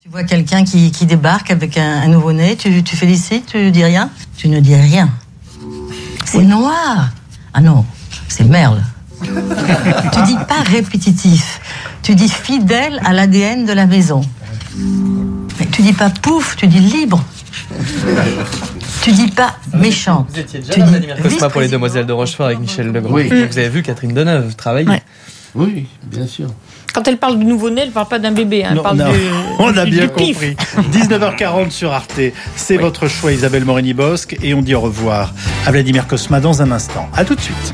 Tu vois quelqu'un qui débarque avec un nouveau-né, tu félicites, tu dis rien? Tu ne dis rien. C'est noir. Ah non, c'est merle. Tu dis pas répétitif, tu dis fidèle à l'ADN de la maison. Mais tu dis pas pouf, tu dis libre. Tu dis pas méchante. Vous étiez déjà là, Vladimir Cosma, pour les Demoiselles de Rochefort avec Michel Legrand. Oui. Donc vous avez vu Catherine Deneuve travailler. Ouais. Oui, bien sûr. Quand elle parle du nouveau-né, elle ne parle pas d'un bébé. Hein, elle parle on a bien du compris. 19h40 sur Arte. C'est votre choix, Isabelle Morini-Bosc. Et on dit au revoir à Vladimir Cosma dans un instant. À tout de suite.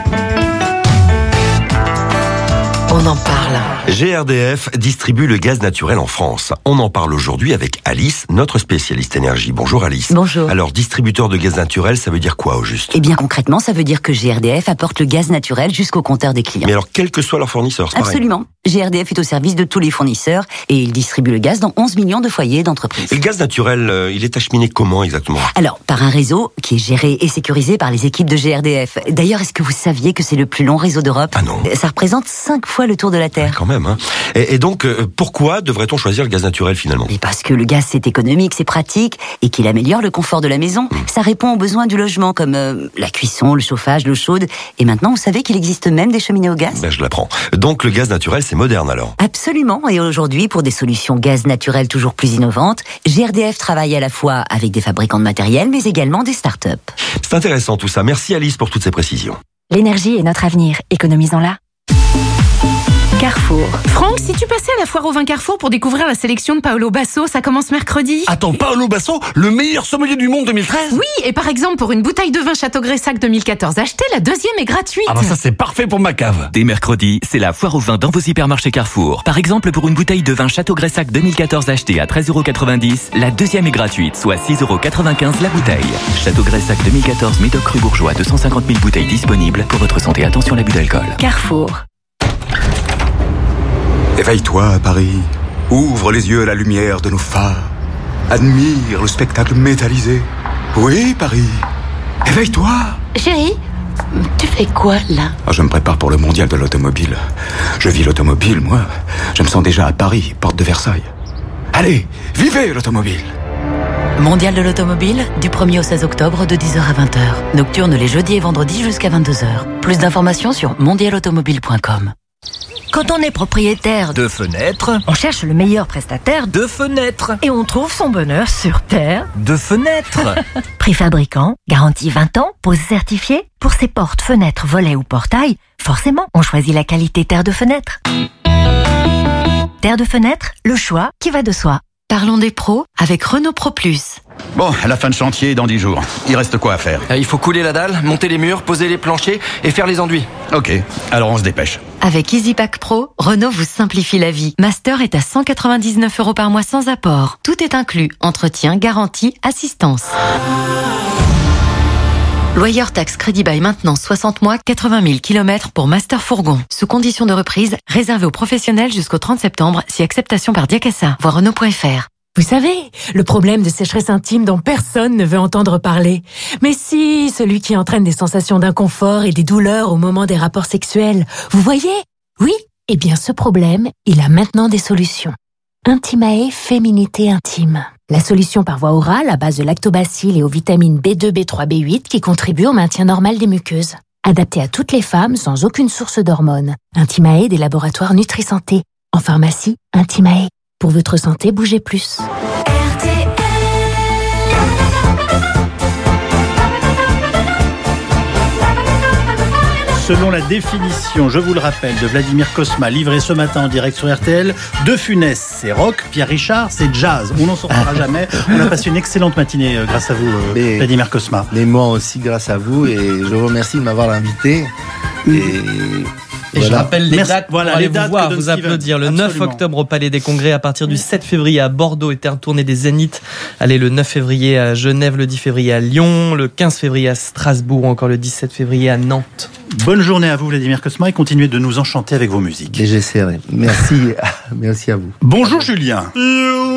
On en parle. GRDF distribue le gaz naturel en France. On en parle aujourd'hui avec Alice, notre spécialiste énergie. Bonjour Alice. Bonjour. Alors, distributeur de gaz naturel, ça veut dire quoi au juste? Eh bien concrètement, ça veut dire que GRDF apporte le gaz naturel jusqu'au compteur des clients. Mais alors, quel que soit leur fournisseur, c'est Absolument. GRDF est au service de tous les fournisseurs et il distribue le gaz dans 11 millions de foyers et d'entreprises. Et le gaz naturel, il est acheminé comment exactement? Alors, par un réseau qui est géré et sécurisé par les équipes de GRDF. D'ailleurs, est-ce que vous saviez que c'est le plus long réseau d'Europe? Ah non. Ça représente 5 fois le tour de la Terre. Ouais, quand même, hein. Et donc, pourquoi devrait-on choisir le gaz naturel finalement? Mais parce que le gaz, c'est économique, c'est pratique et qu'il améliore le confort de la maison. Ça répond aux besoins du logement comme la cuisson, le chauffage, l'eau chaude. Et maintenant, vous savez qu'il existe même des cheminées au gaz? Ben, je l'apprends. Donc, le gaz naturel, c'est moderne alors? Absolument. Et aujourd'hui, pour des solutions gaz naturel toujours plus innovantes, GRDF travaille à la fois avec des fabricants de matériel, mais également des start-up. C'est intéressant tout ça. Merci Alice pour toutes ces précisions. L'énergie est notre avenir. Économisons-la. Carrefour. Franck, si tu passais à la foire au vin Carrefour pour découvrir la sélection de Paolo Basso, ça commence mercredi. Attends, Paolo Basso, le meilleur sommelier du monde 2013? Oui, et par exemple, pour une bouteille de vin Château Gressac 2014 achetée, la deuxième est gratuite. Ah bah ça c'est parfait pour ma cave. Dès mercredi, c'est la foire au vin dans vos hypermarchés Carrefour. Par exemple, pour une bouteille de vin Château Gressac 2014 achetée à 13,90 €, la deuxième est gratuite, soit 6,95 € la bouteille. Château Gressac 2014 Médoc Rue Bourgeois, 250 000 bouteilles disponibles. Pour votre santé, attention à l'abus d'alcool. Carrefour. Éveille-toi à Paris, ouvre les yeux à la lumière de nos phares, admire le spectacle métallisé. Oui, Paris, éveille-toi. Chérie, tu fais quoi là? Je me prépare pour le mondial de l'automobile. Je vis l'automobile, moi. Je me sens déjà à Paris, porte de Versailles. Allez, vivez l'automobile. Mondial de l'automobile, du 1er au 16 octobre de 10h à 20h. Nocturne les jeudis et vendredis jusqu'à 22h. Plus d'informations sur mondialautomobile.com. Quand on est propriétaire de fenêtres, on cherche le meilleur prestataire de fenêtres. Et on trouve son bonheur sur Terre de fenêtres. Prix fabricant, garantie 20 ans, pose certifiée. Pour ses portes, fenêtres, volets ou portails, forcément, on choisit la qualité Terre de fenêtres. Terre de fenêtres, le choix qui va de soi. Parlons des pros avec Renault Pro Plus. Bon, à la fin de chantier, dans 10 jours. Il reste quoi à faire? Il faut couler la dalle, monter les murs, poser les planchers et faire les enduits. Ok, alors on se dépêche. Avec EasyPack Pro, Renault vous simplifie la vie. Master est à 199 € par mois sans apport. Tout est inclus. Entretien, garantie, assistance. Loyer taxe crédit bail maintenance 60 mois, 80 000 km pour Master Fourgon. Sous condition de reprise, réservé aux professionnels jusqu'au 30 septembre, si acceptation par Diacassa. Voir Renault.fr. Vous savez, le problème de sécheresse intime dont personne ne veut entendre parler. Mais si, celui qui entraîne des sensations d'inconfort et des douleurs au moment des rapports sexuels. Vous voyez? Oui, eh bien ce problème, il a maintenant des solutions. Intimae Féminité Intime. La solution par voie orale à base de lactobacilles et aux vitamines B2, B3, B8 qui contribuent au maintien normal des muqueuses. Adapté à toutes les femmes sans aucune source d'hormones. Intimae des laboratoires Nutri-Santé. En pharmacie, Intimae. Pour votre santé, bougez plus. Selon la définition, je vous le rappelle, de Vladimir Cosma, livrée ce matin en direct sur RTL, De Funès, c'est rock, Pierre Richard, c'est jazz. On n'en sortira jamais. On a passé une excellente matinée grâce à vous, Vladimir Cosma. Mais moi aussi, grâce à vous, et je vous remercie de m'avoir invité. Et voilà. Je rappelle les dates pour aller vous voir, vous applaudir. Le 9 octobre au Palais des Congrès, à partir du 7 février à Bordeaux, et tournée des Zéniths. Allez, le 9 février à Genève, le 10 février à Lyon, le 15 février à Strasbourg, ou encore le 17 février à Nantes. Bonne journée à vous, Vladimir Cosma, et continuez de nous enchanter avec vos musiques. Et j'essaierai. Merci à vous. Bonjour Julien.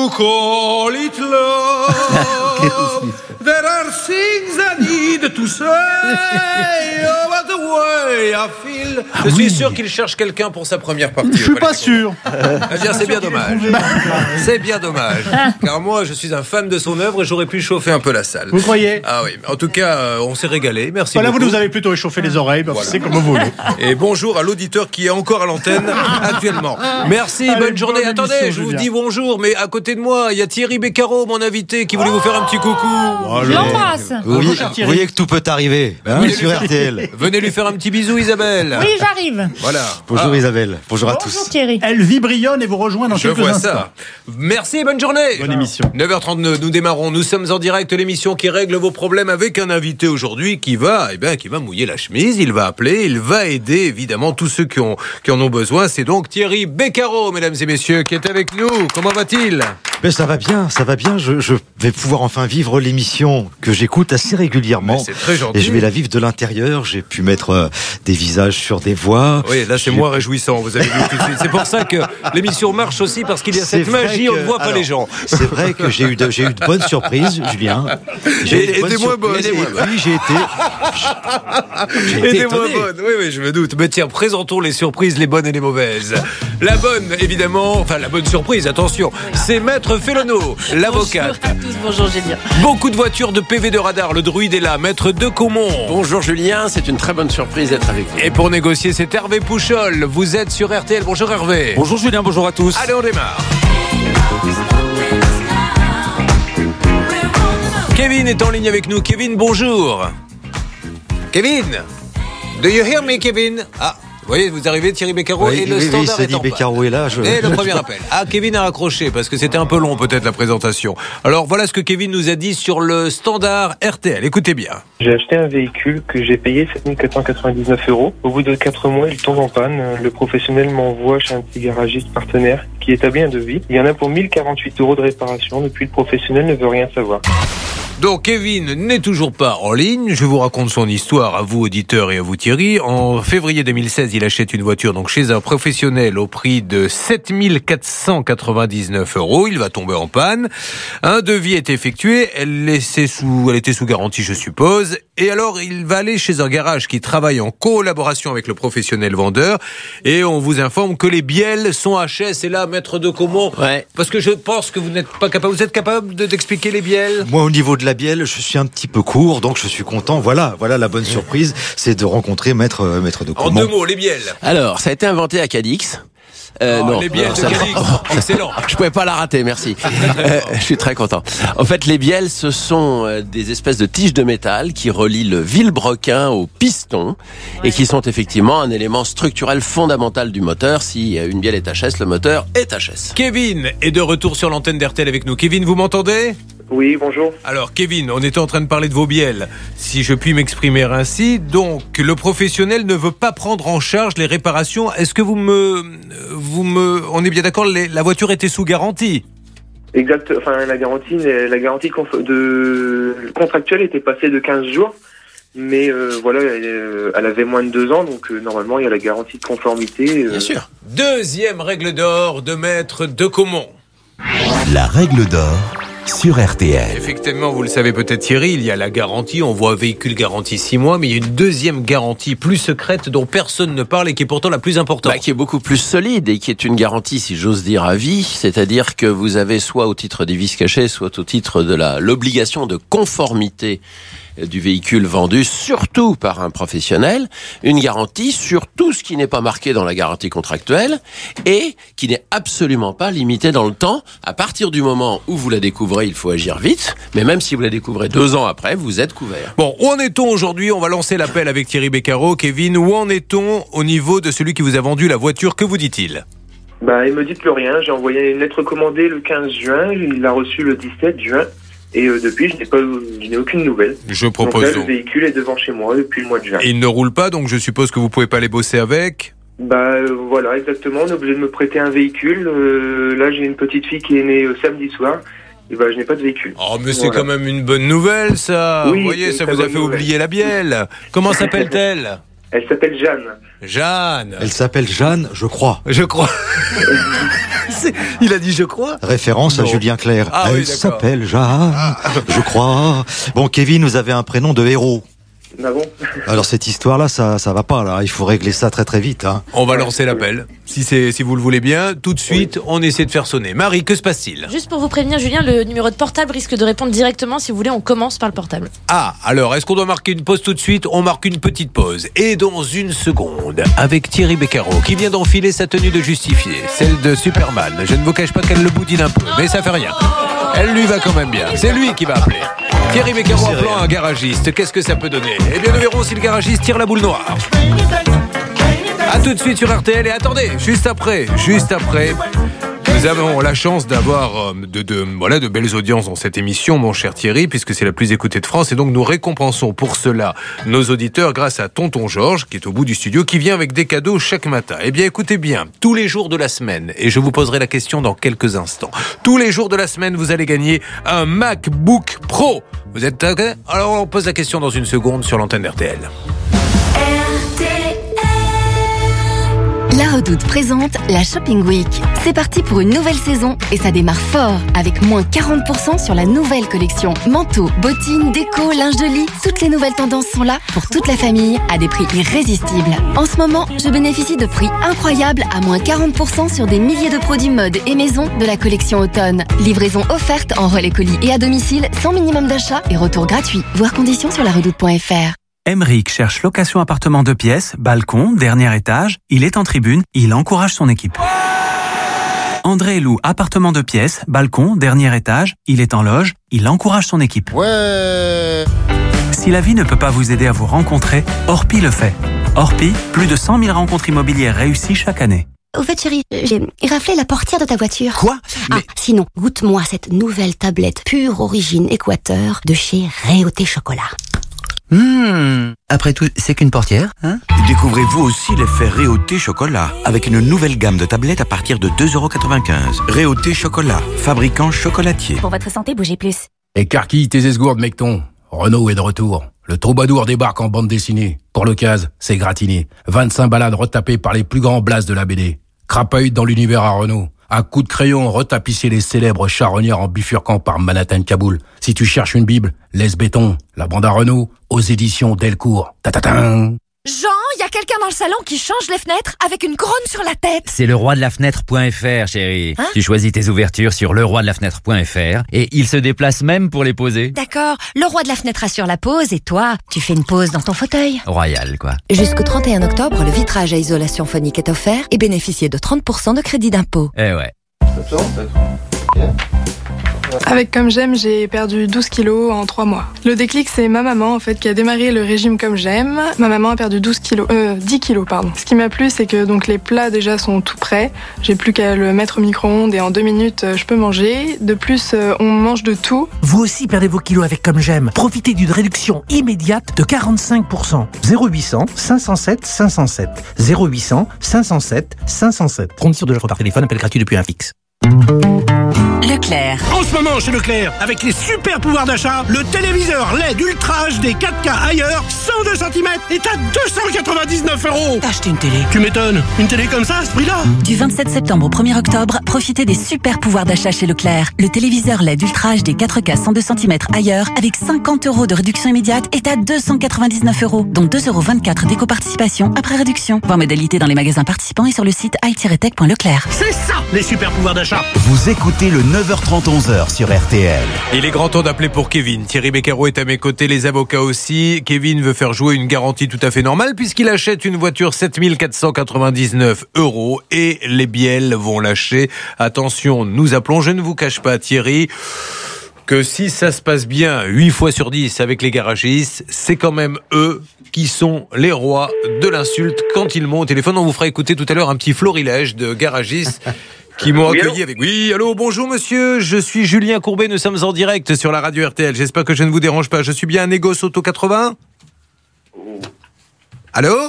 You call it love. There are things I need to say about the way I feel. Je suis sûr qu'il cherche quelqu'un pour sa première partie. Je suis pas sûr. Eh bien, c'est bien dommage. C'est bien dommage. Car moi, je suis un fan de son œuvre et j'aurais pu chauffer un peu la salle. Vous croyez? Ah oui. En tout cas, on s'est régalé. Merci beaucoup. Vous nous avez plutôt échauffé les oreilles. Voilà. C'est comme vous voulez. Et bonjour à l'auditeur qui est encore à l'antenne actuellement. Merci, bonne journée. Attendez, je vous dis bonjour, mais à côté de moi, il y a Thierry Beccaro, mon invité, qui voulait vous faire un petit coucou. Je l'embrasse. Vous voyez que tout peut arriver sur RTL. Venez lui faire un petit bisou, Isabelle. Oui, j'arrive. Voilà. Bonjour Isabelle. Bonjour à tous. Bonjour Thierry. Elle vibrillonne et vous rejoint dans quelques instants. Ça. Merci, bonne journée. Bonne émission. 9h39, nous démarrons. Nous sommes en direct, l'émission qui règle vos problèmes avec un invité aujourd'hui qui va mouiller la chemise. Il va appeler, il va aider évidemment tous ceux qui en ont besoin. C'est donc Thierry Beccaro, mesdames et messieurs, qui est avec nous. Comment va-t-il ? Mais ça va bien. Je vais pouvoir enfin vivre l'émission que j'écoute assez régulièrement. Mais c'est très gentil. Et je vais la vivre de l'intérieur. J'ai pu mettre des visages sur des voix. Oui, là c'est moins réjouissant, vous avez vu tout de suite. C'est pour ça que l'émission marche aussi, parce qu'il y a cette magie, on ne voit pas les gens. C'est vrai que j'ai eu de bonnes surprises, Julien. Et des moins bonnes. Oui, j'ai été et des moins bonnes, oui, je me doute. Mais tiens, présentons les surprises, les bonnes et les mauvaises. La bonne, évidemment, la bonne surprise, attention, c'est Maître Fellono, l'avocate. Bonjour à tous, bonjour Julien. Beaucoup de voitures de PV de radar, le druide est là, Maître Decomont. Bonjour Julien, c'est une très bonne surprise d'être avec vous. Et pour négocier, c'est Hervé Pouchol, vous êtes sur RTL, bonjour Hervé. Bonjour Julien, bonjour à tous. Allez, on démarre. Kevin est en ligne avec nous. Kevin, bonjour. Kevin, do you hear me, Kevin? Ah, vous voyez, vous arrivez, Thierry Beccaro, et le standard est en panne. Beccaro est là. Et le premier appel. Ah, Kevin a raccroché, parce que c'était un peu long, peut-être, la présentation. Alors, voilà ce que Kevin nous a dit sur le standard RTL. Écoutez bien. J'ai acheté un véhicule que j'ai payé 7 499 €. Au bout de 4 mois, il tombe en panne. Le professionnel m'envoie chez un petit garagiste partenaire qui établit un devis. Il y en a pour 1048 € de réparation. Depuis, le professionnel ne veut rien savoir. Donc Kevin n'est toujours pas en ligne. Je vous raconte son histoire à vous auditeurs et à vous Thierry. En février 2016, il achète une voiture donc chez un professionnel au prix de 7 499 €. Il va tomber en panne. Un devis est effectué. Elle était sous garantie, je suppose. Et alors, il va aller chez un garage qui travaille en collaboration avec le professionnel vendeur. Et on vous informe que les bielles sont HS. Et là, Maître Decomont, parce que je pense que vous n'êtes pas capable. Vous êtes capable d'expliquer les bielles ? Moi, au niveau de la bielle, je suis un petit peu court, donc je suis content. Voilà la bonne surprise, c'est de rencontrer Maître Decomont. En 2 mots, les bielles. Alors, ça a été inventé à Cadix. Non, les bielles de Cadix, excellent. Je pouvais pas la rater, merci. Je suis très content. En fait, les bielles, ce sont des espèces de tiges de métal qui relient le vilebrequin au piston et qui sont effectivement un élément structurel fondamental du moteur. Si une bielle est HS, le moteur est HS. Kevin est de retour sur l'antenne d'RTL avec nous. Kevin, vous m'entendez ? Oui, bonjour. Alors Kevin, on était en train de parler de vos bielles, si je puis m'exprimer ainsi. Donc le professionnel ne veut pas prendre en charge les réparations. Est-ce que on est bien d'accord, la voiture était sous garantie? Exact. Enfin, la garantie contractuelle était passée de 15 jours. Mais elle avait moins de 2 ans, donc normalement il y a la garantie de conformité. Bien sûr. Deuxième règle d'or de Maître Decomont. La règle d'or sur RTL. Effectivement, vous le savez peut-être Thierry, il y a la garantie, on voit véhicule garantie 6 mois, mais il y a une deuxième garantie plus secrète dont personne ne parle et qui est pourtant la plus importante. Qui est beaucoup plus solide et qui est une garantie, si j'ose dire, à vie, c'est-à-dire que vous avez soit au titre des vices cachés, soit au titre de l'obligation de conformité du véhicule vendu, surtout par un professionnel, une garantie sur tout ce qui n'est pas marqué dans la garantie contractuelle et qui n'est absolument pas limitée dans le temps. À partir du moment où vous la découvrez, il faut agir vite, mais même si vous la découvrez 2 ans après, vous êtes couvert. Bon, où en est-on aujourd'hui ? On va lancer l'appel avec Thierry Beccaro. Kevin, où en est-on au niveau de celui qui vous a vendu la voiture ? Que vous dit-il ? Il me dit plus rien. J'ai envoyé une lettre commandée le 15 juin, il l'a reçue le 17 juin. Et depuis, je n'ai aucune nouvelle. Je propose donc. Là, le véhicule est devant chez moi depuis le mois de juin. Et il ne roule pas, donc je suppose que vous pouvez pas aller bosser avec ? Voilà, exactement. On est obligé de me prêter un véhicule. Là, j'ai une petite fille qui est née samedi soir. Et je n'ai pas de véhicule. Oh, mais c'est quand même une bonne nouvelle, ça. Oui, vous voyez, ça vous a fait oublier la bielle. Comment s'appelle-t-elle ? Elle s'appelle Jeanne. Jeanne. Elle s'appelle Jeanne, je crois. Je crois. Il a dit je crois. Référence à Julien Clerc. Elle s'appelle Jeanne, je crois. Bon, Kevin, vous avez un prénom de héros. Ah bon? Alors cette histoire-là, ça va pas là. Il faut régler ça très très vite. Hein. On va lancer l'appel. Si vous le voulez bien, tout de suite, on essaie de faire sonner. Marie, que se passe-t-il? Juste pour vous prévenir, Julien, le numéro de portable risque de répondre directement. Si vous voulez, on commence par le portable. Ah, alors, est-ce qu'on doit marquer une pause tout de suite? On marque une petite pause. Et dans une seconde, avec Thierry Beccaro, qui vient d'enfiler sa tenue de justifié, celle de Superman. Je ne vous cache pas qu'elle le boudine un peu, mais ça fait rien. Elle lui va quand même bien. C'est lui qui va appeler. Thierry Beccaro appelant un garagiste. Qu'est-ce que ça peut donner? Eh bien, nous verrons si le garagiste tire la boule noire. A tout de suite sur RTL. Et attendez, juste après, nous avons la chance d'avoir de belles audiences dans cette émission, mon cher Thierry, puisque c'est la plus écoutée de France. Et donc, nous récompensons pour cela nos auditeurs grâce à Tonton Georges, qui est au bout du studio, qui vient avec des cadeaux chaque matin. Eh bien, écoutez bien, tous les jours de la semaine, et je vous poserai la question dans quelques instants, tous les jours de la semaine, vous allez gagner un MacBook Pro. Vous êtes d'accord? Alors, on pose la question dans une seconde sur l'antenne RTL. La Redoute présente la Shopping Week. C'est parti pour une nouvelle saison et ça démarre fort avec moins 40% sur la nouvelle collection. Manteaux, bottines, déco, linge de lit, toutes les nouvelles tendances sont là pour toute la famille à des prix irrésistibles. En ce moment, je bénéficie de prix incroyables à moins 40% sur des milliers de produits mode et maison de la collection automne. Livraison offerte en relais colis et à domicile sans minimum d'achat et retour gratuit. Voir conditions sur laredoute.fr. Emeric cherche location appartement 2 pièces, balcon, dernier étage. Il est en tribune, il encourage son équipe. André loue appartement 2 pièces, balcon, dernier étage. Il est en loge, il encourage son équipe. Ouais. Si la vie ne peut pas vous aider à vous rencontrer, Orpi le fait. Orpi, plus de 100 000 rencontres immobilières réussies chaque année. Au fait, chérie, j'ai raflé la portière de ta voiture. Quoi? Sinon, goûte-moi cette nouvelle tablette pure origine Équateur de chez Réauté Chocolat. Après tout, c'est qu'une portière, hein? Découvrez vous aussi l'effet Réauté Chocolat avec une nouvelle gamme de tablettes à partir de 2,95 €. Réauté Chocolat, fabricant chocolatier. Pour votre santé, bougez plus. Écarquille tes esgourdes, mecton. Renault est de retour. Le troubadour débarque en bande dessinée. Pour l'occasion, c'est gratiné. 25 balades retapées par les plus grands blasts de la BD. Crapahute dans l'univers à Renault. À coups de crayon, retapisser les célèbres charognards en bifurquant par Manhattan Kaboul. Si tu cherches une Bible, laisse béton. La bande à Renault, aux éditions Delcourt. Ta-ta-ta. Jean, il y a quelqu'un dans le salon qui change les fenêtres avec une couronne sur la tête. C'est leroidelafenêtre.fr, chérie. Hein? Tu choisis tes ouvertures sur leroidelafenêtre.fr et il se déplace même pour les poser. D'accord, le roi de la fenêtre assure la pose et toi, tu fais une pause dans ton fauteuil. Royal, quoi. Jusqu'au 31 octobre, le vitrage à isolation phonique est offert et bénéficiez de 30% de crédit d'impôt. Eh ouais. Avec Comme J'aime, j'ai perdu 12 kilos en 3 mois. Le déclic, c'est ma maman, en fait, qui a démarré le régime Comme J'aime. Ma maman a perdu 10 kilos, pardon. Ce qui m'a plu, c'est que donc les plats déjà sont tout prêts. J'ai plus qu'à le mettre au micro-ondes et en 2 minutes, je peux manger. De plus, on mange de tout. Vous aussi perdez vos kilos avec Comme J'aime. Profitez d'une réduction immédiate de 45%. 0800 507 507. 0800 507 507. Conditions de l'offre par téléphone, appel gratuit depuis un fixe. Leclerc. En ce moment chez Leclerc, avec les super pouvoirs d'achat, le téléviseur LED Ultra HD 4K ailleurs, 102 cm est à 299 €. T'as acheté une télé? Tu m'étonnes, une télé comme ça à ce prix-là? Du 27 septembre au 1er octobre, profitez des super pouvoirs d'achat chez Leclerc. Le téléviseur LED Ultra HD 4K 102 cm ailleurs, avec 50 € de réduction immédiate, est à 299 €, dont 2,24 € d'éco-participation après réduction. Voir modalité dans les magasins participants et sur le site i-tech.leclerc. C'est ça, les super pouvoirs d'achat. Vous écoutez le 9h30 11h sur RTL. Il est grand temps d'appeler pour Kevin. Thierry Beccaro est à mes côtés, les avocats aussi. Kevin veut faire jouer une garantie tout à fait normale puisqu'il achète une voiture 7 499 € et les bielles vont lâcher. Attention, nous appelons, je ne vous cache pas Thierry, que si ça se passe bien 8 fois sur 10 avec les garagistes, c'est quand même eux qui sont les rois de l'insulte quand ils montent au téléphone. On vous fera écouter tout à l'heure un petit florilège de garagistes qui m'ont accueilli avec... Oui, allô, bonjour monsieur, je suis Julien Courbet, nous sommes en direct sur la radio RTL. J'espère que je ne vous dérange pas. Je suis bien à Négoce Auto 80 ? Allô ?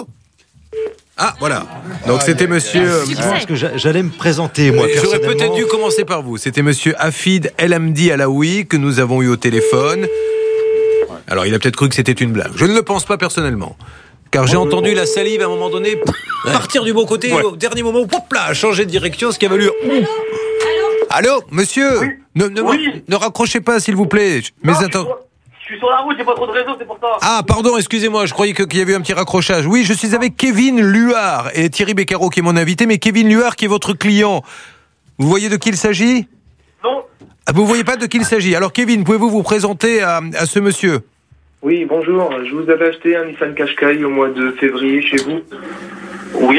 Ah, voilà. Donc c'était monsieur... Parce que j'allais me présenter, moi, J'aurais personnellement. peut-être dû commencer par vous. C'était monsieur Hafid El Hamdi Alaoui que nous avons eu au téléphone. Alors il a peut-être cru que c'était une blague. Je ne le pense pas personnellement. car j'ai entendu la salive à un moment donné partir du bon côté au dernier moment, hop là, changer de direction, ce qui a valu... Allô, monsieur, ne raccrochez pas s'il vous plaît. Mais attends. Je suis sur la route, j'ai pas trop de réseau, c'est pour ça. Ah, pardon, excusez-moi, je croyais qu'il y avait eu un petit raccrochage. Oui, je suis avec Kevin Luard et Thierry Beccaro qui est mon invité, mais Kevin Luard qui est votre client. Vous voyez de qui il s'agit ? Non. Vous voyez pas de qui il s'agit. Alors Kevin, pouvez-vous vous présenter à ce monsieur ? Oui, bonjour. Je vous avais acheté un Nissan Qashqai au mois de février chez vous. Oui.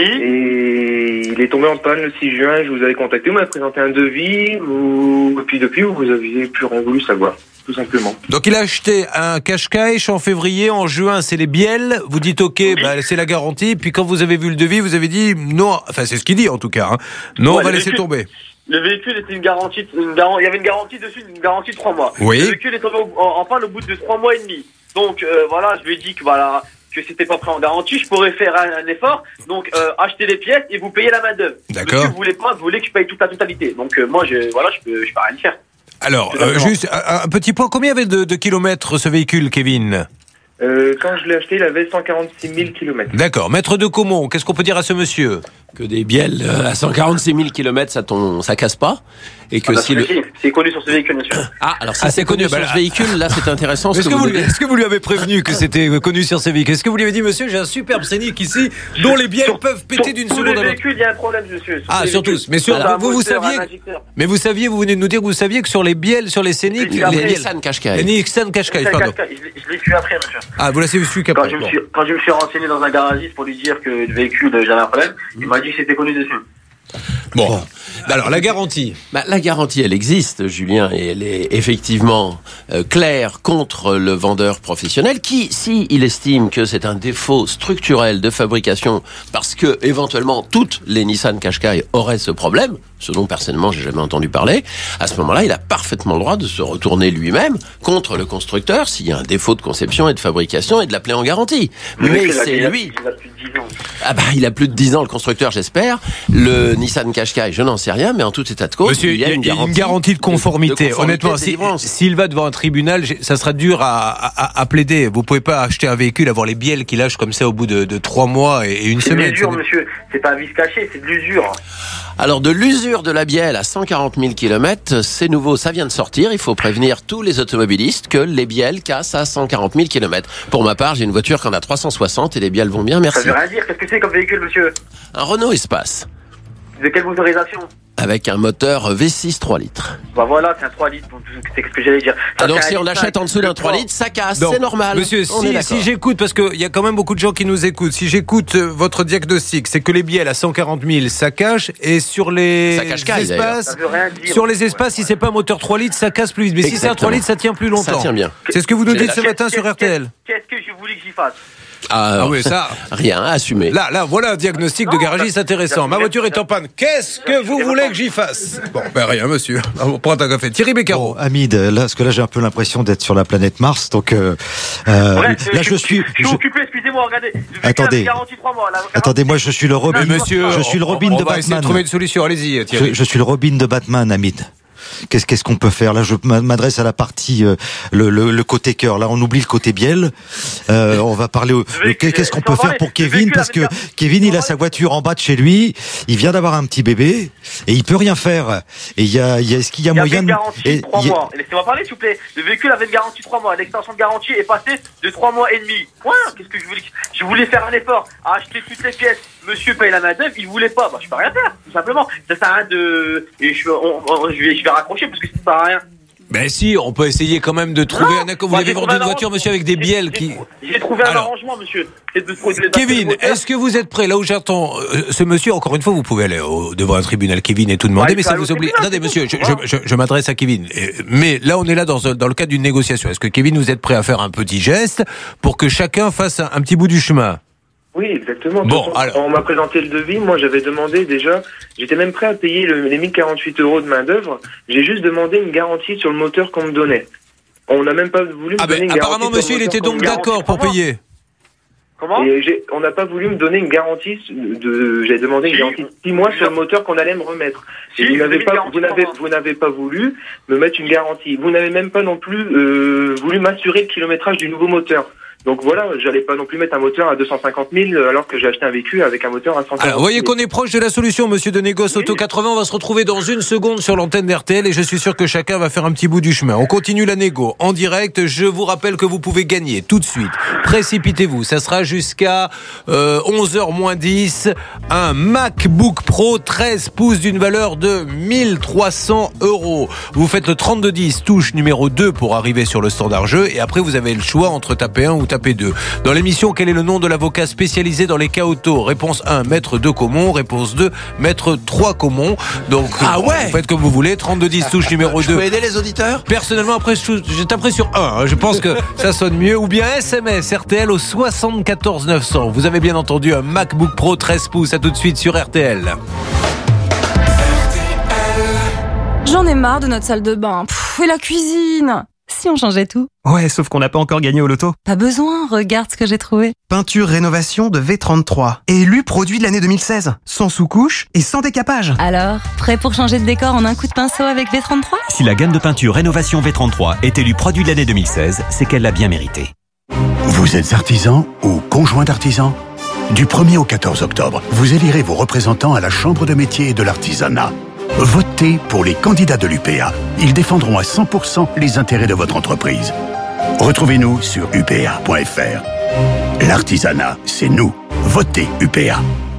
Et il est tombé en panne le 6 juin. Je vous avais contacté, vous m'avez présenté un devis. Et puis depuis, vous aviez plus rien voulu savoir, tout simplement. Donc il a acheté un Qashqai en février, en juin c'est les bielles. Vous dites ok, c'est la garantie. Puis quand vous avez vu le devis, vous avez dit non. Enfin c'est ce qu'il dit en tout cas. Hein. Non, on va laisser tomber. Le véhicule était une garantie. Il y avait une garantie dessus, une garantie de 3 mois. Oui. Le véhicule est tombé en panne au bout de 3 mois et demi. Donc voilà, je lui ai dit que c'était pas prêt en garantie, je pourrais faire un effort, donc acheter les pièces et vous payer la main d'œuvre. D'accord. Vous voulez que je paye toute la totalité. Donc moi je peux rien faire. Alors juste un petit point, combien avait de kilomètres ce véhicule, Kevin ? Quand je l'ai acheté, il avait 146 000 km. D'accord. Maître de Caumont, qu'est-ce qu'on peut dire à ce monsieur ? Que des bielles à 146 000 km, ça casse pas. Et que c'est connu sur ce véhicule, bien sûr. Ah, alors si c'est connu sur ce véhicule, là c'est intéressant. Est-ce que vous lui avez prévenu que c'était connu sur ce véhicule ? Est-ce que vous lui avez dit, monsieur, j'ai un superbe Scénic ici, dont les bielles peuvent péter d'une seconde à l'autre ? Sur les véhicules, il y a un problème, monsieur. Ah, sur tous. Mais vous saviez. Mais vous saviez, vous venez de nous dire que vous saviez que sur les bielles, sur les Scénic, les Nissan Qashqai. Les Nissan Qashqai, pardon. Je l'ai su après, monsieur. Ah, vous l'avez su qu'après. Quand je me suis renseigné dans un garagiste pour lui dire que le véhicule, j'avais un problème, il m'a dit que c'était connu dessus. Bon, alors la garantie. La garantie, elle existe, Julien, et elle est effectivement claire contre le vendeur professionnel qui, si il estime que c'est un défaut structurel de fabrication, parce que éventuellement toutes les Nissan Qashqai auraient ce problème, ce dont personnellement j'ai jamais entendu parler, à ce moment-là, il a parfaitement le droit de se retourner lui-même contre le constructeur s'il y a un défaut de conception et de fabrication et de l'appeler en garantie. Mais c'est lui. Il a plus de 10 ans. Ah il a plus de 10 ans, le constructeur, j'espère. Le Nissan Qashqai, je n'en sais rien, mais en tout état de cause, monsieur, il y a une garantie de conformité. Honnêtement, s'il va devant un tribunal, ça sera dur à plaider. Vous pouvez pas acheter un véhicule, avoir les bielles qui lâchent comme ça au bout de 3 mois et une semaine. C'est de l'usure, monsieur. C'est pas un vice caché, c'est de l'usure. Alors, de l'usure de la bielle à 140 000 km, c'est nouveau, ça vient de sortir. Il faut prévenir tous les automobilistes que les bielles cassent à 140 000 km. Pour ma part, j'ai une voiture qui en a 360 et les bielles vont bien, merci. Ça veut rien dire. Qu'est-ce que c'est comme véhicule, monsieur ? Un Renault Espace. De quelle motorisation ? Avec un moteur V6 3 litres. Voilà, c'est un 3 litres, c'est ce que j'allais dire. Ça, donc si on achète en dessous d'un 3 litres, ça casse, c'est normal. Monsieur, si j'écoute, parce qu'il y a quand même beaucoup de gens qui nous écoutent, si j'écoute votre diagnostic, c'est que les bielles à 140 000, ça cache, et sur les espaces, sur les espaces, si c'est pas un moteur 3 litres, ça casse plus vite. Mais si c'est un 3 litres, ça tient plus longtemps. Ça tient bien. C'est ce que vous nous dites ce matin sur RTL. Qu'est-ce que je voulais que j'y fasse ? Ah oui, ça. Rien à assumer. Là, voilà un diagnostic de garagiste intéressant. Ma voiture est en panne. Qu'est-ce que vous voulez que j'y fasse ? Bon, rien, monsieur. On prend un café. Thierry Beccaro. Hamid, parce que là, j'ai un peu l'impression d'être sur la planète Mars, donc là, je suis occupé. Excusez-moi, regardez. Attendez. Attendez, moi, je suis le Robin. Monsieur, je suis le Robin de Batman. On va essayer de trouver une solution. Allez-y, Thierry. Je suis le Robin de Batman, Hamid. Qu'est-ce qu'on peut faire ? Là, je m'adresse à la partie le côté cœur. Là, on oublie le côté bielle. On va parler. Qu'est-ce qu'on peut faire pour Kevin ? Parce que Kevin, il a sa voiture en bas de chez lui. Il vient d'avoir un petit bébé et il peut rien faire. Et est-ce qu'il y a moyen de garantie 3 mois. Laissez-moi parler, s'il vous plaît. Le véhicule avait une garantie 3 mois. L'extension de garantie est passée de 3 mois et demi. Point. Qu'est-ce que je voulais faire un effort à acheter toutes les pièces. Monsieur paye la main d'œuvre, il voulait pas. Je peux rien faire, tout simplement. Ça sert à rien de. Et je vais raccrocher parce que ça sert à rien. Ben si, on peut essayer quand même de trouver un accord. Vous avez vendu une voiture, monsieur, avec des bielles qui... J'ai trouvé un arrangement, monsieur. Kevin, est-ce que vous êtes prêt ? Là où j'attends ce monsieur, encore une fois, vous pouvez aller devant un tribunal, Kevin, et tout demander, mais ça vous oblige... Attendez, monsieur, je m'adresse à Kevin. Mais là, on est là dans le cadre d'une négociation. Est-ce que, Kevin, vous êtes prêt à faire un petit geste pour que chacun fasse un petit bout du chemin ? Oui, exactement. Bon, alors... On m'a présenté le devis. Moi, j'avais demandé déjà, j'étais même prêt à payer les 1048 € de main-d'œuvre. J'ai juste demandé une garantie sur le moteur qu'on me donnait. On n'a même pas voulu me donner une garantie. Apparemment, monsieur, il était donc d'accord pour payer. Comment ? On n'a pas voulu me donner une garantie j'ai demandé une garantie de 6 mois sur le moteur qu'on allait me remettre. Et vous n'avez pas voulu me mettre une garantie. Vous n'avez même pas non plus voulu m'assurer le kilométrage du nouveau moteur. Donc voilà, j'allais pas non plus mettre un moteur à 250 000 alors que j'ai acheté un véhicule avec un moteur à 140 000. Alors, vous voyez qu'on est proche de la solution, monsieur de Négoce Auto 80. On va se retrouver dans une seconde sur l'antenne d'RTL et je suis sûr que chacun va faire un petit bout du chemin. On continue la négo en direct. Je vous rappelle que vous pouvez gagner tout de suite. Précipitez-vous. Ça sera jusqu'à 11h moins 10. Un MacBook Pro 13 pouces d'une valeur de 1300 €. Vous faites le 3210, touche numéro 2 pour arriver sur le standard jeu. Et après, vous avez le choix entre taper 1 ou taper 2. Dans l'émission, quel est le nom de l'avocat spécialisé dans les cas auto? Réponse 1, Maître 2 Comont. Réponse 2, Maître 3 Comont. Donc, vous faites comme vous voulez. 3210, touche numéro 2. Je peux aider les auditeurs? Personnellement, après, je taperai sur 1. Je pense que ça sonne mieux. Ou bien SMS RTL au 74 900. Vous avez bien entendu un MacBook Pro 13 pouces. À tout de suite sur RTL. J'en ai marre de notre salle de bain. Et la cuisine. Si on changeait tout. Ouais, sauf qu'on n'a pas encore gagné au loto. Pas besoin, regarde ce que j'ai trouvé. Peinture rénovation de V33. Élu produit de l'année 2016. Sans sous-couche et sans décapage. Alors, prêt pour changer de décor en un coup de pinceau avec V33 ? Si la gamme de peinture rénovation V33 est élue produit de l'année 2016, c'est qu'elle l'a bien mérité. Vous êtes artisan ou conjoint d'artisan ? Du 1er au 14 octobre, vous élirez vos représentants à la Chambre de métier et de l'artisanat. Votez pour les candidats de l'UPA. Ils défendront à 100% les intérêts de votre entreprise. Retrouvez-nous sur upa.fr. L'artisanat, c'est nous. Votez UPA.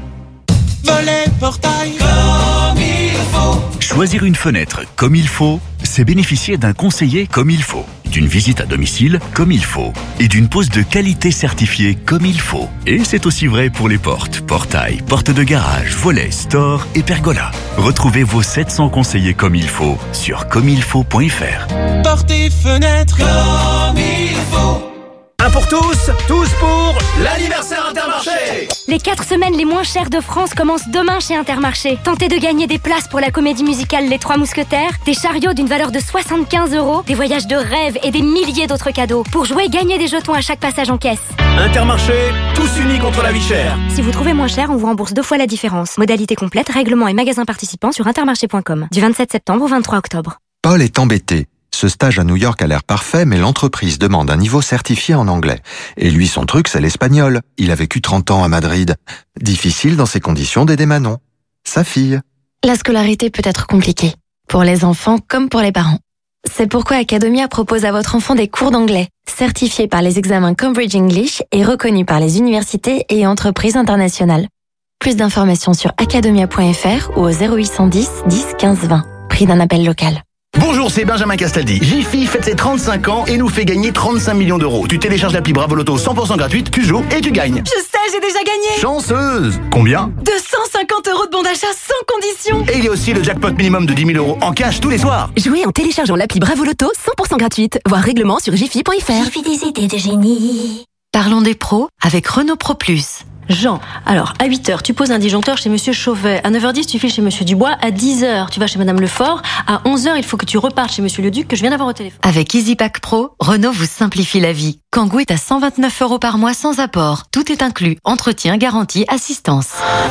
Volet portail comme il faut. Choisir une fenêtre comme il faut, c'est bénéficier d'un conseiller comme il faut, d'une visite à domicile comme il faut et d'une pose de qualité certifiée comme il faut. Et c'est aussi vrai pour les portes, portails, portes de garage, volets, stores et pergolas. Retrouvez vos 700 conseillers comme il faut sur commilfaut.fr. Portes et fenêtres comme il faut. Un pour tous, tous pour l'anniversaire Intermarché. Les 4 semaines les moins chères de France commencent demain chez Intermarché. Tentez de gagner des places pour la comédie musicale Les Trois Mousquetaires, des chariots d'une valeur de 75 €, des voyages de rêve et des milliers d'autres cadeaux. Pour jouer, gagnez des jetons à chaque passage en caisse. Intermarché, tous unis contre la vie chère. Si vous trouvez moins cher, on vous rembourse 2 fois la différence. Modalité complète, règlement et magasins participants sur intermarché.com. Du 27 septembre au 23 octobre. Paul est embêté. Ce stage à New York a l'air parfait, mais l'entreprise demande un niveau certifié en anglais. Et lui, son truc, c'est l'espagnol. Il a vécu 30 ans à Madrid. Difficile dans ces conditions d'aider Manon, sa fille. La scolarité peut être compliquée, pour les enfants comme pour les parents. C'est pourquoi Academia propose à votre enfant des cours d'anglais, certifiés par les examens Cambridge English et reconnus par les universités et entreprises internationales. Plus d'informations sur academia.fr ou au 0810 10 15 20. Prix d'un appel local. Bonjour, c'est Benjamin Castaldi. Jiffy fête ses 35 ans et nous fait gagner 35 millions d'euros. Tu télécharges l'appli Bravo Loto 100% gratuite, tu joues et tu gagnes. Je sais, j'ai déjà gagné. Chanceuse. Combien ? 250 € de bon d'achat sans condition. Et il y a aussi le jackpot minimum de 10 000 € en cash tous les soirs. Jouez en téléchargeant l'appli Bravo Loto 100% gratuite. Voir règlement sur jiffy.fr. Jiffy des idées de génie. Parlons des pros avec Renault Pro Plus. Jean, alors à 8h, tu poses un disjoncteur chez Monsieur Chauvet. À 9h10, tu files chez Monsieur Dubois. À 10h, tu vas chez Madame Lefort. À 11h, il faut que tu repartes chez Monsieur Leduc que je viens d'avoir au téléphone. Avec EasyPack Pro, Renault vous simplifie la vie. Kangoo est à 129 € par mois sans apport. Tout est inclus. Entretien, garantie, assistance.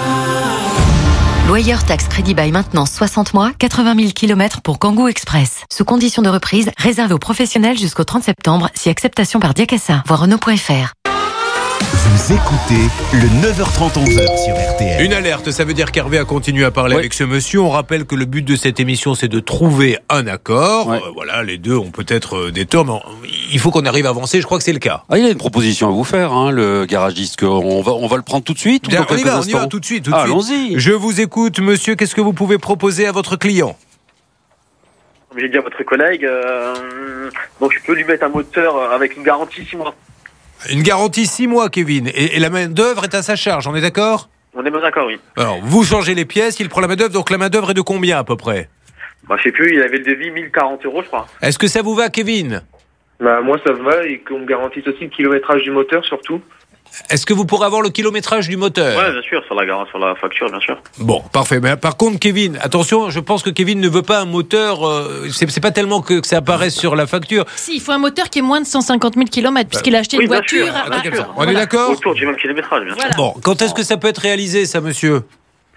Loyer taxe crédit bail maintenance 60 mois, 80 000 km pour Kangoo Express. Sous condition de reprise, réservé aux professionnels jusqu'au 30 septembre, si acceptation par Diakassa. Voir Renault.fr. Vous écoutez le 9h30 11h sur RTL. Une alerte, ça veut dire qu'Hervé a continué à parler avec ce monsieur. On rappelle que le but de cette émission, c'est de trouver un accord. Voilà, les deux ont peut-être des torts, mais il faut qu'on arrive à avancer. Je crois que c'est le cas. Il y a une proposition à vous faire, le garage disque. On va le prendre tout de suite. Bien, on y va tout de suite. Allons-y. Je vous écoute, monsieur. Qu'est-ce que vous pouvez proposer à votre client ? Comme j'ai dit à votre collègue, donc je peux lui mettre un moteur avec une garantie 6 mois. Une garantie 6 mois, Kevin. Et la main-d'œuvre est à sa charge, on est d'accord ? On est bien d'accord, oui. Alors, vous changez les pièces, il prend la main-d'œuvre, donc la main-d'œuvre est de combien à peu près ? Je sais plus, il avait le devis 1040 €, je crois. Est-ce que ça vous va, Kevin ? Moi, ça me va, et qu'on me garantisse aussi le kilométrage du moteur, surtout. Est-ce que vous pourrez avoir le kilométrage du moteur ? Ouais, bien sûr, sur la facture, bien sûr. Bon, parfait. Mais par contre, Kevin, attention, je pense que Kevin ne veut pas un moteur. C'est pas tellement que ça apparaisse sur la facture. Si, il faut un moteur qui est moins de 150 000 km, puisqu'il a acheté une voiture. On est d'accord ? Autour du même kilométrage, bien sûr. Bon, quand est-ce que ça peut être réalisé, ça, monsieur ?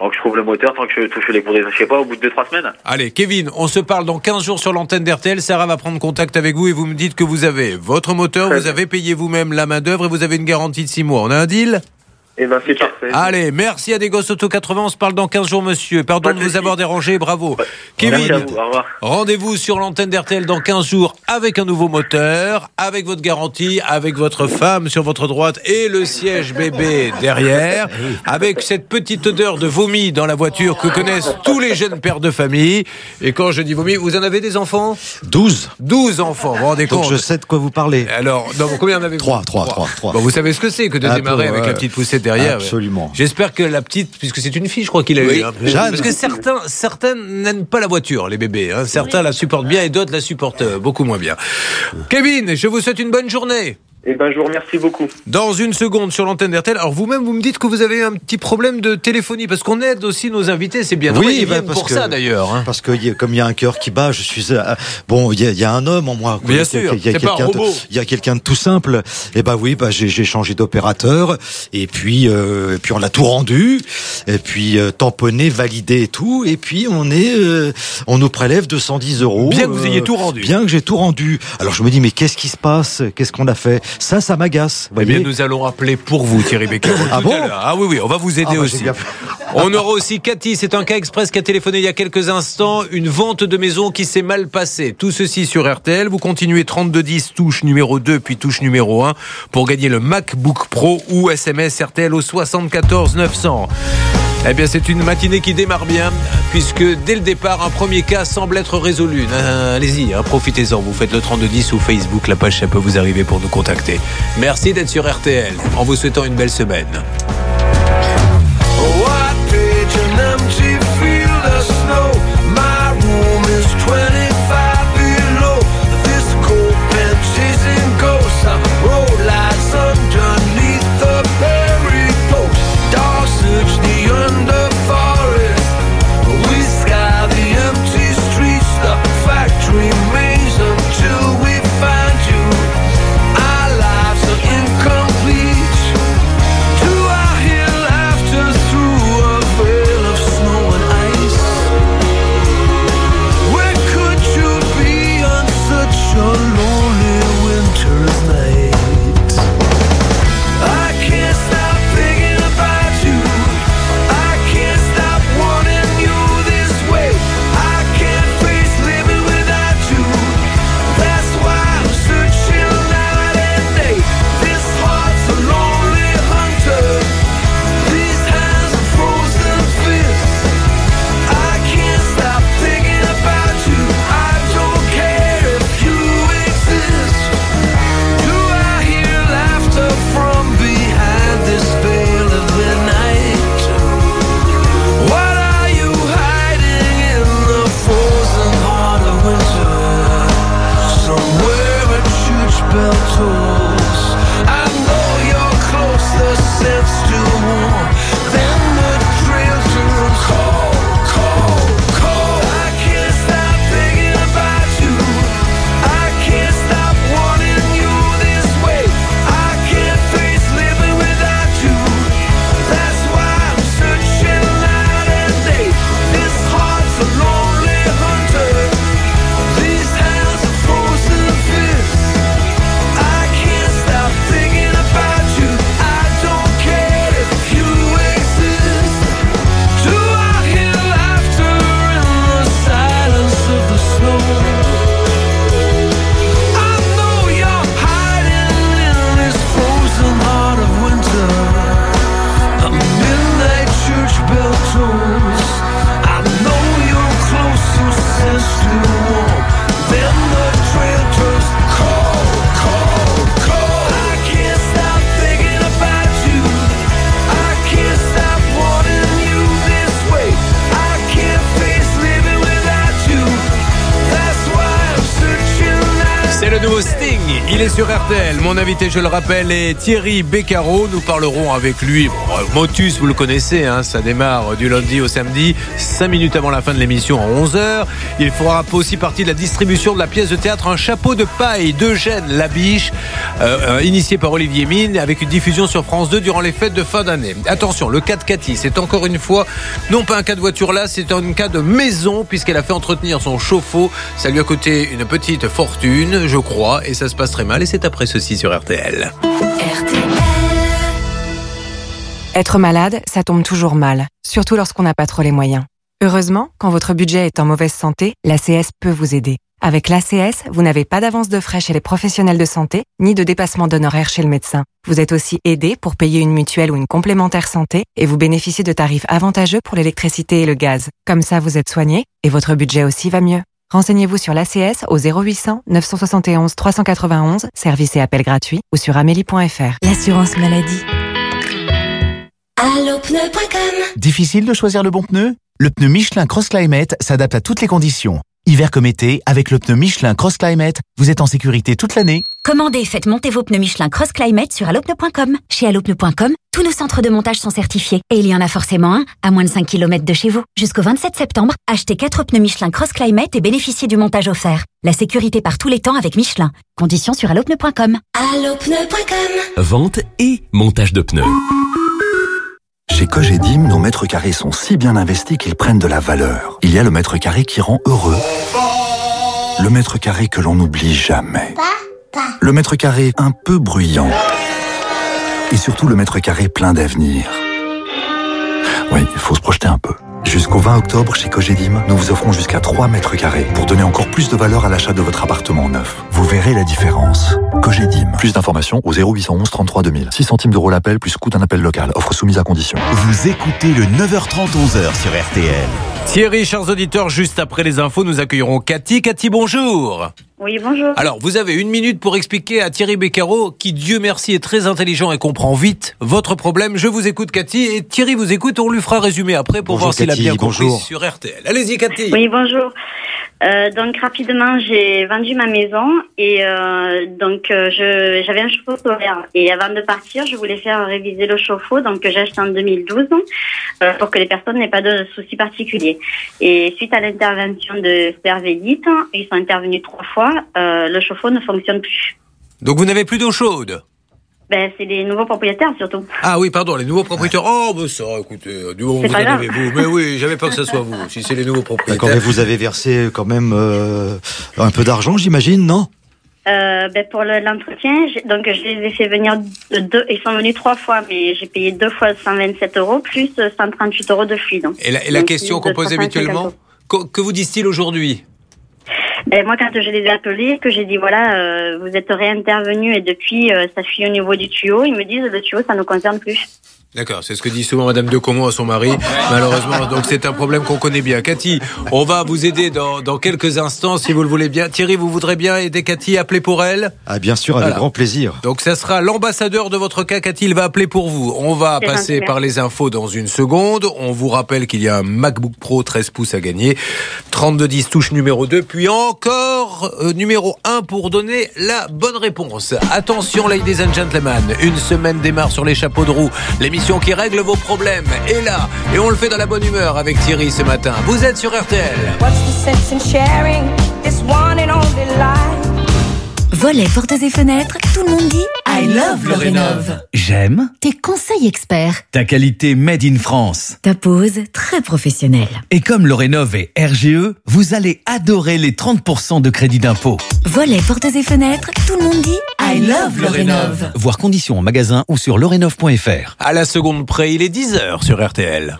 Tant que je trouve le moteur, tant que je touche les cours des... Je sais pas, au bout de 2-3 semaines. Allez, Kevin, on se parle dans 15 jours sur l'antenne d'RTL. Sarah va prendre contact avec vous et vous me dites que vous avez votre moteur, vous avez payé vous-même la main-d'œuvre et vous avez une garantie de 6 mois. On a un deal ? Eh ben, c'est parfait. Allez, merci à des gosses Auto 80. On se parle dans 15 jours, monsieur. Pardon de vous avoir dérangé, bravo. Kevin, merci à vous. Au revoir. Rendez-vous sur l'antenne d'RTL dans 15 jours avec un nouveau moteur, avec votre garantie, avec votre femme sur votre droite et le siège bébé derrière, avec cette petite odeur de vomi dans la voiture que connaissent tous les jeunes pères de famille. Et quand je dis vomi, vous en avez des enfants ? 12. 12 enfants, vous vous rendez compte ? Donc je sais de quoi vous parlez. Alors, non, combien en avez-vous ? 3. Bon, vous savez ce que c'est que de démarrer avec la petite poussette derrière. Absolument. J'espère que la petite, puisque c'est une fille, je crois qu'il a eu. Hein, Jeanne. parce que certains n'aiment pas la voiture, les bébés. Hein. Certains la supportent bien et d'autres la supportent beaucoup moins bien. Kevin, je vous souhaite une bonne journée. Eh ben, je vous remercie beaucoup. Dans une seconde sur l'antenne d'RTL. Alors vous-même, vous me dites que vous avez un petit problème de téléphonie parce qu'on aide aussi nos invités. C'est bien. Oui, ils viennent pour ça d'ailleurs. Hein. Parce que comme il y a un cœur qui bat, je suis bon. Il y a un homme en moi. Bien sûr. Il y a quelqu'un de tout simple. Et oui, j'ai changé d'opérateur. Et puis on a tout rendu. Et puis tamponné, validé et tout. Et puis on nous prélève 210 €. Bien que vous ayez tout rendu. Bien que j'ai tout rendu. Alors je me dis mais qu'est-ce qui se passe ? Qu'est-ce qu'on a fait ? Ça m'agace. Eh bien, nous allons appeler pour vous, Thierry Beccaro. Ah bon ? Ah oui, on va vous aider aussi. On aura aussi Cathy, c'est un cas express qui a téléphoné il y a quelques instants, une vente de maison qui s'est mal passée. Tout ceci sur RTL. Vous continuez 3210, touche numéro 2, puis touche numéro 1 pour gagner le MacBook Pro ou SMS RTL au 74 900. Eh bien, c'est une matinée qui démarre bien, puisque dès le départ, un premier cas semble être résolu. Allez-y, profitez-en. Vous faites le 3210 ou Facebook, la page, ça peut vous arriver pour nous contacter. Merci d'être sur RTL, en vous souhaitant une belle semaine. Il est sur RTL. Mon invité, je le rappelle, est Thierry Beccaro. Nous parlerons avec lui Motus, vous le connaissez, hein, ça démarre du lundi au samedi, 5 minutes avant la fin de l'émission à 11h. Il fera aussi partie de la distribution de la pièce de théâtre Un chapeau de paille d'Eugène Labiche, initié par Olivier Mine, avec une diffusion sur France 2 durant les fêtes de fin d'année. Attention, le cas de Cathy, c'est encore une fois, non pas un cas de voiture là, c'est un cas de maison, puisqu'elle a fait entretenir son chauffe-eau. Ça lui a coûté une petite fortune, je crois, et ça se passe très mal. Et c'est après ceci sur RTL. Être malade, ça tombe toujours mal, surtout lorsqu'on n'a pas trop les moyens. Heureusement, quand votre budget est en mauvaise santé, l'ACS peut vous aider. Avec l'ACS, vous n'avez pas d'avance de frais chez les professionnels de santé, ni de dépassement d'honoraires chez le médecin. Vous êtes aussi aidé pour payer une mutuelle ou une complémentaire santé et vous bénéficiez de tarifs avantageux pour l'électricité et le gaz. Comme ça, vous êtes soigné et votre budget aussi va mieux. Renseignez-vous sur l'ACS au 0800 971 391, service et appel gratuit, ou sur amélie.fr. L'assurance maladie. Allopneu.com. Difficile de choisir le bon pneu ? Le pneu Michelin Cross Climate s'adapte à toutes les conditions. Hiver comme été, avec le pneu Michelin Cross Climate, vous êtes en sécurité toute l'année. Commandez, faites monter vos pneus Michelin Cross Climate sur allopneu.com. Chez allopneu.com, tous nos centres de montage sont certifiés. Et il y en a forcément un à moins de 5 km de chez vous. Jusqu'au 27 septembre, achetez 4 pneus Michelin Cross Climate et bénéficiez du montage offert. La sécurité par tous les temps avec Michelin. Conditions sur allopneu.com. Allopneu.com. Vente et montage de pneus. Chez Cogedim, nos mètres carrés sont si bien investis qu'ils prennent de la valeur. Il y a le mètre carré qui rend heureux. Le mètre carré que l'on n'oublie jamais. Le mètre carré un peu bruyant. Et surtout le mètre carré plein d'avenir. Oui, il faut se projeter un peu. Jusqu'au 20 octobre, chez Cogedim, nous vous offrons jusqu'à 3 mètres carrés pour donner encore plus de valeur à l'achat de votre appartement neuf. Vous verrez la différence. Cogedim. Plus d'informations au 0811 33 2000. 6 centimes d'euros l'appel plus coût d'un appel local. Offre soumise à condition. Vous écoutez le 9h30 11h sur RTL. Thierry, chers auditeurs, juste après les infos, nous accueillerons Cathy. Cathy, bonjour. Oui, bonjour. Alors, vous avez 1 minute pour expliquer à Thierry Beccaro, qui, Dieu merci, est très intelligent et comprend vite votre problème. Je vous écoute, Cathy, et Thierry vous écoute. On lui fera résumer après pour voir s'il a bien compris sur RTL. Allez-y, Cathy. Oui, bonjour. Donc rapidement, j'ai vendu ma maison et j'avais un chauffe-eau solaire. Et avant de partir, je voulais faire réviser le chauffe-eau, donc que j'ai acheté en 2012 pour que les personnes n'aient pas de soucis particuliers. Et suite à l'intervention de Servédite, ils sont intervenus 3 fois, le chauffe-eau ne fonctionne plus. Donc vous n'avez plus d'eau chaude? C'est les nouveaux propriétaires surtout. Ah oui, pardon, les nouveaux propriétaires. Oh, mais ça, écoutez, du moment où vous en avez vous. Mais oui, j'avais peur que ce soit vous, si c'est les nouveaux propriétaires. D'accord, mais vous avez versé quand même un peu d'argent, j'imagine, non? Pour l'entretien, donc je les ai fait venir ils sont venus 3 fois, mais j'ai payé 2 fois 127 € plus 138 € de fluide. Et la question qu'on pose habituellement, que vous disent-ils aujourd'hui? Moi, quand je les ai appelés, que j'ai dit voilà, vous êtes réintervenus et depuis ça fuit au niveau du tuyau, ils me disent le tuyau ça ne concerne plus. D'accord, c'est ce que dit souvent Madame de Comont à son mari, malheureusement, donc c'est un problème qu'on connaît bien. Cathy, on va vous aider dans quelques instants si vous le voulez bien. Thierry, vous voudrez bien aider Cathy, appeler pour elle? Ah bien sûr, avec grand plaisir. Donc ça sera l'ambassadeur de votre cas, Cathy, il va appeler pour vous. On va passer par les infos dans une seconde. On vous rappelle qu'il y a un MacBook Pro 13 pouces à gagner. 3210 touche numéro 2, puis encore numéro 1 pour donner la bonne réponse. Attention, ladies and gentlemen, une semaine démarre sur les chapeaux de roue. L'émission qui règle vos problèmes est là et on le fait dans la bonne humeur avec Thierry ce matin. Vous êtes sur RTL. Volets, portes et fenêtres, tout le monde dit I love le Rénov'. J'aime Tes conseils experts, ta qualité made in France. ta pose très professionnelle. Et comme le Rénov' est RGE, vous allez adorer les 30% de crédit d'impôt. Volets, portes et fenêtres, tout le monde dit I love le Rénov'. Voir conditions en magasin ou sur lerénov.fr. À la seconde près, il est 10h sur RTL.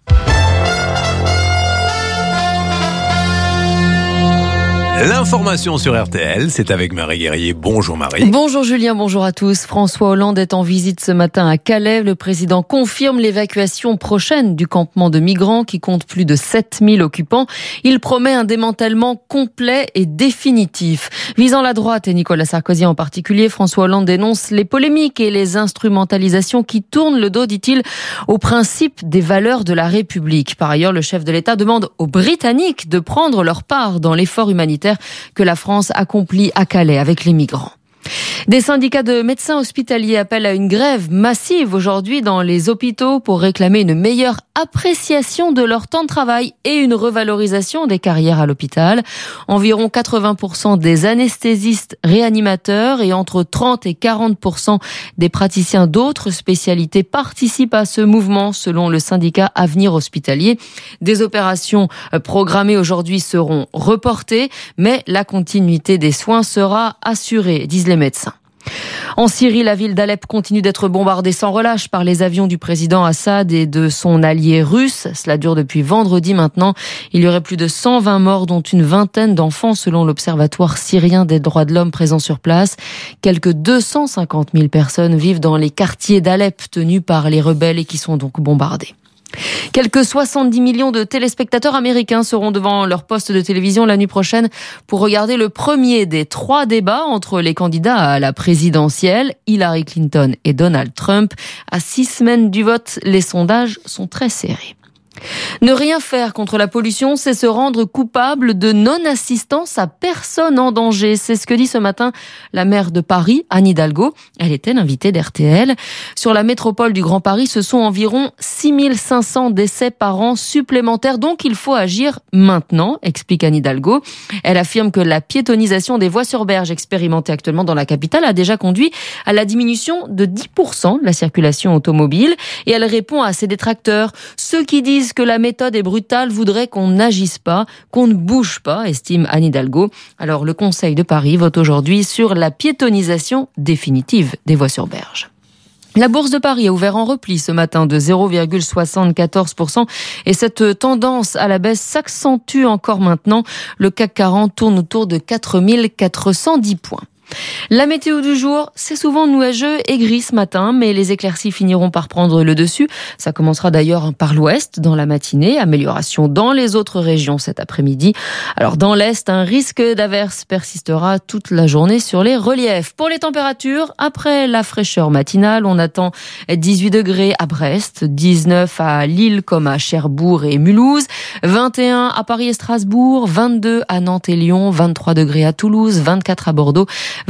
L'information sur RTL, c'est avec Marie Guerrier. Bonjour Marie. Bonjour Julien, bonjour à tous. François Hollande est en visite ce matin à Calais. Le président confirme l'évacuation prochaine du campement de migrants qui compte plus de 7000 occupants. Il promet un démantèlement complet et définitif. Visant la droite et Nicolas Sarkozy en particulier, François Hollande dénonce les polémiques et les instrumentalisations qui tournent le dos, dit-il, au principe des valeurs de la République. Par ailleurs, le chef de l'État demande aux Britanniques de prendre leur part dans l'effort humanitaire que la France accomplit à Calais avec les migrants. Des syndicats de médecins hospitaliers appellent à une grève massive aujourd'hui dans les hôpitaux pour réclamer une meilleure appréciation de leur temps de travail et une revalorisation des carrières à l'hôpital. Environ 80% des anesthésistes réanimateurs et entre 30 et 40% des praticiens d'autres spécialités participent à ce mouvement selon le syndicat Avenir Hospitalier. Des opérations programmées aujourd'hui seront reportées, mais la continuité des soins sera assurée, disent les médecins. En Syrie, la ville d'Alep continue d'être bombardée sans relâche par les avions du président Assad et de son allié russe. Cela dure depuis vendredi maintenant. Il y aurait plus de 120 morts, dont une vingtaine d'enfants, selon l'Observatoire syrien des droits de l'homme présent sur place. Quelques 250 000 personnes vivent dans les quartiers d'Alep tenus par les rebelles et qui sont donc bombardés. Quelques 70 millions de téléspectateurs américains seront devant leur poste de télévision la nuit prochaine pour regarder le premier des 3 débats entre les candidats à la présidentielle, Hillary Clinton et Donald Trump. À 6 semaines du vote, les sondages sont très serrés. Ne rien faire contre la pollution, c'est se rendre coupable de non-assistance à personne en danger. C'est ce que dit ce matin la maire de Paris, Anne Hidalgo. Elle était l'invitée d'RTL. Sur la métropole du Grand Paris, ce sont environ 6500 décès par an supplémentaires. Donc il faut agir maintenant, explique Anne Hidalgo. Elle affirme que la piétonisation des voies sur berge expérimentée actuellement dans la capitale a déjà conduit à la diminution de 10% de la circulation automobile. Et elle répond à ses détracteurs. Ceux qui disent que la méthode est brutale voudraient qu'on n'agisse pas, qu'on ne bouge pas, estime Anne Hidalgo. Alors le Conseil de Paris vote aujourd'hui sur la piétonisation définitive des voies sur berge. La Bourse de Paris a ouvert en repli ce matin de 0,74% et cette tendance à la baisse s'accentue encore maintenant. Le CAC 40 tourne autour de 4410 points. La météo du jour, c'est souvent nuageux et gris ce matin, mais les éclaircies finiront par prendre le dessus. Ça commencera d'ailleurs par l'ouest dans la matinée, amélioration dans les autres régions cet après-midi. Alors dans l'est, un risque d'averse persistera toute la journée sur les reliefs. Pour les températures, après la fraîcheur matinale, on attend 18 degrés à Brest, 19 à Lille comme à Cherbourg et Mulhouse, 21 à Paris et Strasbourg, 22 à Nantes et Lyon, 23 degrés à Toulouse, 24 à Bordeaux,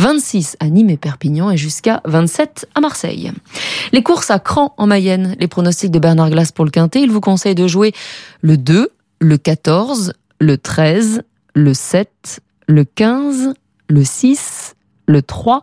26 à Nîmes et Perpignan et jusqu'à 27 à Marseille. Les courses à Cran en Mayenne, les pronostics de Bernard Glass pour le Quintet. Il vous conseille de jouer le 2, le 14, le 13, le 7, le 15, le 6, le 3,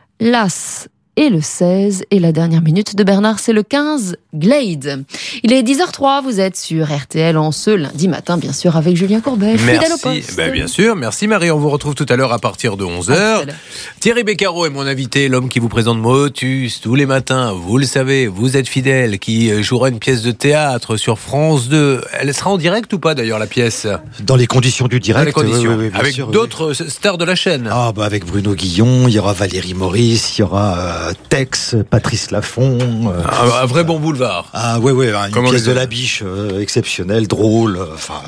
l'As et le 16. Et la dernière minute de Bernard, c'est le 15, Glade. Il est 10h03, vous êtes sur RTL en ce lundi matin, bien sûr, avec Julien Courbet, fidèle au poste. Bien sûr, merci Marie. On vous retrouve tout à l'heure à partir de 11h. Thierry Beccaro est mon invité, l'homme qui vous présente Motus tous les matins. Vous le savez, vous êtes fidèle, qui jouera une pièce de théâtre sur France 2. Elle sera en direct ou pas d'ailleurs, la pièce ? Dans les conditions du direct. Dans les conditions. Oui, avec sûr, d'autres stars de la chaîne. Avec Bruno Guillon, il y aura Valérie Maurice, il y aura Tex, Patrice Laffont. Un vrai bon boulevard. Une pièce de La Biche exceptionnelle, drôle,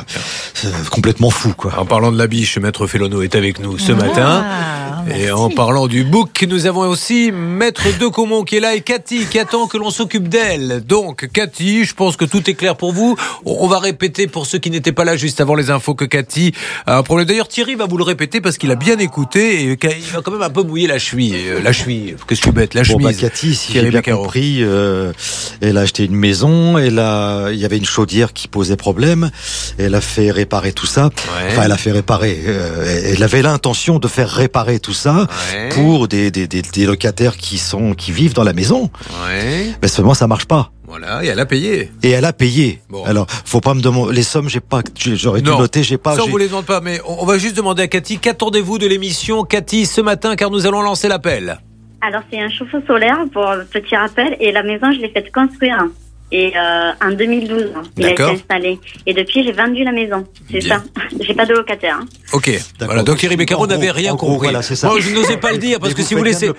complètement fou, quoi. En parlant de La Biche, Maître Félono est avec nous ce matin. Et en parlant du book, nous avons aussi Maître Decomont qui est là et Cathy qui attend que l'on s'occupe d'elle. Donc Cathy, je pense que tout est clair pour vous. On va répéter pour ceux qui n'étaient pas là juste avant les infos que Cathy a un problème. D'ailleurs Thierry va vous le répéter parce qu'il a bien écouté et il va quand même un peu mouiller la cheville. Qu'est-ce que je suis bête, la chemise. Cathy, si j'ai bien compris, elle a acheté une maison, il y avait une chaudière qui posait problème, elle a fait réparer tout ça. Ouais. Enfin, elle a fait réparer. Elle avait l'intention de faire réparer tout ça pour des locataires qui vivent dans la maison. Ouais. Mais seulement ça marche pas. Voilà, et elle a payé. Bon. Alors, faut pas me demander les sommes, j'aurais dû noter, Ça, on vous les demande pas, mais on va juste demander à Cathy, qu'attendez-vous de l'émission, Cathy, ce matin, car nous allons lancer l'appel. Alors, c'est un chauffe-eau solaire, pour petit rappel, et la maison, je l'ai faite construire. Et en 2012, il a été installé. Et depuis, j'ai vendu la maison. C'est ça. J'ai pas de locataire. Ok. Voilà. Donc Thierry Beccaro n'avait rien compris. Voilà, c'est ça. Moi, je n'osais pas le dire parce que si vous laissez,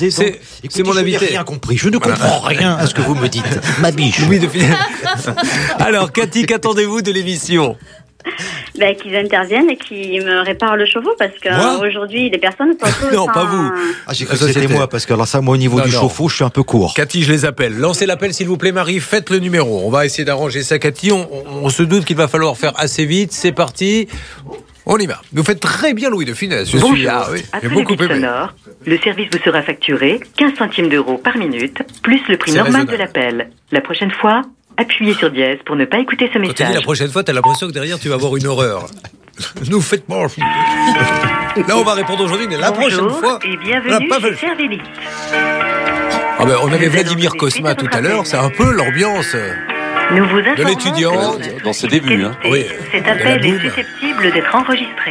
c'est mon invité. Je n'ai rien compris. Je ne comprends rien à ce que vous me dites. Ma biche. Oui, Alors, Cathy, qu'attendez-vous de l'émission ? Qu'ils interviennent et qu'ils me réparent le chauffe-eau parce qu'aujourd'hui les personnes sont non, pas vous. J'ai cru que c'était moi parce que alors ça, moi au niveau du chauffe-eau, je suis un peu court. Cathy, je les appelle. Lancez l'appel s'il vous plaît, Marie. Faites le numéro. On va essayer d'arranger ça, Cathy. On se doute qu'il va falloir faire assez vite. C'est parti. On y va. Vous faites très bien Louis de Funès. Bonjour. J'ai Après beaucoup le bip aimé. sonore, le service vous sera facturé 15 centimes d'euros par minute, plus le prix C'est normal raisonnable. de l'appel. La prochaine fois, appuyez sur dièse pour ne pas écouter ce Quand tu dis la message. prochaine fois, t'as l'impression que derrière tu vas avoir une horreur. Nous faites pas. Là, on va répondre aujourd'hui, mais la prochaine Bonjour fois. et on n'a bienvenue pas chez fait. Servelis. Ah ben, on avait Nous Vladimir allons Cosma donner tout suite à à l'heure. votre C'est un peu l'ambiance Nous vous de informons l'étudiant que dans ses débuts. Hein. Oui. cet de la appel est boum. susceptible d'être enregistré.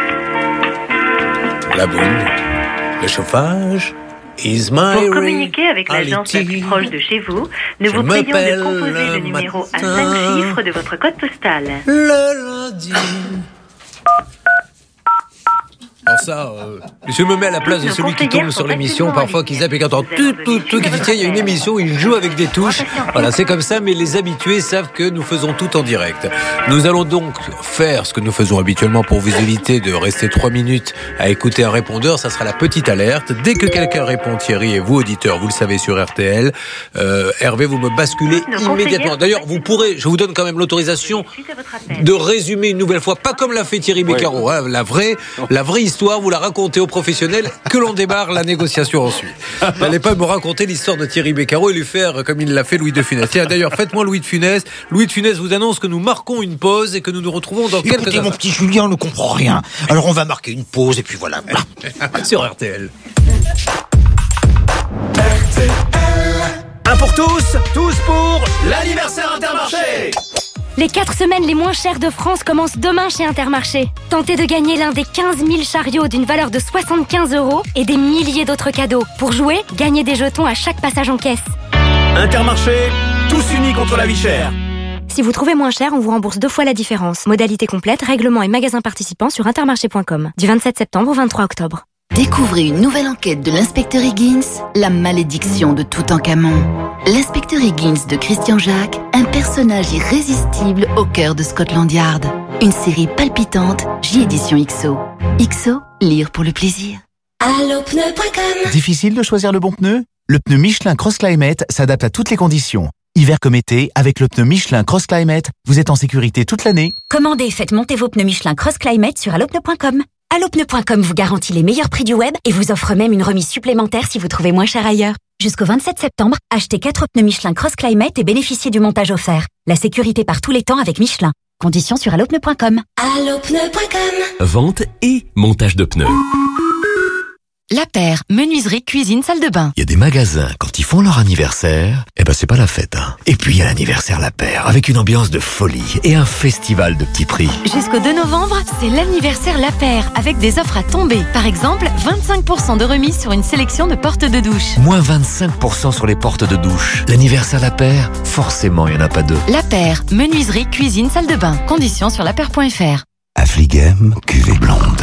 La boum. Le chauffage. Is my Pour ring. communiquer avec l'agence la plus proche de chez vous, nous vous prions m'appelle de composer le le numéro à 5 matin. chiffres de votre code postal. Le lundi. Alors ça, je me mets à la place de celui qui tombe sur l'émission, parfois qui zappe et qui entend tout, qui dit tiens, il y a une émission où il joue avec des touches. Voilà, c'est comme ça, mais les habitués savent que nous faisons tout en direct. Nous allons donc faire ce que nous faisons habituellement pour vous éviter de rester 3 minutes à écouter un répondeur. Ça sera la petite alerte. Dès que quelqu'un répond, Thierry, et vous, auditeurs, vous le savez sur RTL, Hervé, vous me basculez immédiatement. D'ailleurs, vous pourrez, je vous donne quand même l'autorisation de résumer une nouvelle fois, pas comme l'a fait Thierry Beccaro, hein, la vraie histoire, vous la racontez aux professionnels, que l'on démarre la négociation ensuite. N'allez pas me raconter l'histoire de Thierry Beccaro et lui faire comme il l'a fait Louis de Funès. Tiens, d'ailleurs, faites-moi Louis de Funès. Louis de Funès vous annonce que nous marquons une pause et que nous nous retrouvons dans quelques Écoutez, mon petit Julien ne comprend rien. Alors on va marquer une pause et puis voilà. sur RTL. Un pour tous, tous pour l'anniversaire Intermarché. Les 4 semaines les moins chères de France commencent demain chez Intermarché. Tentez de gagner l'un des 15 000 chariots d'une valeur de 75 € et des milliers d'autres cadeaux. Pour jouer, gagnez des jetons à chaque passage en caisse. Intermarché, tous unis contre la vie chère. Si vous trouvez moins cher, on vous rembourse 2 fois la différence. Modalité complète, règlement et magasins participants sur intermarché.com. Du 27 septembre au 23 octobre. Découvrez une nouvelle enquête de l'inspecteur Higgins, la malédiction de Toutankhamon. L'inspecteur Higgins de Christian Jacques, un personnage irrésistible au cœur de Scotland Yard. Une série palpitante, J-Édition XO. XO, lire pour le plaisir. Allopneu.com. Difficile de choisir le bon pneu? Le pneu Michelin Cross Climate s'adapte à toutes les conditions. Hiver comme été, avec le pneu Michelin Cross Climate, vous êtes en sécurité toute l'année. Commandez et faites monter vos pneus Michelin Cross Climate sur allopneu.com. Allopneu.com vous garantit les meilleurs prix du web et vous offre même une remise supplémentaire si vous trouvez moins cher ailleurs. Jusqu'au 27 septembre, achetez 4 pneus Michelin Cross Climate et bénéficiez du montage offert. La sécurité par tous les temps avec Michelin. Conditions sur allopneu.com. Allopneu.com. Vente et montage de pneus. La Paire, menuiserie, cuisine, salle de bain. Il y a des magasins, quand ils font leur anniversaire, c'est pas la fête, hein. Et puis il y a l'anniversaire La Paire, avec une ambiance de folie et un festival de petits prix. Jusqu'au 2 novembre, c'est l'anniversaire La Paire, avec des offres à tomber. Par exemple, 25% de remise sur une sélection de portes de douche. Moins 25% sur les portes de douche. L'anniversaire La Paire, forcément, il n'y en a pas deux. La Paire, menuiserie, cuisine, salle de bain. Conditions sur lapaire.fr. Affligem, cuvée blonde.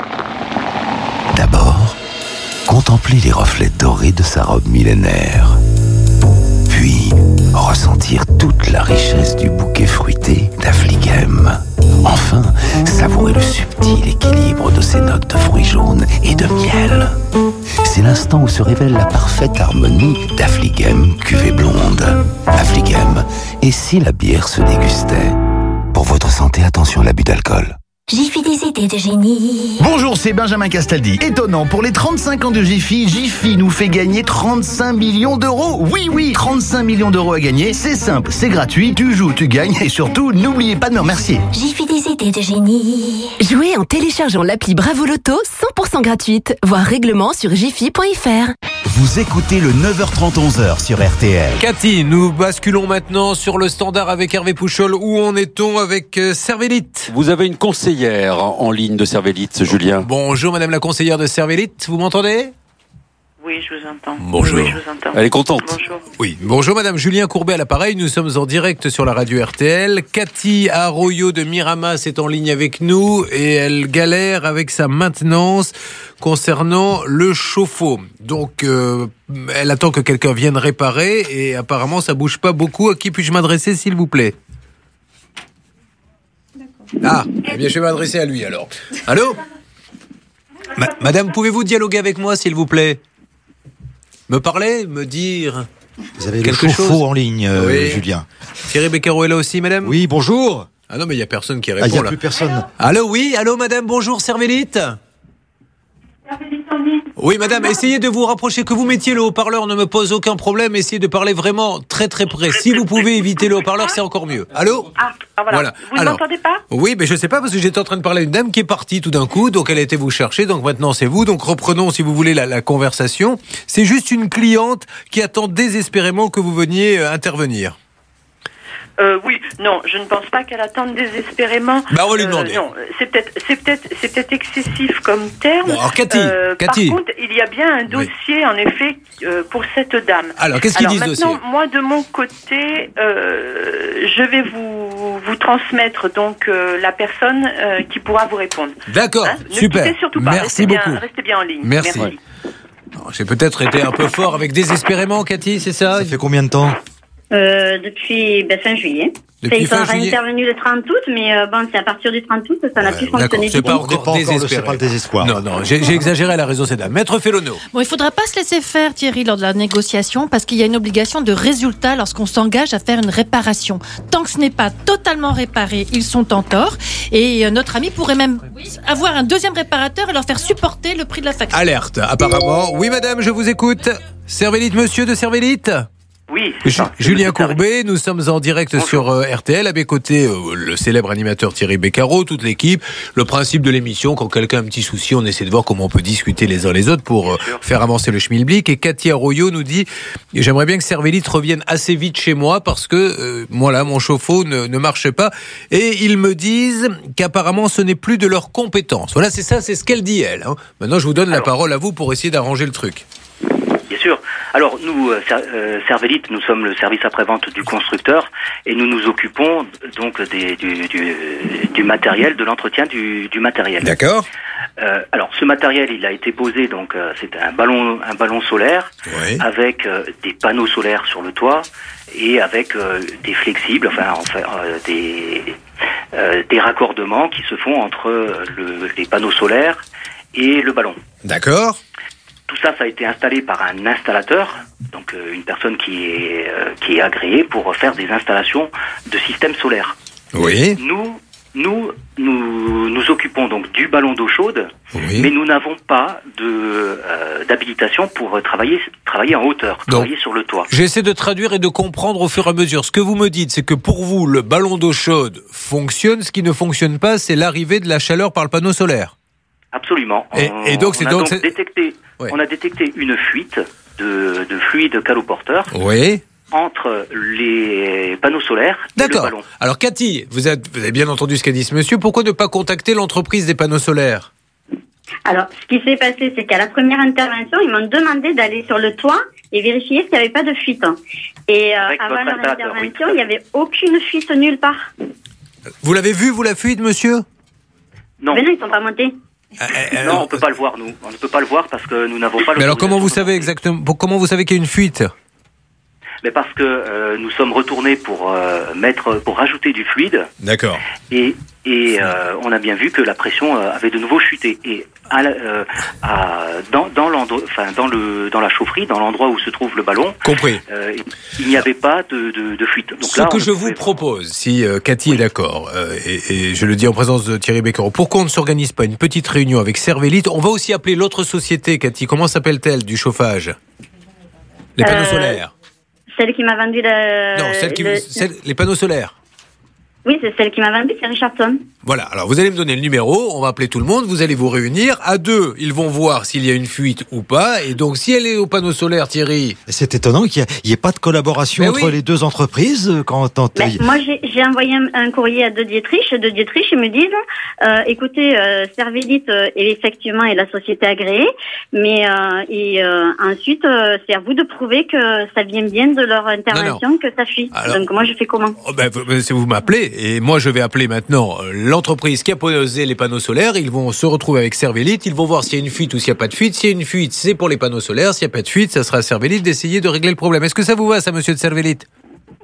D'abord, contempler les reflets dorés de sa robe millénaire. Puis, ressentir toute la richesse du bouquet fruité d'Affligem. Enfin, savourer le subtil équilibre de ses notes de fruits jaunes et de miel. C'est l'instant où se révèle la parfaite harmonie d'Affligem cuvée blonde. Affligem, et si la bière se dégustait? Pour votre santé, attention à l'abus d'alcool. Jiffy des idées de génie. Bonjour, c'est Benjamin Castaldi. Étonnant, pour les 35 ans de Jiffy, Jiffy nous fait gagner 35 millions d'euros. Oui, 35 millions d'euros à gagner. C'est simple, c'est gratuit, tu joues, tu gagnes et surtout, n'oubliez pas de me remercier. Jiffy des idées de génie. Jouez en téléchargeant l'appli Bravo Loto, 100% gratuite. Voir règlement sur jiffy.fr. Vous écoutez le 9h30 11h sur RTL. Cathy, nous basculons maintenant sur le standard avec Hervé Pouchol. Où en est-on avec Servélite? Vous avez une conseillère en ligne de Servélite, Julien. Bonjour madame la conseillère de Servélite, vous m'entendez? Oui, je vous entends. Bonjour. Oui, je vous entends. Elle est contente. Bonjour. Oui, bonjour madame, Julien Courbet à l'appareil, nous sommes en direct sur la radio RTL. Cathy Arroyo de Miramas est en ligne avec nous et elle galère avec sa maintenance concernant le chauffe-eau. Donc elle attend que quelqu'un vienne réparer et apparemment ça bouge pas beaucoup. À qui puis-je m'adresser s'il vous plaît? Ah, eh bien je vais m'adresser à lui alors. Allô? Madame, pouvez-vous dialoguer avec moi s'il vous plaît? Me parler? Me dire Vous avez quelque le chauffe-eau chose en ligne, Oui. Julien. Thierry Beccaro est là aussi, madame? Oui, bonjour. Ah non, mais il n'y a personne qui Il répond n'y a là. plus personne. Allô, oui, allô madame, bonjour, Servélite. Oui madame, essayez de vous rapprocher, que vous mettiez le haut-parleur ne me pose aucun problème, essayez de parler vraiment très très près. Si vous pouvez éviter le haut-parleur, c'est encore mieux. Allô? Voilà. Vous ne m'entendez pas? Oui, mais je sais pas parce que j'étais en train de parler à une dame qui est partie tout d'un coup, donc elle a été vous chercher, donc maintenant c'est vous. Donc reprenons si vous voulez la conversation. C'est juste une cliente qui attend désespérément que vous veniez intervenir. Oui, non, je ne pense pas qu'elle attende désespérément. Bah on va lui demander. Non, c'est peut-être excessif comme terme. Bon, alors Cathy. Par contre, il y a bien un dossier en effet pour cette dame. Alors qu'est-ce qu'il dit ce dossier? Maintenant, moi de mon côté, je vais vous transmettre donc la personne qui pourra vous répondre. D'accord, super. Ne quittez surtout pas. Merci beaucoup. Restez bien en ligne. Merci. J'ai peut-être été un peu fort avec désespérément, Cathy, c'est ça? Ça fait combien de temps? Depuis fin juillet. Depuis fin Ils sont juillet. intervenus le 30 août, mais bon, c'est à partir du 30 août, ça n'a plus fonctionné. C'est pas encore désespéré. C'est pas le désespoir. Non, j'ai exagéré à la raison, c'est dame. Maître Fellono. Bon, il ne faudra pas se laisser faire, Thierry, lors de la négociation, parce qu'il y a une obligation de résultat lorsqu'on s'engage à faire une réparation. Tant que ce n'est pas totalement réparé, ils sont en tort. Et notre ami pourrait même avoir un deuxième réparateur et leur faire supporter le prix de la facture. Alerte, apparemment. Oui, madame, je vous écoute. Servélite, monsieur de Servélite? Oui. Julien Courbet, nous sommes en direct sur RTL, à mes côtés le célèbre animateur Thierry Beccaro, toute l'équipe. Le principe de l'émission, quand quelqu'un a un petit souci, on essaie de voir comment on peut discuter les uns les autres pour faire avancer le schmilblick. Et Cathy Arroyo nous dit, j'aimerais bien que Servélite revienne assez vite chez moi parce que mon chauffe-eau ne marche pas. Et ils me disent qu'apparemment ce n'est plus de leur compétence. Voilà, c'est ce qu'elle dit elle. Hein. Maintenant, je vous donne la parole à vous pour essayer d'arranger le truc. Bien sûr. Alors nous, Servélite, nous sommes le service après-vente du constructeur et nous nous occupons donc du matériel, de l'entretien du matériel. D'accord. Alors ce matériel, il a été posé donc c'est un ballon solaire avec des panneaux solaires sur le toit et avec des flexibles, des raccordements qui se font entre les panneaux solaires et le ballon. D'accord. Tout ça, ça a été installé par un installateur, donc une personne qui est agréée pour faire des installations de systèmes solaires. Oui. Nous occupons donc du ballon d'eau chaude, mais nous n'avons pas d'habilitation pour travailler en hauteur, travailler sur le toit. J'essaie de traduire et de comprendre au fur et à mesure. Ce que vous me dites, c'est que pour vous, le ballon d'eau chaude fonctionne. Ce qui ne fonctionne pas, c'est l'arrivée de la chaleur par le panneau solaire. Absolument. On a détecté une fuite de fluide caloporteur entre les panneaux solaires et le ballon. Alors Cathy, vous avez bien entendu ce qu'a dit ce monsieur. Pourquoi ne pas contacter l'entreprise des panneaux solaires? Alors, ce qui s'est passé, c'est qu'à la première intervention, ils m'ont demandé d'aller sur le toit et vérifier s'il n'y avait pas de fuite. Et avant leur intervention, il n'y avait aucune fuite nulle part. Vous l'avez vu, vous, la fuite, monsieur? Non. Mais non, ils ne sont pas montés. Non, on ne peut pas le voir, nous. On ne peut pas le voir parce que nous n'avons pas le... Mais alors, comment vous savez exactement? Comment vous savez qu'il y a une fuite? Mais parce que nous sommes retournés pour rajouter du fluide. D'accord. Et on a bien vu que la pression avait de nouveau chuté. Et dans la chaufferie, dans l'endroit où se trouve le ballon, il n'y avait pas de fuite. Donc ce que je vous propose, si Cathy est d'accord, et je le dis en présence de Thierry Beccaro, pourquoi on ne s'organise pas une petite réunion avec Servélite? On va aussi appeler l'autre société, Cathy. Comment s'appelle-t-elle, du chauffage? Les panneaux solaires. Celle qui m'a vendu les panneaux solaires. Oui, c'est celle qui m'a vendu, c'est Richardson. Voilà, alors vous allez me donner le numéro, on va appeler tout le monde, vous allez vous réunir. À deux, ils vont voir s'il y a une fuite ou pas. Et donc, si elle est au panneau solaire, Thierry... C'est étonnant qu'il n'y ait pas de collaboration entre les deux entreprises. Moi, j'ai envoyé un courrier à De Dietrich. De Dietrich, ils me disent, écoutez, Servélite effectivement est la société agréée, mais ensuite, c'est à vous de prouver que ça vient bien de leur intervention, que ça fuit. Alors, donc moi, je fais comment? Si vous m'appelez, et moi je vais appeler maintenant l'entreprise qui a posé les panneaux solaires, ils vont se retrouver avec Servélite, ils vont voir s'il y a une fuite ou s'il n'y a pas de fuite. S'il y a une fuite, c'est pour les panneaux solaires, s'il n'y a pas de fuite, ça sera à Servélite d'essayer de régler le problème. Est-ce que ça vous va, ça, monsieur de Servélite?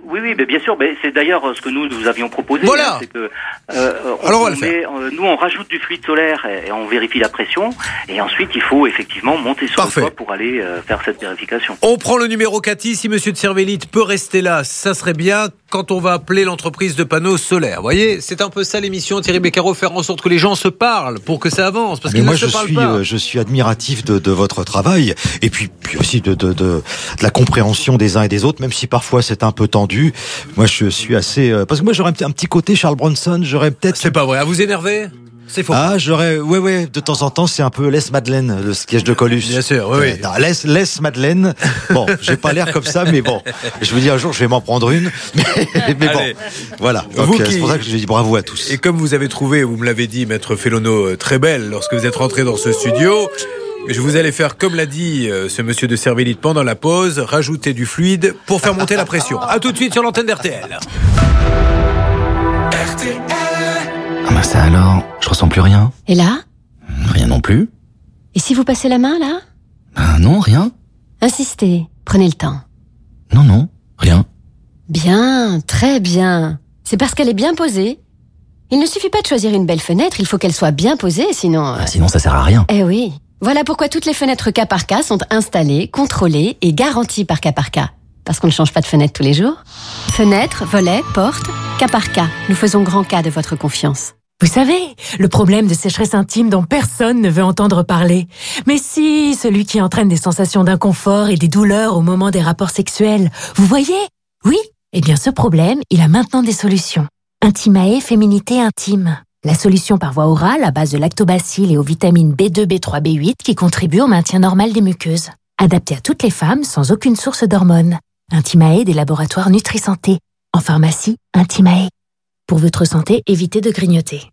Oui, mais bien sûr, mais c'est d'ailleurs ce que nous avions proposé. Voilà. C'est que nous on rajoute du fluide solaire et on vérifie la pression, et ensuite il faut effectivement monter sur le toit pour aller faire cette vérification. On prend le numéro Cathy. Si Monsieur de Servellite peut rester là, ça serait bien. Quand on va appeler l'entreprise de panneaux solaires, vous voyez, c'est un peu ça l'émission. Thierry Beccaro, faire en sorte que les gens se parlent pour que ça avance, parce qu'ils ne se parlent pas. Je suis admiratif de votre travail, et puis aussi de la compréhension des uns et des autres, même si parfois c'est un peu tendu. Moi, je suis assez parce que moi j'aurais un petit côté Charles Bronson. J'aurais peut-être. C'est pas vrai. À vous énerver? C'est faux. Ah, ouais, de temps en temps, c'est un peu Les Madeleine, le sketch de Coluche. Bien sûr, oui. Les Madeleine. Bon, j'ai pas l'air comme ça, mais bon. Je me dis un jour, je vais m'en prendre une. Mais bon, voilà. Donc, c'est pour ça que je dis bravo à tous. Et comme vous avez trouvé, vous me l'avez dit, Maître Fellono, très belle lorsque vous êtes rentré dans ce studio, je vous allez faire, comme l'a dit ce monsieur de Servellite pendant la pause, rajouter du fluide pour faire monter la pression. À tout de suite sur l'antenne d'RTL. Ah bah ça alors, je ressens plus rien. Et là? Rien non plus. Et si vous passez la main, là? Ah non, rien. Insistez, prenez le temps. Non, rien. Bien, très bien. C'est parce qu'elle est bien posée. Il ne suffit pas de choisir une belle fenêtre, il faut qu'elle soit bien posée, sinon... Sinon ça sert à rien. Eh oui. Voilà pourquoi toutes les fenêtres cas par cas sont installées, contrôlées et garanties par cas par cas. Parce qu'on ne change pas de fenêtre tous les jours. Fenêtres, volets, portes, cas par cas. Nous faisons grand cas de votre confiance. Vous savez, le problème de sécheresse intime dont personne ne veut entendre parler. Mais si, celui qui entraîne des sensations d'inconfort et des douleurs au moment des rapports sexuels. Vous voyez? Oui. Eh bien, ce problème, il a maintenant des solutions. Intimae Féminité Intime. La solution par voie orale à base de lactobacilles et aux vitamines B2, B3, B8 qui contribuent au maintien normal des muqueuses. Adapté à toutes les femmes sans aucune source d'hormones. Intimae des laboratoires Nutri-Santé. En pharmacie, Intimae. Pour votre santé, évitez de grignoter.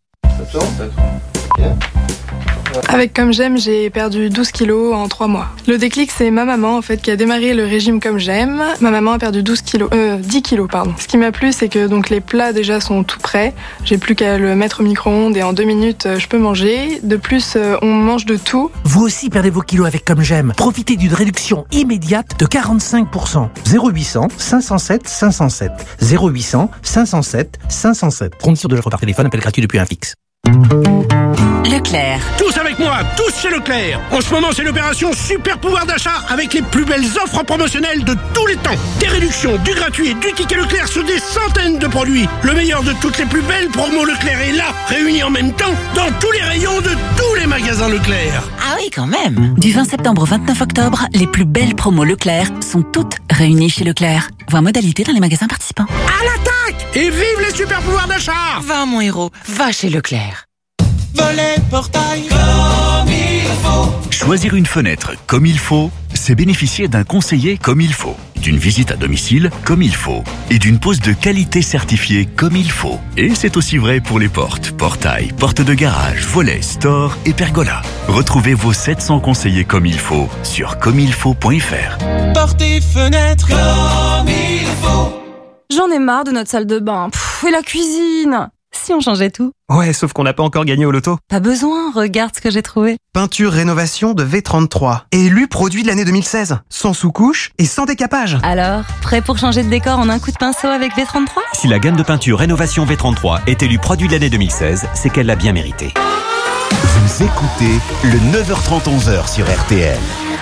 Avec Comme J'aime, j'ai perdu 12 kilos en 3 mois. Le déclic, c'est ma maman, en fait, qui a démarré le régime Comme J'aime. Ma maman a perdu 10 kilos, pardon. Ce qui m'a plu, c'est que donc les plats déjà sont tout prêts. J'ai plus qu'à le mettre au micro-ondes et en 2 minutes, je peux manger. De plus, on mange de tout. Vous aussi perdez vos kilos avec Comme J'aime. Profitez d'une réduction immédiate de 45%. 0800 507 507. 0800 507 507. Condition de l'offre par téléphone, appel gratuit depuis un fixe. Leclerc. Tous avec moi, tous chez Leclerc. En ce moment, c'est l'opération Super Pouvoir d'achat avec les plus belles offres promotionnelles de tous les temps. Des réductions, du gratuit et du ticket Leclerc sur des centaines de produits. Le meilleur de toutes les plus belles promos Leclerc est là, réunis en même temps dans tous les rayons de tous les magasins Leclerc. Ah oui, quand même. Du 20 septembre au 29 octobre, les plus belles promos Leclerc sont toutes réunies chez Leclerc. Voir modalité dans les magasins participants. À l'attaque! Et vive les super pouvoirs d'achat! Va mon héros, va chez Leclerc. Volet portail comme il faut. Choisir une fenêtre comme il faut, c'est bénéficier d'un conseiller comme il faut, d'une visite à domicile comme il faut et d'une pose de qualité certifiée comme il faut. Et c'est aussi vrai pour les portes, portails, portes de garage, volets, stores et pergolas. Retrouvez vos 700 conseillers comme il faut sur commilfaut.fr. Portes et fenêtres comme il faut. J'en ai marre de notre salle de bain. Et la cuisine. Si on changeait tout. Ouais, sauf qu'on n'a pas encore gagné au loto. Pas besoin, regarde ce que j'ai trouvé. Peinture rénovation de V33. Élu produit de l'année 2016. Sans sous-couche et sans décapage. Alors, prêt pour changer de décor en un coup de pinceau avec V33 ? Si la gamme de peinture rénovation V33 est élue produit de l'année 2016, c'est qu'elle l'a bien mérité. Vous écoutez le 9h30 11h sur RTL.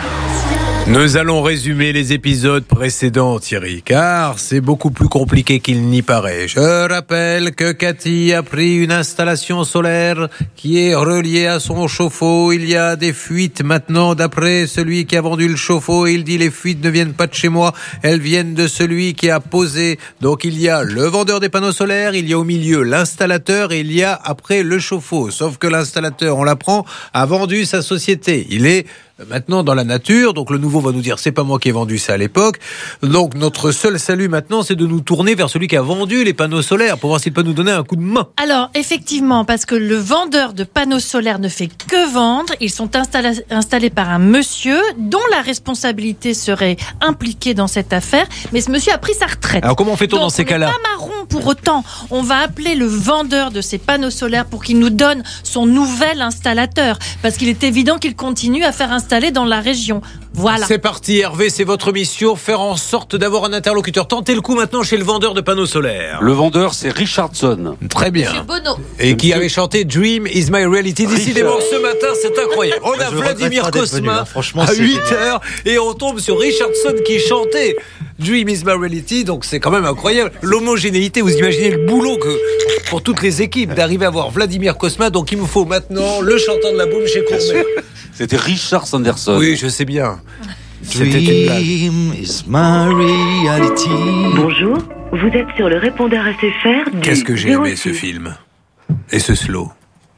Nous allons résumer les épisodes précédents, Thierry, car c'est beaucoup plus compliqué qu'il n'y paraît. Je rappelle que Cathy a pris une installation solaire qui est reliée à son chauffe-eau. Il y a des fuites maintenant, d'après celui qui a vendu le chauffe-eau. Il dit les fuites ne viennent pas de chez moi, elles viennent de celui qui a posé. Donc il y a le vendeur des panneaux solaires, il y a au milieu l'installateur et il y a après le chauffe-eau. Sauf que l'installateur, on l'apprend, a vendu sa société. Il est maintenant dans la nature, donc le nouveau va nous dire c'est pas moi qui ai vendu ça à l'époque. Donc notre seul salut maintenant, c'est de nous tourner vers celui qui a vendu les panneaux solaires pour voir s'il peut nous donner un coup de main. Alors effectivement, parce que le vendeur de panneaux solaires ne fait que vendre, ils sont installés par un monsieur dont la responsabilité serait impliquée dans cette affaire, mais ce monsieur a pris sa retraite. Alors comment fait-on dans ces cas-là ? On n'est pas marron pour autant. On va appeler le vendeur de ces panneaux solaires pour qu'il nous donne son nouvel installateur, parce qu'il est évident qu'il continue à faire installer dans la région. Voilà. C'est parti, Hervé, c'est votre mission, faire en sorte d'avoir un interlocuteur. Tentez le coup maintenant chez le vendeur de panneaux solaires. Le vendeur, c'est Richardson. Très bien. Monsieur Bono. Et qui avait chanté Dream is my reality. Décidément, ce matin, c'est incroyable. On a Je Vladimir regrette pas d'être venu, Cosma hein. Franchement, à c'est 8h et on tombe sur Richardson qui chantait Dream is my reality. Donc c'est quand même incroyable. L'homogénéité, vous imaginez le boulot que pour toutes les équipes d'arriver à voir Vladimir Cosma. Donc il me faut maintenant le chanteur de la boum chez Courbet. C'était Richard Sanderson. Oui, je sais bien. C'était une blague. Dream is my reality. Bonjour, vous êtes sur le répondeur SFR du Qu'est-ce que j'ai aimé 06. ce film. Et ce slow.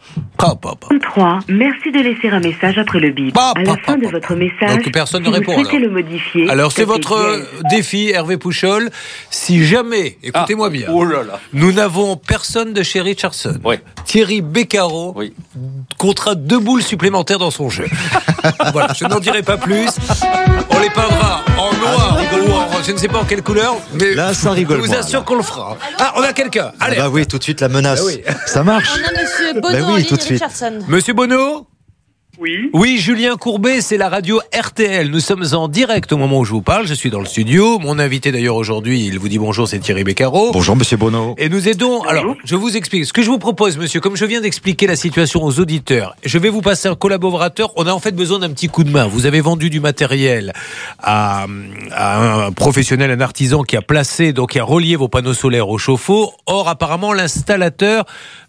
3. Merci de laisser un message après le bip. À la fin de votre message, Donc personne si ne répond, vous souhaitez alors. le modifier. Alors c'est tapez votre dièse. défi, Hervé Pouchol. Si jamais, écoutez-moi bien, nous n'avons personne de chez Richardson, Thierry Beccaro comptera 2 boules supplémentaires dans son jeu. Voilà, je n'en dirai pas plus. On les peindra en noir ou en je ne sais pas en quelle couleur, mais là, ça rigole je vous moins, assure qu'on le fera. Ah, on a quelqu'un. Ah Allez. bah oui, tout de suite la menace. Ah oui. Ça marche. On a Monsieur Bono Ben oui, en ligne, tout de suite. Richardson. Monsieur Bono? Oui. Oui, Julien Courbet, c'est la radio RTL. Nous sommes en direct au moment où je vous parle. Je suis dans le studio. Mon invité d'ailleurs aujourd'hui, il vous dit bonjour, c'est Thierry Beccaro. Bonjour Monsieur Bono. Et nous aidons. Alors, je vous explique. Ce que je vous propose, monsieur, comme je viens d'expliquer la situation aux auditeurs, je vais vous passer un collaborateur. On a en fait besoin d'un petit coup de main. Vous avez vendu du matériel à un professionnel, un artisan qui a placé, donc qui a relié vos panneaux solaires au chauffe-eau. Or, apparemment, l'installateur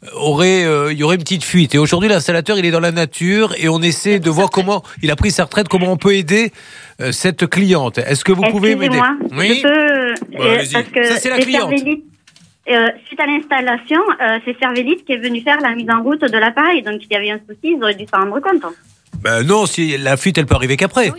il y aurait une petite fuite. Et aujourd'hui, l'installateur, il est dans la nature et on essaie de voir comment il a pris sa retraite, comment on peut aider cette cliente. Est-ce que vous pouvez m'aider? Oui. Je peux, allez-y. parce que Ça, c'est la cliente. Suite à l'installation, c'est Servélite qui est venu faire la mise en route de l'appareil. Donc, il y avait un souci, ils auraient dû s'en rendre compte. Ben non, si la fuite, elle peut arriver qu'après.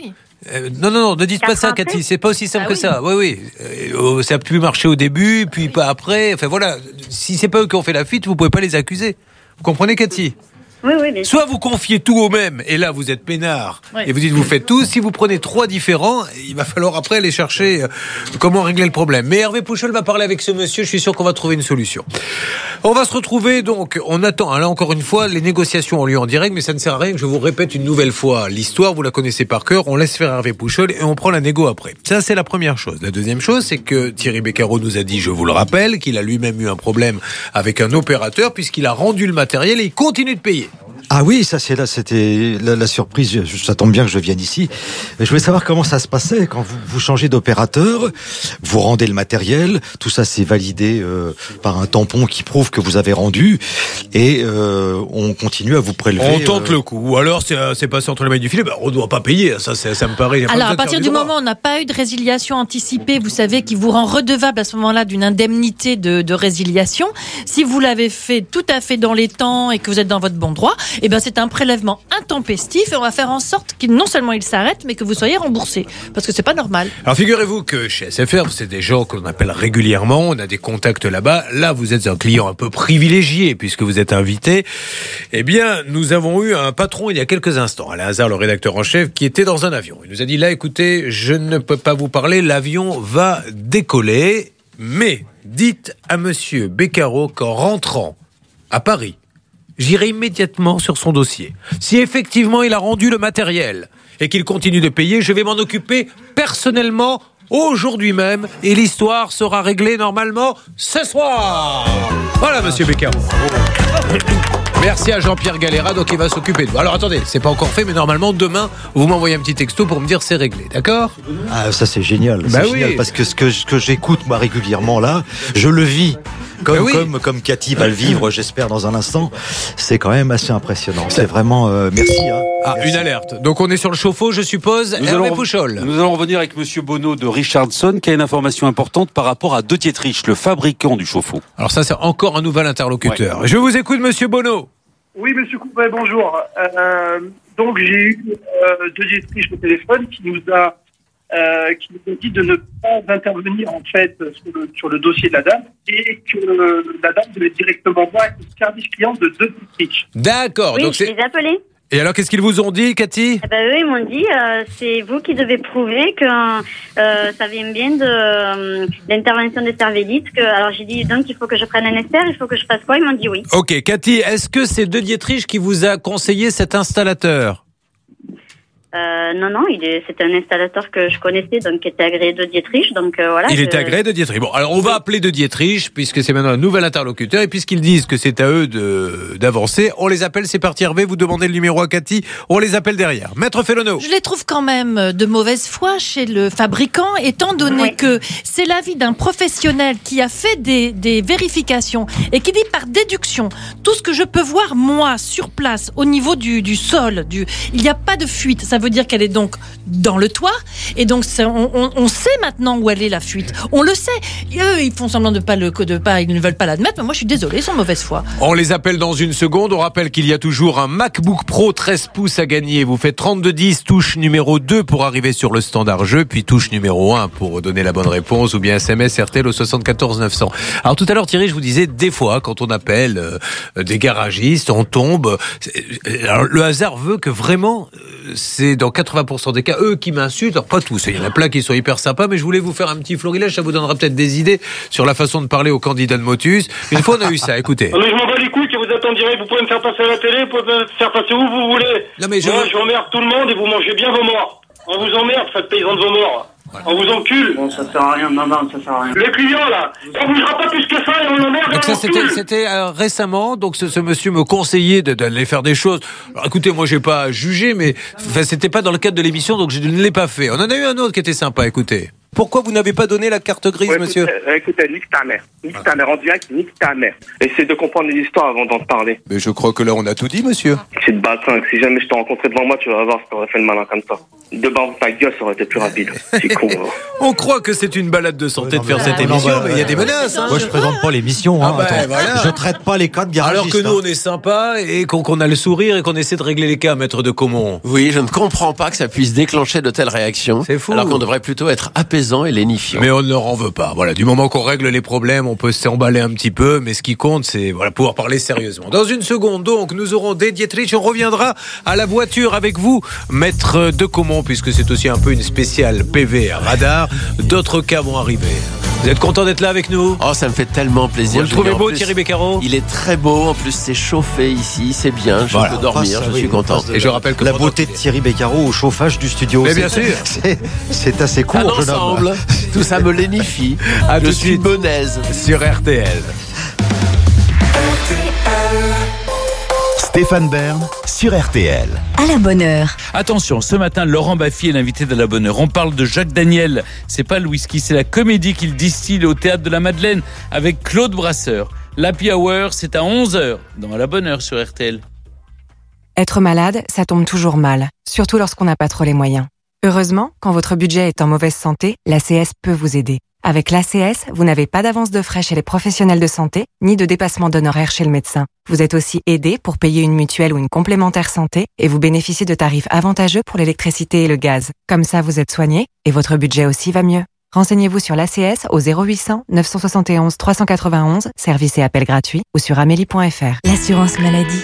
Non, ne dites pas ça, Cathy. C'est pas aussi simple que ça. Oui. Ça a pu marcher au début, puis pas après. Enfin voilà. Si c'est pas eux qui ont fait la fuite, vous pouvez pas les accuser. Vous comprenez, Cathy? Oui, bien Soit vous confiez tout au même, et là vous êtes peinard, et vous dites vous faites tout. Si vous prenez 3 différents, il va falloir après aller chercher comment régler le problème. Mais Hervé Pouchol va parler avec ce monsieur, je suis sûr qu'on va trouver une solution. On va se retrouver donc, on attend, là encore une fois, les négociations ont lieu en direct, mais ça ne sert à rien que je vous répète une nouvelle fois l'histoire, vous la connaissez par cœur, on laisse faire Hervé Pouchol et on prend la négo après. Ça c'est la première chose. La deuxième chose, c'est que Thierry Beccaro nous a dit, je vous le rappelle, qu'il a lui-même eu un problème avec un opérateur puisqu'il a rendu le matériel et il continue de payer. Ah oui, ça c'est là, c'était la surprise. Ça tombe bien que je vienne ici. Je voulais savoir comment ça se passait quand vous changez d'opérateur, vous rendez le matériel, tout ça c'est validé par un tampon qui prouve que vous avez rendu, et on continue à vous prélever. On tente le coup. Ou alors c'est passé entre les mailles du filet. Ben, on ne doit pas payer. Ça me paraît. Alors à partir du moment où on n'a pas eu de résiliation anticipée, vous savez, qui vous rend redevable à ce moment-là d'une indemnité de résiliation, si vous l'avez fait tout à fait dans les temps et que vous êtes dans votre bon droit, eh ben c'est un prélèvement intempestif et on va faire en sorte qu'il non seulement il s'arrête, mais que vous soyez remboursé, parce que c'est pas normal. Alors figurez-vous que chez SFR, c'est des gens qu'on appelle régulièrement, on a des contacts là-bas. Là, vous êtes un client un peu privilégié puisque vous êtes invité. Eh bien, nous avons eu un patron il y a quelques instants, Alain Hazard, le rédacteur en chef, qui était dans un avion. Il nous a dit là, écoutez, je ne peux pas vous parler, l'avion va décoller, mais dites à monsieur Beccaro qu'en rentrant à Paris, j'irai immédiatement sur son dossier. Si effectivement il a rendu le matériel et qu'il continue de payer, je vais m'en occuper personnellement aujourd'hui même et l'histoire sera réglée normalement ce soir. Voilà, monsieur Beccaro. Merci à Jean-Pierre Galera, donc il va s'occuper de vous. Alors attendez, c'est pas encore fait, mais normalement demain, vous m'envoyez un petit texto pour me dire c'est réglé, d'accord? Ah, ça c'est génial. Bah c'est oui. génial parce que ce que j'écoute moi régulièrement là, je le vis. Comme Cathy va le vivre, j'espère, dans un instant. C'est quand même assez impressionnant. C'est vraiment... merci. Merci. Une alerte. Donc on est sur le chauffe-eau, je suppose. Hervé Pouchol. Nous allons revenir avec monsieur Bono de Richardson qui a une information importante par rapport à De Dietrich, le fabricant du chauffe-eau. Alors ça, c'est encore un nouvel interlocuteur. Ouais. Je vous écoute, monsieur Bono. Oui, monsieur Courbet, bonjour. Donc j'ai eu De Dietrich au téléphone qui nous a dit de ne pas intervenir en fait sur le dossier de la dame et que la dame devait directement voir avec le service client de Dietrich. D'accord. Oui, donc je les ai appelés. Et alors, qu'est-ce qu'ils vous ont dit, Cathy? Eux, ils m'ont dit, c'est vous qui devez prouver que ça vient bien de l'intervention des Servélite. Alors j'ai dit, donc il faut que je prenne un expert, il faut que je fasse quoi? Ils m'ont dit oui. Ok, Cathy, est-ce que c'est De Dietrich qui vous a conseillé cet installateur? Non, c'est un installateur que je connaissais, donc qui était agréé de Dietrich, donc voilà. Il était agréé de Dietrich. Bon, alors on va appeler de Dietrich, puisque c'est maintenant un nouvel interlocuteur, et puisqu'ils disent que c'est à eux d'avancer, on les appelle, c'est parti Hervé, vous demandez le numéro à Cathy, on les appelle derrière. Maître Fellono. Je les trouve quand même de mauvaise foi chez le fabricant, étant donné que c'est l'avis d'un professionnel qui a fait des vérifications et qui dit par déduction, tout ce que je peux voir moi sur place au niveau du sol, il n'y a pas de fuite. Ça veut dire qu'elle est donc dans le toit, et donc on sait maintenant où elle est, la fuite. On le sait. Et eux, ils font semblant ils ne veulent pas l'admettre, mais moi je suis désolée, ils sont de mauvaise foi. On les appelle dans une seconde. On rappelle qu'il y a toujours un MacBook Pro 13 pouces à gagner. Vous faites 3210, touche numéro 2 pour arriver sur le standard jeu, puis touche numéro 1 pour donner la bonne réponse, ou bien SMS RTL au 74 900. Alors tout à l'heure Thierry, je vous disais, des fois quand on appelle des garagistes, on tombe. Alors, le hasard veut que vraiment, c'est dans 80% des cas eux qui m'insultent. Alors pas tous, il y en a plein qui sont hyper sympas, mais je voulais vous faire un petit florilège, ça vous donnera peut-être des idées sur la façon de parler aux candidats de Motus. Une fois on a eu ça, écoutez. Non mais je m'en bats les couilles que vous êtes en direct, vous pouvez me faire passer à la télé, vous pouvez me faire passer où vous voulez. Non mais moi je emmerde tout le monde et vous mangez bien vos morts. On vous emmerde, faites paysan de vos morts. Voilà. On vous encule. Bon, ça sert à rien, non, ça sert à rien. Les clients, là, on bougera pas plus que ça et on emmerde. Donc ça, c'était récemment, donc ce monsieur me conseillait d'aller faire des choses. Alors écoutez, moi j'ai pas jugé, mais c'était pas dans le cadre de l'émission, donc je ne l'ai pas fait. On en a eu un autre qui était sympa, écoutez. Pourquoi vous n'avez pas donné la carte grise, monsieur ? Écoutez, nique ta mère. Nique ta mère, en direct, nique ta mère. Essaye de comprendre les histoires avant d'en parler. Mais je crois que là, on a tout dit, monsieur. C'est de bassin. Si jamais je t'ai rencontré devant moi, tu vas voir si t'aurais fait le malin comme ça. De bas ta gueule, ça aurait été plus rapide. C'est con. On croit que c'est une balade de santé de faire cette émission, mais il y a des menaces. Moi, je présente pas l'émission. Voilà. Je traite pas les cas de garagistes. Alors que nous, on est sympa et qu'on a le sourire et qu'on essaie de régler les cas, maître de Caumont. Oui, je ne comprends pas que ça puisse déclencher de telles réactions. C'est fou. Alors qu'on devrait plutôt être apaisant et lénifiant. Mais on ne leur en veut pas. Voilà, du moment qu'on règle les problèmes, on peut s'emballer un petit peu, mais ce qui compte, c'est pouvoir parler sérieusement. Dans une seconde, donc, nous aurons des Dietrich. On reviendra à la voiture avec vous, maître de Caumont, puisque c'est aussi un peu une spéciale PV à radar. D'autres cas vont arriver. Vous êtes content d'être là avec nous ? Oh, ça me fait tellement plaisir. Vous le trouvez beau, Thierry Beccaro ? Il est très beau. En plus, c'est chauffé ici. C'est bien. Je peux dormir. Je suis content. Et je rappelle que la beauté de Thierry Beccaro au chauffage du studio. Mais bien sûr. C'est assez court, jeune homme. Tout ça me lénifie. Je suis bonaise. Sur RTL. Stéphane Bern sur RTL. À la bonne heure. Attention, ce matin, Laurent Baffy est l'invité de la bonne heure. On parle de Jacques Daniel. C'est pas le whisky, c'est la comédie qu'il distille au Théâtre de la Madeleine avec Claude Brasseur. L'Happy Hour, c'est à 11h dans la bonne heure sur RTL. Être malade, ça tombe toujours mal, surtout lorsqu'on n'a pas trop les moyens. Heureusement, quand votre budget est en mauvaise santé, l'ACS peut vous aider. Avec l'ACS, vous n'avez pas d'avance de frais chez les professionnels de santé, ni de dépassement d'honoraires chez le médecin. Vous êtes aussi aidé pour payer une mutuelle ou une complémentaire santé et vous bénéficiez de tarifs avantageux pour l'électricité et le gaz. Comme ça, vous êtes soigné et votre budget aussi va mieux. Renseignez-vous sur l'ACS au 0800 971 391, service et appel gratuit, ou sur amélie.fr. L'assurance maladie.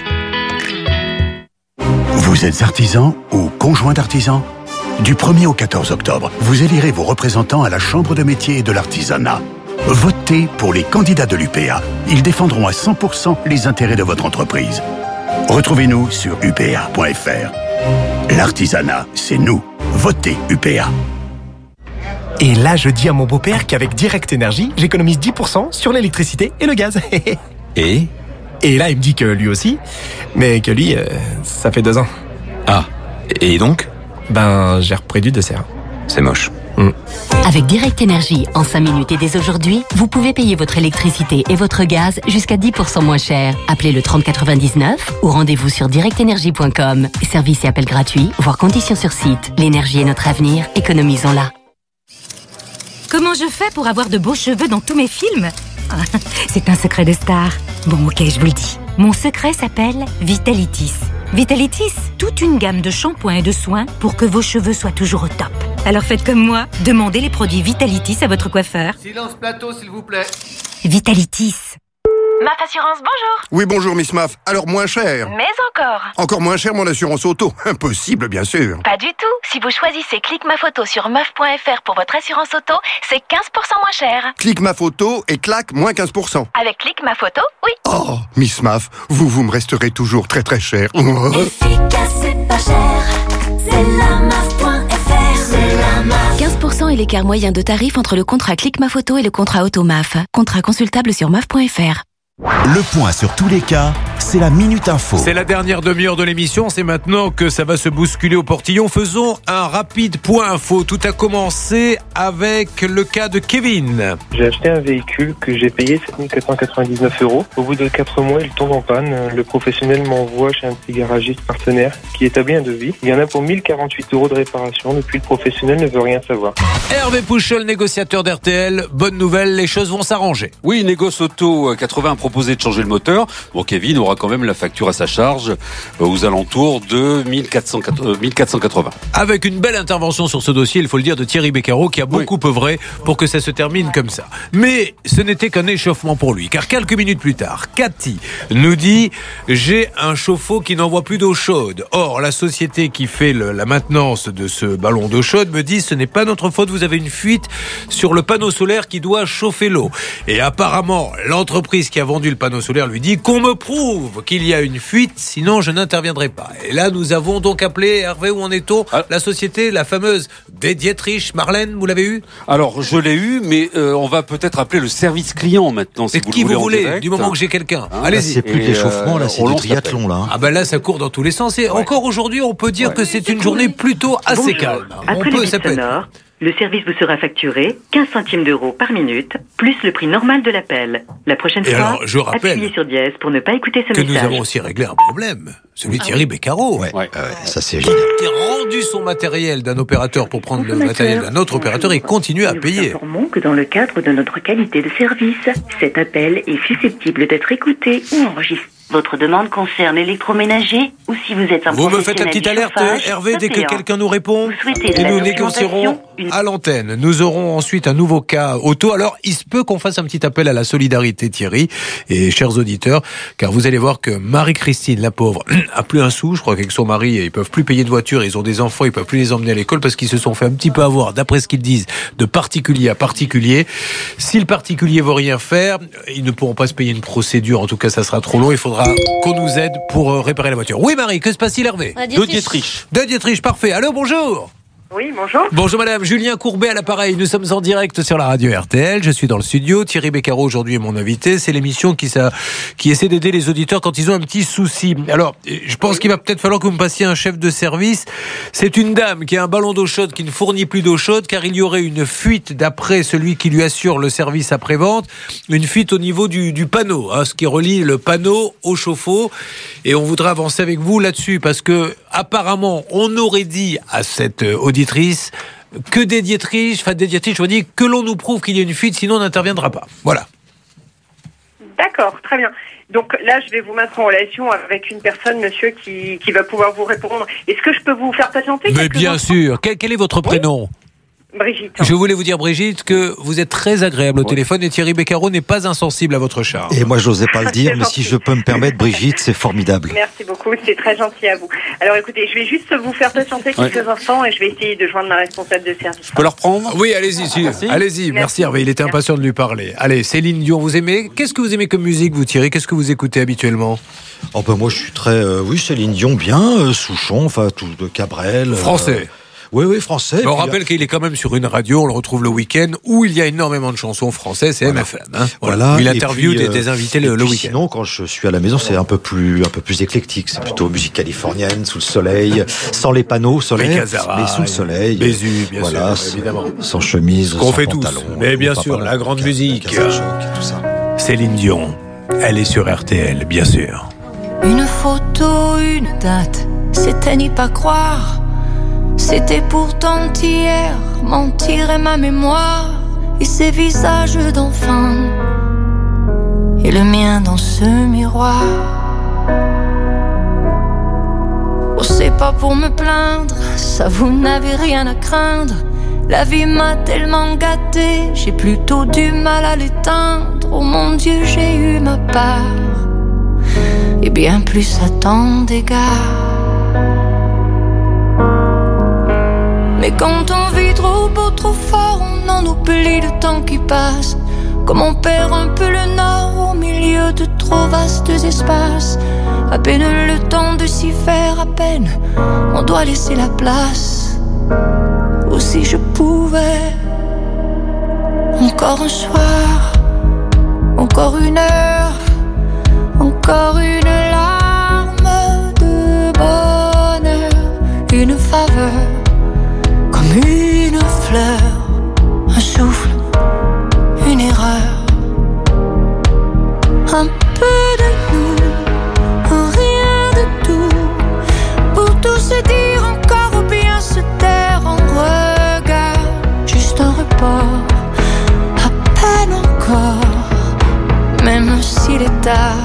Vous êtes artisan ou conjoint d'artisan ? Du 1er au 14 octobre, vous élirez vos représentants à la Chambre de métier et de l'artisanat. Votez pour les candidats de l'UPA. Ils défendront à 100% les intérêts de votre entreprise. Retrouvez-nous sur upa.fr. L'artisanat, c'est nous. Votez UPA. Et là, je dis à mon beau-père qu'avec Direct Énergie, j'économise 10% sur l'électricité et le gaz. Et là, il me dit que lui aussi, mais que lui, ça fait 2 ans. Ah, et donc ? J'ai repris du dessert. C'est moche. Avec Direct Énergie, en 5 minutes et dès aujourd'hui, vous pouvez payer votre électricité et votre gaz jusqu'à 10% moins cher. Appelez le 3099 ou rendez-vous sur directenergie.com. Service et appel gratuit, voire conditions sur site. L'énergie est notre avenir, économisons-la. Comment je fais pour avoir de beaux cheveux dans tous mes films ? C'est un secret de star. Bon, ok, je vous le dis. Mon secret s'appelle Vitalitis. Vitalitis, toute une gamme de shampoings et de soins pour que vos cheveux soient toujours au top. Alors faites comme moi, demandez les produits Vitalitis à votre coiffeur. Silence plateau, s'il vous plaît. Vitalitis. MAF Assurance, bonjour. Oui, bonjour, Miss Maf. Alors, moins cher. Mais encore. Encore moins cher, mon assurance auto. Impossible, bien sûr. Pas du tout. Si vous choisissez Clique ma photo sur meuf.fr pour votre assurance auto, c'est 15% moins cher. Clique ma photo et claque, moins 15%. Avec Clique ma photo, oui. Oh, Miss Maf, vous me resterez toujours très très cher. Efficace et pas cher, c'est la conditions et l'écart moyen de tarif entre le contrat Click Ma Photo et le contrat AutoMAF. Contrat consultable sur maf.fr. Le point sur tous les cas, c'est la Minute Info. C'est la dernière demi-heure de l'émission, c'est maintenant que ça va se bousculer au portillon. Faisons un rapide point info. Tout a commencé avec le cas de Kevin. J'ai acheté un véhicule que j'ai payé 7 499 €. Au bout de 4 mois, il tombe en panne. Le professionnel m'envoie chez un petit garagiste partenaire qui établit un devis. Il y en a pour 1048 € de réparation. Depuis, le professionnel ne veut rien savoir. Hervé Pouchol, négociateur d'RTL. Bonne nouvelle, les choses vont s'arranger. Oui, Négoce Auto 80 proposé de changer le moteur. Bon, Kevin aura quand même la facture à sa charge aux alentours de 1480. Avec une belle intervention sur ce dossier, il faut le dire, de Thierry Beccaro qui a beaucoup œuvré pour que ça se termine comme ça. Mais ce n'était qu'un échauffement pour lui, car quelques minutes plus tard, Cathy nous dit « J'ai un chauffe-eau qui n'envoie plus d'eau chaude ». Or, la société qui fait la maintenance de ce ballon d'eau chaude me dit « Ce n'est pas notre faute, vous avez une fuite sur le panneau solaire qui doit chauffer l'eau ». Et apparemment, l'entreprise qui a vendu le panneau solaire lui dit qu'on me prouve qu'il y a une fuite, sinon je n'interviendrai pas. Et là, nous avons donc appelé, Hervé, où en est-on ? La société, la fameuse Dietrich, Marlène, vous l'avez eu ? Alors, je l'ai eu, mais on va peut-être appeler le service client maintenant. Si qui vous voulez, du moment que j'ai quelqu'un. Allez-y. C'est plus de l'échauffement, là, c'est du triathlon, là. Ah ben là, ça court dans tous les sens. Et encore aujourd'hui, on peut dire que c'est une journée plutôt assez calme. Après le bip sonore, le service vous sera facturé 15 centimes d'euros par minute, plus le prix normal de l'appel. La prochaine fois, alors, je rappelle appuyez sur dièse pour ne pas écouter ce message. Que nous avons aussi réglé un problème, celui de Thierry Beccaro. Ça c'est génial. Qui a rendu son matériel d'un opérateur pour prendre le matériel d'un autre opérateur et continue à payer. Nous informons que dans le cadre de notre qualité de service, cet appel est susceptible d'être écouté ou enregistré. Votre demande concerne l'électroménager ou si vous êtes un Vous me faites la petite alerte, Hervé, dès que quelqu'un nous répond et nous négocierons à l'antenne. Nous aurons ensuite un nouveau cas auto. Alors, il se peut qu'on fasse un petit appel à la solidarité, Thierry, et chers auditeurs, car vous allez voir que Marie-Christine, la pauvre, a plus un sou. Je crois qu'avec son mari, ils peuvent plus payer de voiture, ils ont des enfants, ils peuvent plus les emmener à l'école parce qu'ils se sont fait un petit peu avoir, d'après ce qu'ils disent, de particulier à particulier. Si le particulier veut rien faire, ils ne pourront pas se payer une procédure. En tout cas, ça sera trop long. Il faudra qu'on nous aide pour réparer la voiture. Oui, Marie, que se passe-t-il, Hervé ? De Dietrich. De Dietrich, parfait. Allô, bonjour. Oui, bonjour. Bonjour madame, Julien Courbet à l'appareil. Nous sommes en direct sur la radio RTL. Je suis dans le studio. Thierry Beccaro aujourd'hui est mon invité. C'est l'émission qui essaie d'aider les auditeurs quand ils ont un petit souci. Alors, je pense qu'il va peut-être falloir que vous me passiez un chef de service. C'est une dame qui a un ballon d'eau chaude qui ne fournit plus d'eau chaude car il y aurait une fuite d'après celui qui lui assure le service après-vente. Une fuite au niveau du panneau, ce qui relie le panneau au chauffe-eau. Et on voudrait avancer avec vous là-dessus parce que apparemment, on aurait dit à cette auditrice que des Dietrich, je vous dis que l'on nous prouve qu'il y a une fuite, sinon on n'interviendra pas. Voilà. D'accord, très bien. Donc là, je vais vous mettre en relation avec une personne, monsieur, qui va pouvoir vous répondre. Est-ce que je peux vous faire patienter ? Mais bien sûr. Quel est votre prénom ? Brigitte. Je voulais vous dire, Brigitte, que vous êtes très agréable au téléphone et Thierry Beccaro n'est pas insensible à votre charme. Et moi, j'osais pas le dire, mais si je peux me permettre, Brigitte, c'est formidable. Merci beaucoup, c'est très gentil à vous. Alors écoutez, je vais juste vous faire patienter quelques instants et je vais essayer de joindre ma responsable de service. Je peux le reprendre ? Oui, allez-y, allez-y. Merci Hervé, il était impatient de lui parler. Allez, Céline Dion, vous aimez ? Qu'est-ce que vous aimez comme musique, vous, Thierry ? Qu'est-ce que vous écoutez habituellement ? Oh ben moi, je suis très... oui, Céline Dion, bien. Souchon, enfin, tout de Cabrel. Français. Oui, français. Mais on rappelle qu'il est quand même sur une radio, on le retrouve le week-end, où il y a énormément de chansons françaises, c'est MFM. Voilà. Où il interviewe des invités le week-end. Sinon, quand je suis à la maison, c'est un peu plus éclectique. C'est plutôt musique californienne, sous le soleil, sans les panneaux solaires, mais sous le soleil. Bézu, bien sûr, évidemment. Sans chemise, qu'on sans fait pantalon. Tous. Mais bien sûr, la grande musique. Tout ça. Céline Dion, elle est sur RTL, bien sûr. Une photo, une date, c'était n'y pas croire. C'était pourtant hier, mentir est ma mémoire. Et ces visages d'enfants et le mien dans ce miroir. Oh, c'est pas pour me plaindre, ça vous n'avez rien à craindre. La vie m'a tellement gâtée, j'ai plutôt du mal à l'éteindre. Oh mon Dieu, j'ai eu ma part et bien plus à tant d'égards. Mais quand on vit trop beau, trop fort, on en oublie le temps qui passe. Comme on perd un peu le nord au milieu de trop vastes espaces. À peine le temps de s'y faire, à peine on doit laisser la place. Aussi si je pouvais. Encore un soir, encore une heure, encore une larme de bonheur, une faveur, comme une fleur, un souffle, une erreur, un peu de nous, un rien de tout, pour tout se dire encore ou bien se taire en regard, juste un report, à peine encore, même s'il est tard.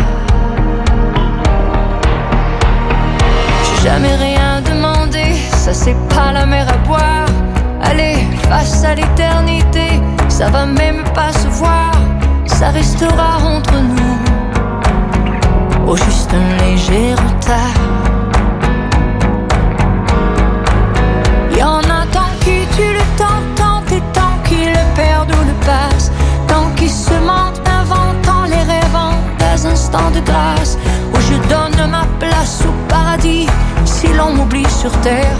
J'ai jamais rien demandé, ça c'est pas la mer à boire. Allez, face à l'éternité, ça va même pas se voir, ça restera entre nous, au juste un léger retard. Y'en a tant qui tuent le temps, tant et tant qui le perdent ou le passent, tant qui se mentent, inventant les rêvant des instants de grâce, où je donne ma place au paradis, si l'on m'oublie sur terre.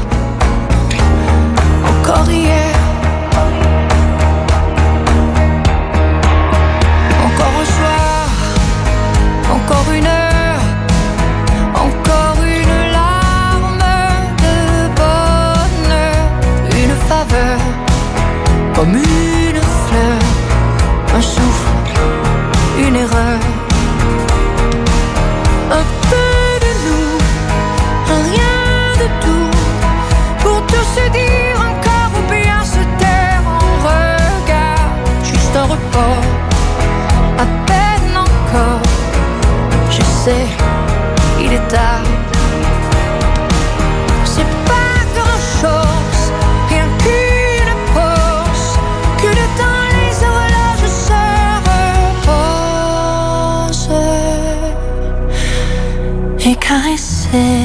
Encore hier, encore un soir, encore une heure, encore une larme de bonheur, une faveur, comme une fleur, un souffle, une erreur, un peu de nous, un rien de tout, pour tout se dire encore ou bien se taire en regard, juste un report, à peine encore, je sais, il est tard. C'est pas grand chose, rien qu'une pause, que le temps les horloges se reposent et caresser,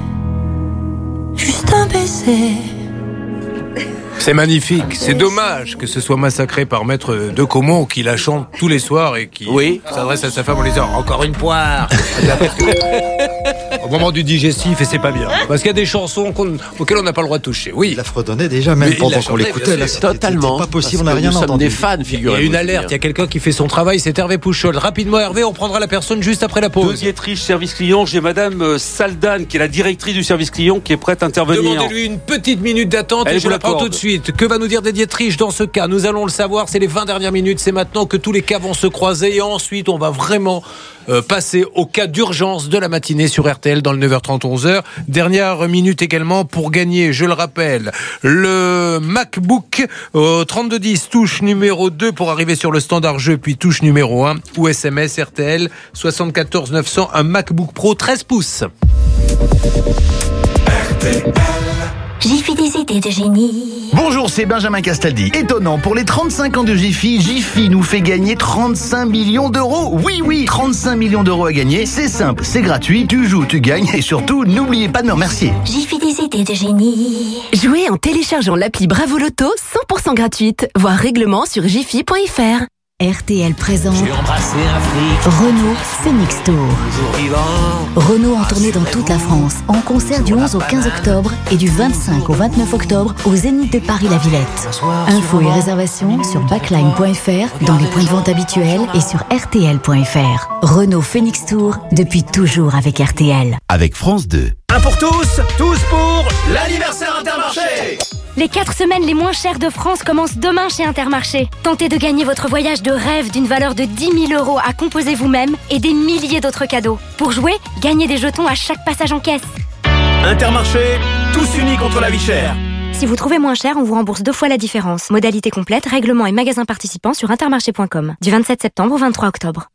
juste un baiser. C'est magnifique, c'est dommage que ce soit massacré par Maître de Caumont qui la chante tous les soirs et qui s'adresse à sa femme en lui disant « Encore une poire !» Au moment du digestif, et c'est pas bien. Parce qu'il y a des chansons auxquelles on n'a pas le droit de toucher. Oui. Il la fredonnait déjà, même pendant qu'on l'écoutait. Là, totalement. Pas possible, on n'a Parce que rien nous sommes entendu. des fans, figurez-vous. Il y a une alerte, il y a quelqu'un qui fait son travail, c'est Hervé Pouchol. Rapidement, Hervé, on prendra la personne juste après la pause. De Dietrich, service client, j'ai Madame Saldan, qui est la directrice du service client, qui est prête à intervenir. Demandez-lui une petite minute d'attente et je la prends tout de suite. Que va nous dire Dietrich dans ce cas? Nous allons le savoir, c'est les 20 dernières minutes, c'est maintenant que tous les cas vont se croiser et ensuite on va vraiment passer au cas d'urgence de la matinée sur RTL dans le 9h30 11h. Dernière minute également pour gagner, je le rappelle, le MacBook au 3210 touche numéro 2 pour arriver sur le standard jeu, puis touche numéro 1 ou SMS RTL 74 900, un MacBook Pro 13 pouces. Jiffy, des idées de génie. Bonjour, c'est Benjamin Castaldi. Étonnant, pour les 35 ans de Jiffy, Jiffy nous fait gagner 35 millions d'euros. Oui, 35 millions d'euros à gagner. C'est simple, c'est gratuit, tu joues, tu gagnes et surtout, n'oubliez pas de me remercier. Jiffy, des idées de génie. Jouez en téléchargeant l'appli Bravo Loto, 100% gratuite. Voir règlement sur jiffy.fr. RTL présente Renault Phoenix Tour. Renault en tournée dans toute la France, en concert du 11 au 15 octobre et du 25 au 29 octobre au Zénith de Paris-La Villette. Infos et réservations sur backline.fr, dans les points de vente habituels et sur rtl.fr. Renault Phoenix Tour, depuis toujours avec RTL. Avec France 2. Un pour tous pour l'anniversaire Intermarché. Les 4 semaines les moins chères de France commencent demain chez Intermarché. Tentez de gagner votre voyage de rêve d'une valeur de 10 000 € à composer vous-même et des milliers d'autres cadeaux. Pour jouer, gagnez des jetons à chaque passage en caisse. Intermarché, tous unis contre la vie chère. Si vous trouvez moins cher, on vous rembourse 2 fois la différence. Modalité complète, règlement et magasins participants sur intermarché.com. Du 27 septembre au 23 octobre.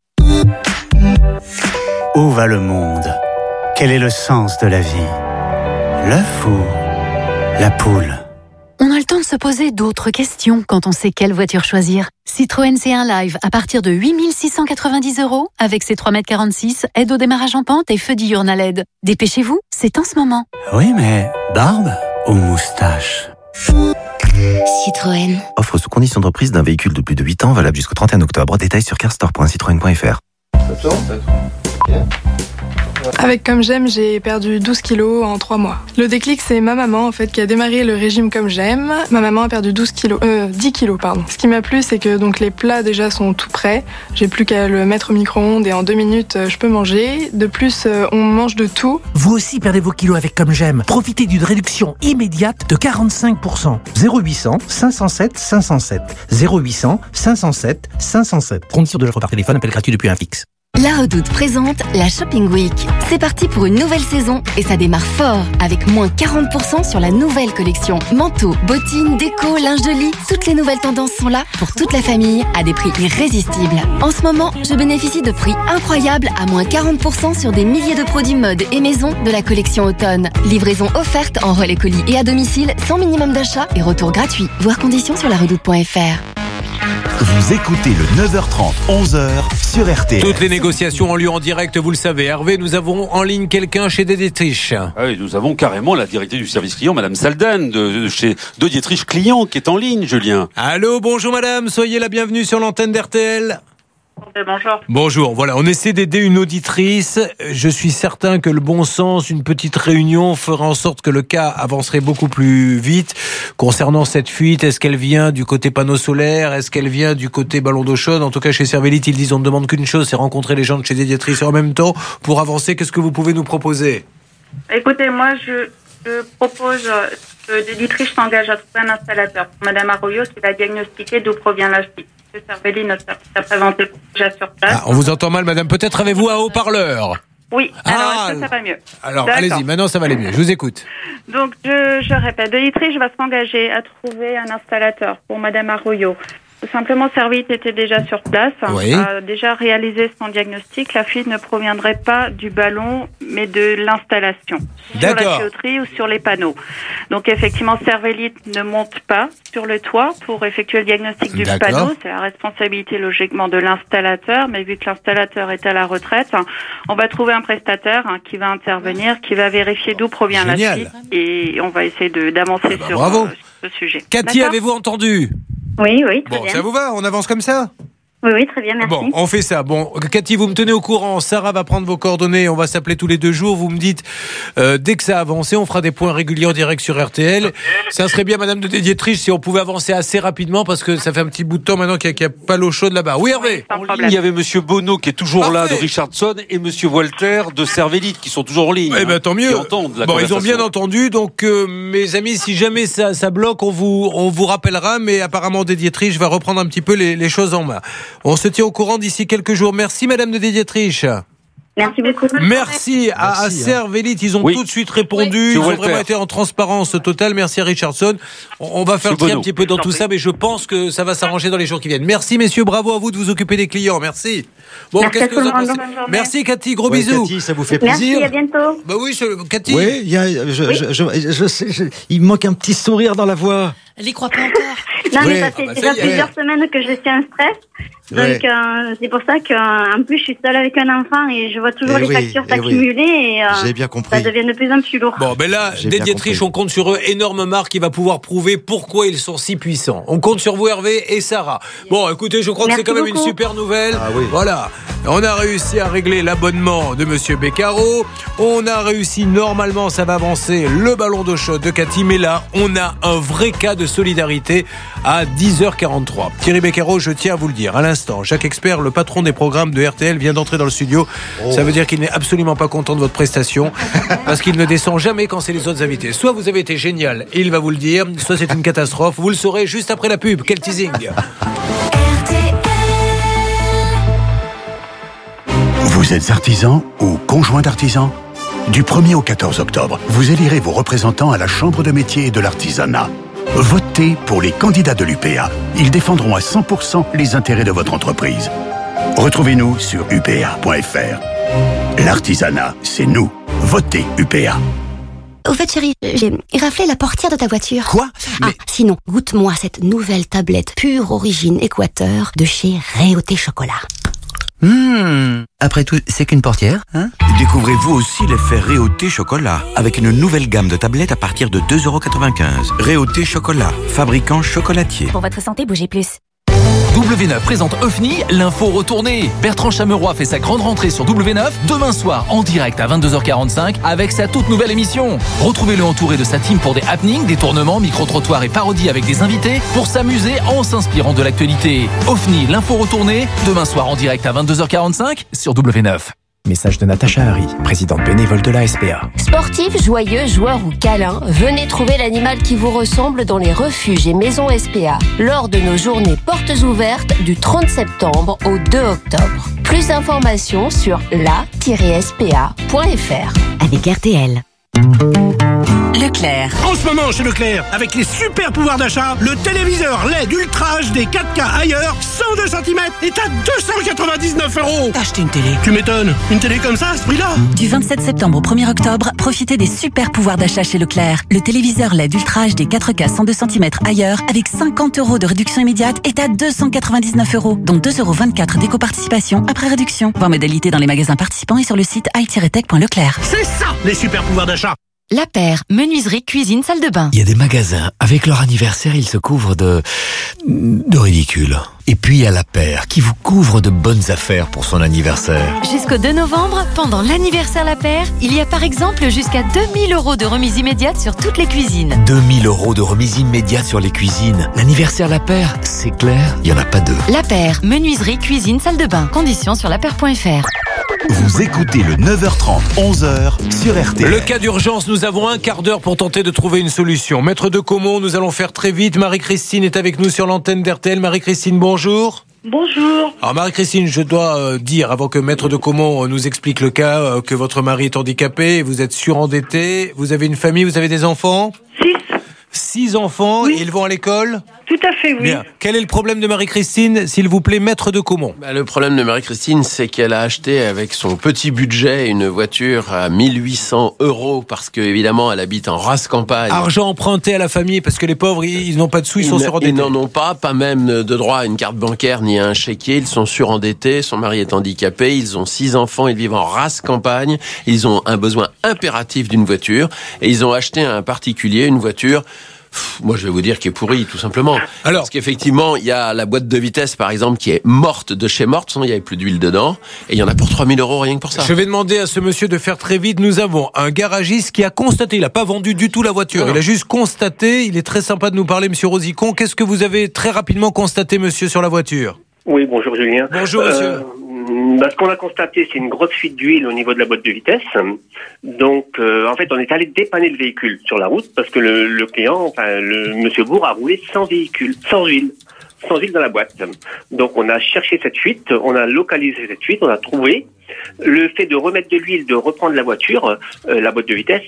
Où va le monde? Quel est le sens de la vie? L'œuf ou la poule? On a le temps de se poser d'autres questions quand on sait quelle voiture choisir. Citroën C1 Live à partir de 8 690 € avec ses 3,46 m, aide au démarrage en pente et feu diurne à LED. Dépêchez-vous, c'est en ce moment. Oui, mais barbe ou moustache? Citroën. Offre sous condition de reprise d'un véhicule de plus de 8 ans valable jusqu'au 31 octobre. Détails sur carstore.citroën.fr. Avec Comme J'aime, j'ai perdu 12 kilos en 3 mois. Le déclic, c'est ma maman en fait qui a démarré le régime Comme J'aime. Ma maman a perdu 10 kilos, pardon. Ce qui m'a plu, c'est que donc les plats déjà sont tout prêts. J'ai plus qu'à le mettre au micro-ondes et en 2 minutes, je peux manger. De plus, on mange de tout. Vous aussi perdez vos kilos avec Comme J'aime. Profitez d'une réduction immédiate de 45%. 0800 507 507. 0800 507 507. Condition de l'offre par téléphone, appel gratuit depuis un fixe. La Redoute présente la Shopping Week. C'est parti pour une nouvelle saison et ça démarre fort avec moins 40% sur la nouvelle collection. Manteaux, bottines, déco, linge de lit, toutes les nouvelles tendances sont là pour toute la famille à des prix irrésistibles. En ce moment, je bénéficie de prix incroyables à moins 40% sur des milliers de produits mode et maison de la collection automne. Livraison offerte en relais colis et à domicile sans minimum d'achat et retour gratuit. Voir conditions sur laredoute.fr. Vous écoutez le 9h30, 11h sur RTL. Toutes les négociations ont lieu en direct, vous le savez. Hervé, nous avons en ligne quelqu'un chez Dietrich. Ah oui, nous avons carrément la directrice du service client, Madame Saldan, de chez Dietrich Client, qui est en ligne, Julien. Allô, bonjour madame, soyez la bienvenue sur l'antenne d'RTL. Bonjour. Bonjour, voilà, on essaie d'aider une auditrice. Je suis certain que le bon sens, une petite réunion fera en sorte que le cas avancerait beaucoup plus vite. Concernant cette fuite, est-ce qu'elle vient du côté panneau solaire? Est-ce qu'elle vient du côté ballon d'eau chaude? En tout cas, chez Cervellite, ils disent on ne demande qu'une chose, c'est rencontrer les gens de chez Dietrich en même temps pour avancer. Qu'est-ce que vous pouvez nous proposer? Écoutez, moi, je propose que Dietrich s'engage à trouver un installateur pour Madame Arroyo qui va diagnostiquer d'où provient la fuite. M. Cervelli, notre service a présenté déjà sur place. Ah, on vous entend mal, madame. Peut-être avez-vous un haut-parleur? Oui, alors est-ce que ça va mieux? Alors, allez-y, maintenant ça va aller mieux. Je vous écoute. Donc, je répète, Dietrich va s'engager à trouver un installateur pour Madame Arroyo. Tout simplement, Cervellite était déjà sur place, a déjà réalisé son diagnostic. La fuite ne proviendrait pas du ballon, mais de l'installation. Sur la tuyauterie ou sur les panneaux. Donc, effectivement, Cervellite ne monte pas sur le toit pour effectuer le diagnostic du panneau. C'est la responsabilité, logiquement, de l'installateur. Mais vu que l'installateur est à la retraite, on va trouver un prestataire qui va intervenir, qui va vérifier d'où provient la fuite. Et on va essayer d'avancer sur ce sujet. Cathy, avez-vous entendu? Oui, très bien. Ça vous va? On avance comme ça? Oui, très bien, merci. Bon, on fait ça. Bon, Cathy, vous me tenez au courant. Sarah va prendre vos coordonnées. On va s'appeler tous les 2 jours. Vous me dites, dès que ça a avancé, on fera des points réguliers en direct sur RTL. Ça serait bien, madame de Dietrich, si on pouvait avancer assez rapidement, parce que ça fait un petit bout de temps maintenant qu'il n'y a pas l'eau chaude là-bas. Oui, Hervé? Il y avait monsieur Bonneau qui est toujours là de Richardson et monsieur Walter de Cervellite qui sont toujours en ligne. Eh ben, tant mieux. Bon, ils ont bien entendu. Donc, mes amis, si jamais ça bloque, on vous rappellera. Mais apparemment, Dietrich va reprendre un petit peu les choses en main. On se tient au courant d'ici quelques jours. Merci, madame de Dietrich. Merci beaucoup. Merci à Cervellite. Ils ont tout de suite répondu. Ils ont vraiment été en transparence totale. Merci à Richardson. On va faire le tri un petit peu dans tout ça, mais je pense que ça va s'arranger dans les jours qui viennent. Merci, messieurs. Bravo à vous de vous occuper des clients. Merci. Bon, qu'est-ce que vous en pensez? Merci, Cathy. Gros bisous. Cathy, ça vous fait plaisir? Merci, à bientôt. Bah oui, Cathy. Oui, je sais, il me manque un petit sourire dans la voix. Elle y croit pas encore. Non, mais ça fait déjà plusieurs semaines que je suis en stress. Donc, c'est pour ça qu'en plus, je suis seule avec un enfant et je vois toujours les factures s'accumuler et j'ai bien compris. Ça devient de plus en plus lourd. Bon, ben là, Dietrich, on compte sur eux. Énorme marque qui va pouvoir prouver pourquoi ils sont si puissants. On compte sur vous, Hervé et Sarah. Bon, écoutez, je crois que c'est quand même une super nouvelle. Voilà. On a réussi à régler l'abonnement de monsieur Beccaro. On a réussi, normalement, ça va avancer, le ballon d'eau chaude de Cathy. Mais là, on a un vrai cas de solidarité à 10h43. Thierry Beccaro, je tiens à vous le dire, à l'instant, Jacques Expert, le patron des programmes de RTL, vient d'entrer dans le studio. Ça veut dire qu'il n'est absolument pas content de votre prestation, parce qu'il ne descend jamais quand c'est les autres invités. Soit vous avez été génial, et il va vous le dire, soit c'est une catastrophe. Vous le saurez juste après la pub. Quel teasing! Vous êtes artisan ou conjoint d'artisan? Du 1er au 14 octobre, vous élirez vos représentants à la Chambre de métier et de l'artisanat. Votez pour les candidats de l'UPA. Ils défendront à 100% les intérêts de votre entreprise. Retrouvez-nous sur upa.fr. L'artisanat, c'est nous. Votez UPA. Au fait, chérie, j'ai raflé la portière de ta voiture. Quoi? Sinon, goûte-moi cette nouvelle tablette pure origine Équateur de chez Réauté Chocolat. Après tout, c'est qu'une portière, hein? Découvrez vous aussi l'effet Réauté Chocolat avec une nouvelle gamme de tablettes à partir de 2,95 €. Réauté Chocolat, fabricant chocolatier. Pour votre santé, bougez plus. W9 présente OFNI, l'info retournée. Bertrand Chameroy fait sa grande rentrée sur W9 demain soir en direct à 22h45 avec sa toute nouvelle émission. Retrouvez-le entouré de sa team pour des happenings, des tournements, micro-trottoirs et parodies avec des invités pour s'amuser en s'inspirant de l'actualité. OFNI, l'info retournée, demain soir en direct à 22h45 sur W9. Message de Natacha Harry, présidente bénévole de la SPA. Sportifs, joyeux, joueurs ou câlins, venez trouver l'animal qui vous ressemble dans les refuges et maisons SPA lors de nos journées portes ouvertes du 30 septembre au 2 octobre. Plus d'informations sur la-spa.fr. Avec RTL. Leclerc. En ce moment chez Leclerc, avec les super pouvoirs d'achat, le téléviseur LED Ultra HD 4K ailleurs, 102 cm est à 299 €. T'as acheté une télé? Tu m'étonnes, une télé comme ça à ce prix-là? Du 27 septembre au 1er octobre, profitez des super pouvoirs d'achat chez Leclerc. Le téléviseur LED Ultra HD 4K 102 cm ailleurs, avec 50 € de réduction immédiate, est à 299 €, dont 2,24 € d'éco-participation après réduction. Voir modalité dans les magasins participants et sur le site i-tech.leclerc. C'est ça, les super pouvoirs d'achat. La Paire, menuiserie, cuisine, salle de bain. Il y a des magasins, avec leur anniversaire, ils se couvrent de ridicule. Et puis il y a La Paire, qui vous couvre de bonnes affaires pour son anniversaire. Jusqu'au 2 novembre, pendant l'anniversaire La Paire, il y a par exemple jusqu'à 2000 € de remise immédiate sur toutes les cuisines. 2000 € de remise immédiate sur les cuisines. L'anniversaire La Paire, c'est clair, il n'y en a pas deux. La Paire, menuiserie, cuisine, salle de bain. Conditions sur lapaire.fr. Vous écoutez le 9h30, 11h sur RTL. Le cas d'urgence, nous avons un quart d'heure pour tenter de trouver une solution. Maître de Caumont, nous allons faire très vite. Marie-Christine est avec nous sur l'antenne d'RTL. Marie-Christine, bonjour. Bonjour. Alors Marie-Christine, je dois dire, avant que Maître de Caumont nous explique le cas, que votre mari est handicapé, vous êtes surendetté, vous avez une famille, vous avez des enfants ? 6 enfants, oui. Et ils vont à l'école ? Tout à fait, oui. Bien. Quel est le problème de Marie-Christine, s'il vous plaît, Maître de Caumont ? Le problème de Marie-Christine, c'est qu'elle a acheté avec son petit budget une voiture à 1800 € parce que, évidemment, elle habite en race campagne. Argent emprunté à la famille parce que les pauvres, ils n'ont pas de sous, ils sont surendettés. Ils n'en ont pas même de droit à une carte bancaire ni à un chéquier. Ils sont surendettés. Son mari est handicapé. Ils ont 6 enfants. Ils vivent en race campagne. Ils ont un besoin impératif d'une voiture et ils ont acheté à un particulier une voiture. Moi, je vais vous dire qui est pourri, tout simplement. Alors, parce qu'effectivement, il y a la boîte de vitesse, par exemple, qui est morte de chez morte. Il n'y avait plus d'huile dedans. Et il y en a pour 3000 € rien que pour ça. Je vais demander à ce monsieur de faire très vite. Nous avons un garagiste qui a constaté, il n'a pas vendu du tout la voiture. Il a juste constaté. Il est très sympa de nous parler, monsieur Rosicon. Qu'est-ce que vous avez très rapidement constaté, monsieur, sur la voiture ? Oui, bonjour Julien. Bonjour monsieur. Ce qu'on a constaté, c'est une grosse fuite d'huile au niveau de la boîte de vitesse. Donc, en fait, on est allé dépanner le véhicule sur la route parce que le client, le monsieur Bourg a roulé sans véhicule, sans huile dans la boîte. Donc, on a cherché cette fuite, on a localisé cette fuite, on a trouvé. Le fait de remettre de l'huile, de reprendre la voiture, la boîte de vitesse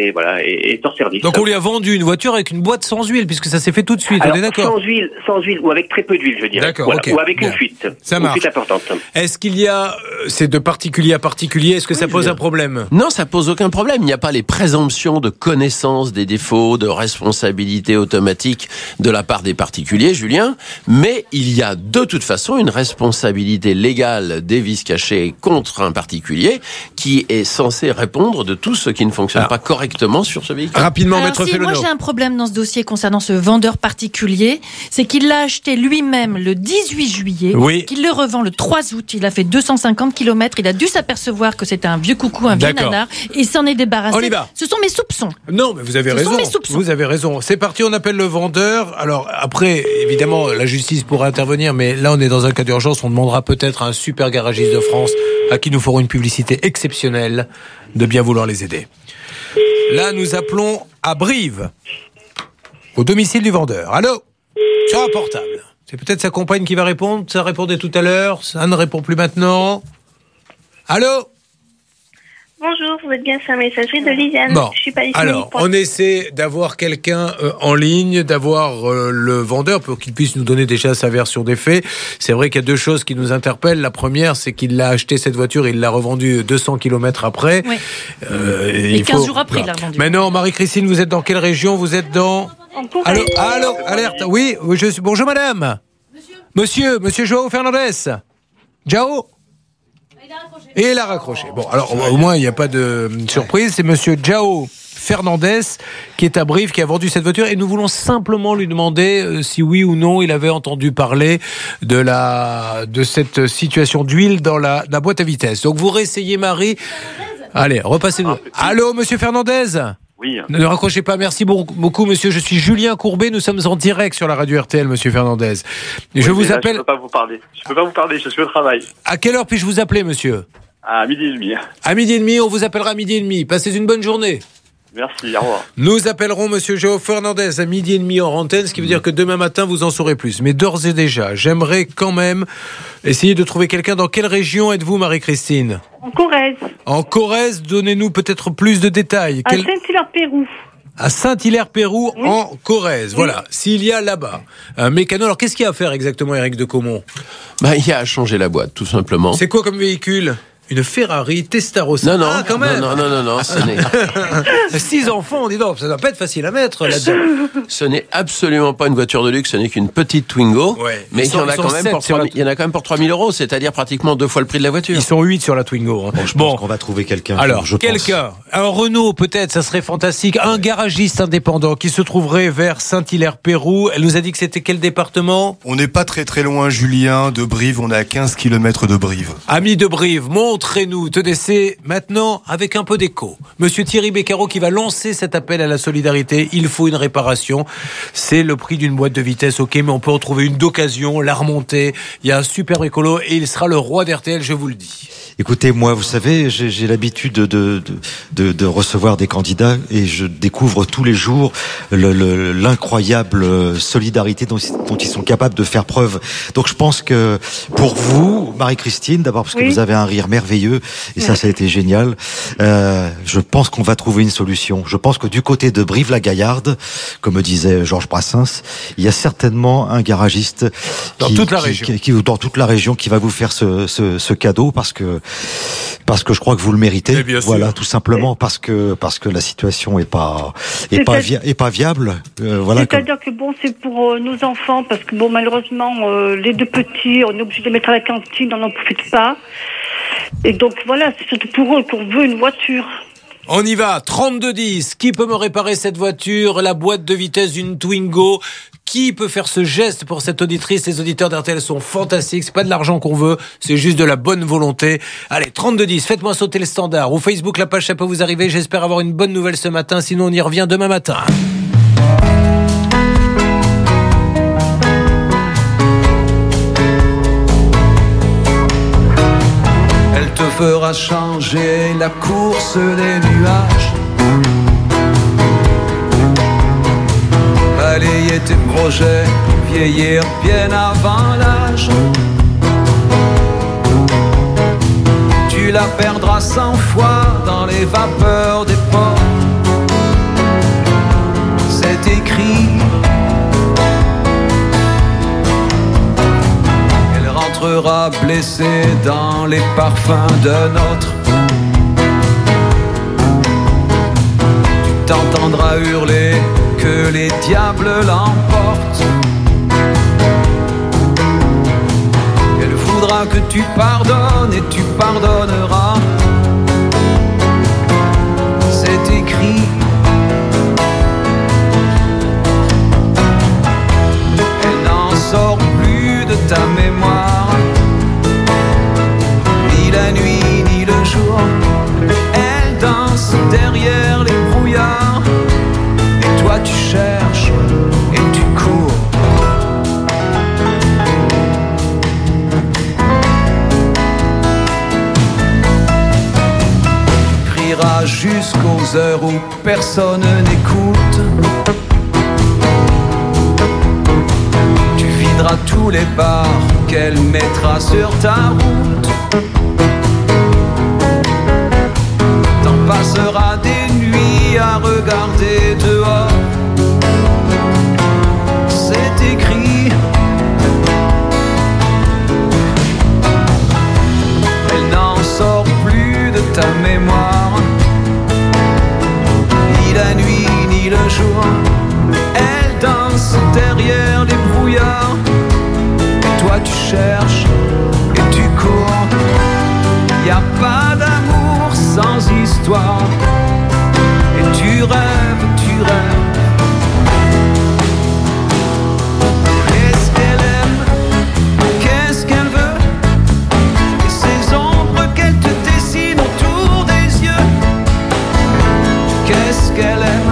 est hors service. Donc on lui a vendu une voiture avec une boîte sans huile, puisque ça s'est fait tout de suite. Alors, on est d'accord. Sans huile ou avec très peu d'huile, je dirais. D'accord. Voilà. Okay. Ou avec une fuite. Ça marche. Une fuite importante. Est-ce qu'il y a, c'est de particulier à particulier, est-ce que ça pose un problème ? Non, ça pose aucun problème. Il n'y a pas les présomptions de connaissance des défauts, de responsabilité automatique de la part des particuliers, Julien. Mais il y a de toute façon une responsabilité légale des vices cachés contre un particulier qui est censé répondre de tout ce qui ne fonctionne pas correctement sur ce véhicule. Rapidement, Alors, Maître Félono. Moi, j'ai un problème dans ce dossier concernant ce vendeur particulier, c'est qu'il l'a acheté lui-même le 18 juillet, qu'il le revend le 3 août, il a fait 250 km, il a dû s'apercevoir que c'était un vieux coucou, un vieux nanar, et il s'en est débarrassé. On y va. Ce sont mes soupçons. Non, mais vous avez raison. Vous avez raison. C'est parti, on appelle le vendeur. Alors après, évidemment, la justice pourra intervenir, mais là, on est dans un cas d'urgence. On demandera peut-être à un super garagiste de France à qui nous ferons une publicité exceptionnelle de bien vouloir les aider. Là, nous appelons à Brive, au domicile du vendeur. Allô ? Sur un portable. C'est peut-être sa compagne qui va répondre. Ça répondait tout à l'heure. Ça ne répond plus maintenant. Allô ? Bonjour, vous êtes bien sur la messagerie de Lisiane. Bon, je suis pas disponible. alors, on essaie d'avoir quelqu'un en ligne, d'avoir le vendeur pour qu'il puisse nous donner déjà sa version des faits. C'est vrai qu'il y a deux choses qui nous interpellent. La première, c'est qu'il a acheté cette voiture, il l'a revendue 200 km après. Oui. Et 15 jours après, il l'a revendue. Maintenant, Marie-Christine, vous êtes dans quelle région ? Vous êtes dans... Allô, alerte. Oui, bonjour madame. Monsieur Joao Fernandez. Joao ? Et il a raccroché. Bon, alors au moins, il n'y a pas de surprise. C'est monsieur Joao Fernandez qui est à Brive, qui a vendu cette voiture, et nous voulons simplement lui demander si oui ou non il avait entendu parler de cette situation d'huile dans la boîte à vitesse. Donc vous réessayez, Marie. Allez, repassez-nous. Allô, monsieur Fernandez ? Oui. Ne raccrochez pas, merci beaucoup, monsieur. Je suis Julien Courbet, nous sommes en direct sur la radio RTL, monsieur Fernandez. Et je vous appelle. Je ne peux pas vous parler, je suis au travail. À quelle heure puis-je vous appeler, monsieur ? À 12h30. À 12h30, on vous appellera à 12h30. Passez une bonne journée. Merci, au revoir. Nous appellerons monsieur Géo Fernandez à 12h30 en antenne, ce qui veut dire que demain matin, vous en saurez plus. Mais d'ores et déjà, j'aimerais quand même essayer de trouver quelqu'un. Dans quelle région êtes-vous, Marie-Christine ? En Corrèze. En Corrèze, donnez-nous peut-être plus de détails. À Saint-Hilaire-Pérou. À Saint-Hilaire-Pérou, oui. En Corrèze. Oui. Voilà, s'il y a là-bas un mécano. Alors, qu'est-ce qu'il y a à faire exactement, Éric de Caumont ? Il y a à changer la boîte, tout simplement. C'est quoi comme véhicule ? Une Ferrari Testarossa. Non, quand même. Non, ce n'est... 6 enfants, dis donc, ça doit pas être facile à mettre là-dedans. Ce n'est absolument pas une voiture de luxe, ce n'est qu'une petite Twingo. Ouais. Mais il y en a quand même pour 3 000 €, c'est-à-dire pratiquement 2 fois le prix de la voiture. Ils sont 8 sur la Twingo. Je pense qu'on va trouver quelqu'un. Alors, un Renault peut-être, ça serait fantastique. Un garagiste indépendant qui se trouverait vers Saint-Hilaire-Pérou. Elle nous a dit que c'était quel département ? On n'est pas très loin, Julien, de Brive. On est à 15 km de Brive. Amis de Brive, montrez-nous, tenez maintenant avec un peu d'écho. Monsieur Thierry Beccaro qui va lancer cet appel à la solidarité. Il faut une réparation. C'est le prix d'une boîte de vitesse, ok, mais on peut en trouver une d'occasion, la remonter. Il y a un super écolo et il sera le roi d'RTL, je vous le dis. Écoutez, moi, vous savez, j'ai l'habitude de recevoir des candidats et je découvre tous les jours l'incroyable solidarité dont ils sont capables de faire preuve. Donc, je pense que pour vous, Marie-Christine, d'abord parce que vous avez un rire merveilleux et ça a été génial. Je pense qu'on va trouver une solution. Je pense que du côté de Brive-la-Gaillarde, comme disait Georges Brassens, il y a certainement un garagiste dans toute la région qui va vous faire ce cadeau parce que je crois que vous le méritez. Voilà, tout simplement parce que la situation est pas viable. C'est-à-dire que c'est pour nos enfants parce que malheureusement les deux petits, on est obligé de les mettre à la cantine, on n'en profite pas. Et donc voilà, c'est surtout pour eux qu'on veut une voiture. On y va, 3210. Qui peut me réparer cette voiture ? La boîte de vitesse d'une Twingo. Qui peut faire ce geste pour cette auditrice ? Les auditeurs d'RTL sont fantastiques. C'est pas de l'argent qu'on veut, c'est juste de la bonne volonté. Allez, 3210, faites-moi sauter le standard. Ou Facebook, la page, ça peut vous arriver. J'espère avoir une bonne nouvelle ce matin. Sinon, on y revient demain matin. Elle te fera changer la course des nuages. Balayer tes projets, vieillir bien avant l'âge. Tu la perdras 100 fois dans les vapeurs des ports. C'est écrit. Elle rentrera blessée dans les parfums d'un autre. Tu t'entendras hurler que les diables l'emportent. Elle voudra que tu pardonnes et tu pardonneras. C'est écrit. Elle n'en sort plus de ta mémoire, ni la nuit ni le jour. Elle danse derrière les brouillards. Toi tu cherches et tu cours. Tu crieras jusqu'aux heures où personne n'écoute. Tu videras tous les bars qu'elle mettra sur ta route. T'en passeras des nuits à regarder dehors. C'est écrit. Elle n'en sort plus de ta mémoire, ni la nuit ni le jour. Elle danse derrière les brouillards. Et toi tu cherches et tu cours. Y a pas d'amour sans histoire. Et tu rêves, tu rêves. Qu'est-ce qu'elle aime, qu'est-ce qu'elle veut, et ces ombres qu'elle te dessine autour des yeux. Qu'est-ce qu'elle aime,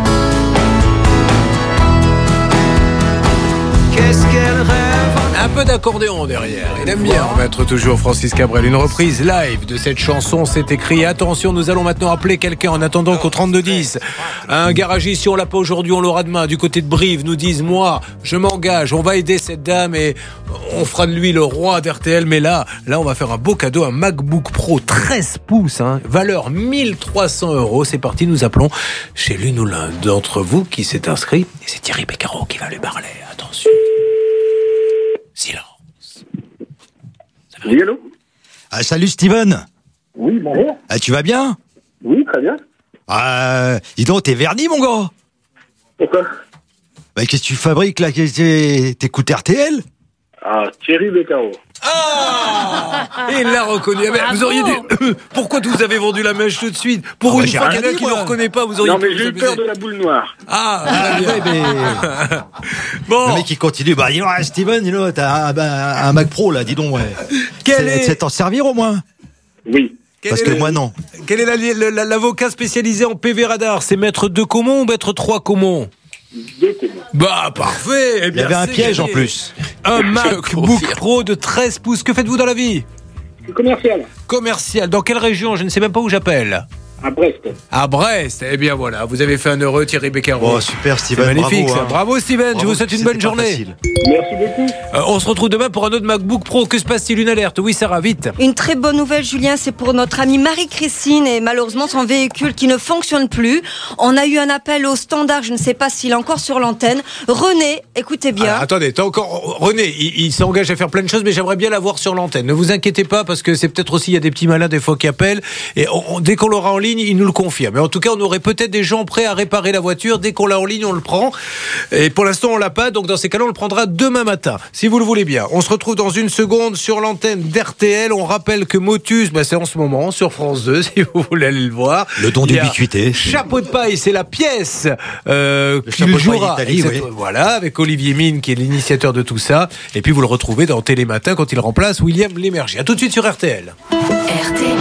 qu'est-ce qu'elle rêve. Un peu d'accordéon derrière. Il aime bien remettre toujours Francis Cabrel. Une reprise live de cette chanson, c'est écrit. Attention, nous allons maintenant appeler quelqu'un en attendant qu'au 3210. Un garagiste, si on l'a pas aujourd'hui, on l'aura demain. Du côté de Brive, nous disent, moi, je m'engage, on va aider cette dame et on fera de lui le roi d'RTL. Mais là, on va faire un beau cadeau, un MacBook Pro 13 pouces, valeur 1300 €. C'est parti, nous appelons chez l'une ou l'un d'entre vous qui s'est inscrit. Et c'est Thierry Beccaro qui va lui parler. Attention. Silence. Oui, allô? Salut Steven. Oui, bonjour. Tu vas bien? Oui, très bien. Dis donc, t'es verni, mon gars. Pourquoi? Qu'est-ce que tu fabriques là? T'écoutes RTL? Thierry Beccaro. Il l'a reconnu. Vous auriez dit pourquoi vous avez vendu la mèche tout de suite? Pour une fois, quelqu'un qui ne le reconnaît pas, vous auriez. Non, mais j'ai eu peur de la boule noire. Bon. Le mec qui continue. Dis donc, Steven, t'as un Mac Pro là, dis donc. C'est t'en servir au moins? Oui. Parce que moi non. Quel est l'avocat spécialisé en PV radar? C'est maître 2 Comont ou maître 3 Comont? 2 Comont. Parfait. Il y avait un piège en plus. Un MacBook Pro de 13 pouces. Que faites-vous dans la vie? Commercial. Commercial. Dans quelle région? Je ne sais même pas où j'appelle. À Brest. À Brest. Eh bien voilà, vous avez fait un heureux Thierry Beccaro. Super Steven, magnifique. bravo, Bravo Steven, je vous souhaite une bonne journée. Merci beaucoup. On se retrouve demain pour un autre MacBook Pro. Que se passe-t-il? Une alerte? Oui Sarah, vite. Une très bonne nouvelle Julien, c'est pour notre amie Marie-Christine et malheureusement son véhicule qui ne fonctionne plus. On a eu un appel au standard, je ne sais pas s'il est encore sur l'antenne. René, écoutez bien. Alors, attendez, René, il s'engage à faire plein de choses, mais j'aimerais bien l'avoir sur l'antenne. Ne vous inquiétez pas parce que c'est peut-être aussi, il y a des petits malins des fois qui appellent et dès qu'on l'aura en ligne, il nous le confirme. Mais en tout cas, on aurait peut-être des gens prêts à réparer la voiture. Dès qu'on l'a en ligne, on le prend. Et pour l'instant, on l'a pas. Donc, dans ces cas-là, on le prendra demain matin. Si vous le voulez bien. On se retrouve dans une seconde sur l'antenne d'RTL. On rappelle que Motus, c'est en ce moment sur France 2, si vous voulez aller le voir. Le don d'ubiquité. Chapeau de paille, c'est la pièce qu'il jouera. Voilà, avec Olivier Mine, qui est l'initiateur de tout ça. Et puis, vous le retrouvez dans Télématin quand il remplace William Lémergie. À tout de suite sur RTL. RTL.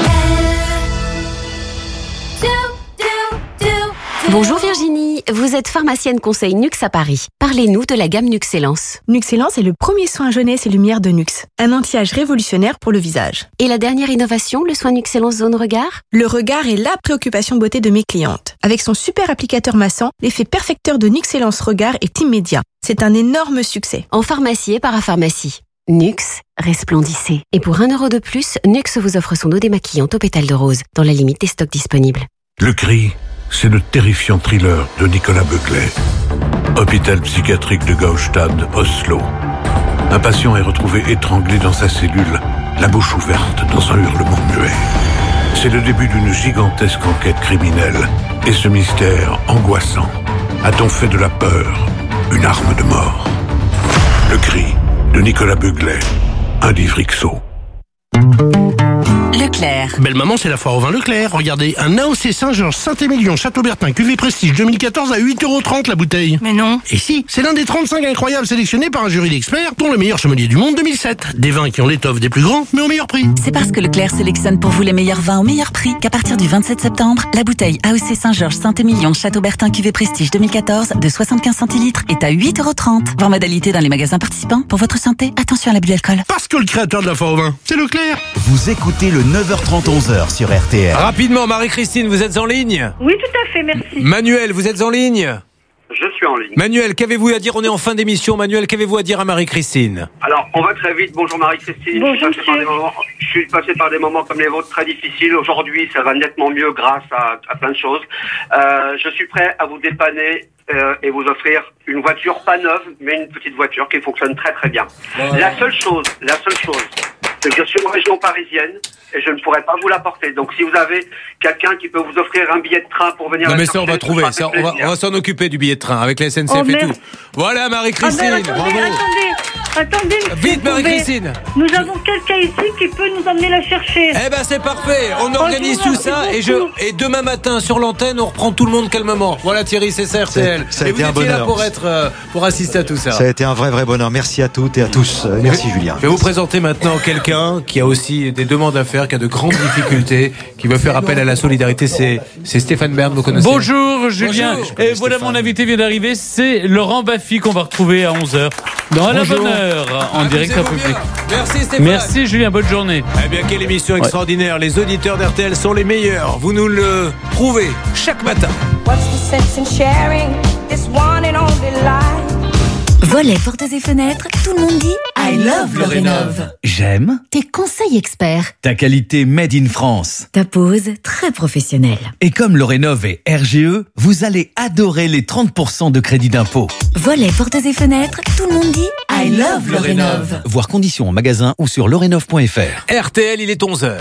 Bonjour Virginie, vous êtes pharmacienne conseil Nuxe à Paris. Parlez-nous de la gamme Nuxélance. Nuxélance est le premier soin jeunesse et lumière de Nuxe. Un anti-âge révolutionnaire pour le visage. Et la dernière innovation, le soin Nuxélance Zone Regard? Le regard est la préoccupation beauté de mes clientes. Avec son super applicateur massant, l'effet perfecteur de Nuxélance Regard est immédiat. C'est un énorme succès. En pharmacie et parapharmacie. Nuxe, resplendissez. Et pour 1 € de plus, Nuxe vous offre son eau démaquillante au pétale de rose, dans la limite des stocks disponibles. Le cri, c'est le terrifiant thriller de Nicolas Beuglet. Hôpital psychiatrique de Gauchstad, Oslo. Un patient est retrouvé étranglé dans sa cellule, la bouche ouverte dans un hurlement muet. C'est le début d'une gigantesque enquête criminelle. Et ce mystère angoissant. A-t-on fait de la peur une arme de mort? Le cri de Nicolas Beuglet, un livre XO. Leclerc. Belle maman, c'est la foire au vin Leclerc. Regardez, un AOC Saint-Georges Saint-Émilion Château-Bertin cuvée Prestige 2014 à 8,30 € la bouteille. Mais non. Et si, c'est l'un des 35 incroyables sélectionnés par un jury d'experts, dont le meilleur sommelier du monde 2007. Des vins qui ont l'étoffe des plus grands, mais au meilleur prix. C'est parce que Leclerc sélectionne pour vous les meilleurs vins au meilleur prix qu'à partir du 27 septembre, la bouteille AOC Saint-Georges Saint-Émilion Château-Bertin cuvée Prestige 2014 de 75 centilitres est à 8,30 €. Voir modalité dans les magasins participants. Pour votre santé, attention à l'abus d'alcool. Parce que le créateur de la foire au vin, c'est Leclerc. Vous écoutez le 9h30 11h sur RTL. Rapidement, Marie-Christine, vous êtes en ligne? Oui, tout à fait, merci. Manuel, vous êtes en ligne? Je suis en ligne. Manuel, qu'avez-vous à dire? On est en fin d'émission. Manuel, qu'avez-vous à dire à Marie-Christine? Alors, on va très vite. Bonjour Marie-Christine. Bonjour, Je suis passé par des moments comme les vôtres très difficiles. Aujourd'hui, ça va nettement mieux grâce à plein de choses. Je suis prêt à vous dépanner et vous offrir une voiture pas neuve, mais une petite voiture qui fonctionne très très bien. Ouais. La seule chose, c'est que je suis en région parisienne et je ne pourrais pas vous l'apporter. Donc si vous avez quelqu'un qui peut vous offrir un billet de train pour venir... Non mais ça on va trouver, ça, on va s'en occuper du billet de train avec la SNCF et tout. Voilà Marie-Christine, bravo. Attendez. Attendez, Vite, Marie-Christine. Nous avons quelqu'un ici qui peut nous emmener la chercher. Eh ben c'est parfait, on organise tout ça et demain matin sur l'antenne on reprend tout le monde calmement. Voilà Thierry, c'est ça RTL. Ça a et été vous un étiez là bonheur. pour assister à tout ça. Ça a été un vrai bonheur. Merci à toutes et à tous. Merci Julien. Je vais vous présenter maintenant quelqu'un qui a aussi des demandes à faire, qui a de grandes difficultés, qui veut faire appel à la solidarité. C'est Stéphane Bern, vous connaissez? Bonjour Julien. Bonjour. Et voilà, mon invité vient d'arriver, c'est Laurent Baffy qu'on va retrouver à 11h. Dans À la bonne heure, en direct à public. Merci Stéphane. Merci Julien, bonne journée. Eh bien, quelle émission extraordinaire. Les auditeurs d'RTL sont les meilleurs. Vous nous le prouvez chaque matin. Volets, portes et fenêtres, tout le monde dit I love le Rénov'. J'aime Tes conseils experts, ta qualité made in France. ta pose très professionnelle. Et comme le Rénov' est RGE, vous allez adorer les 30% de crédit d'impôt. Volets, portes et fenêtres, tout le monde dit I love le Rénov'. Voir conditions en magasin ou sur lerénov.fr. RTL, il est 11h.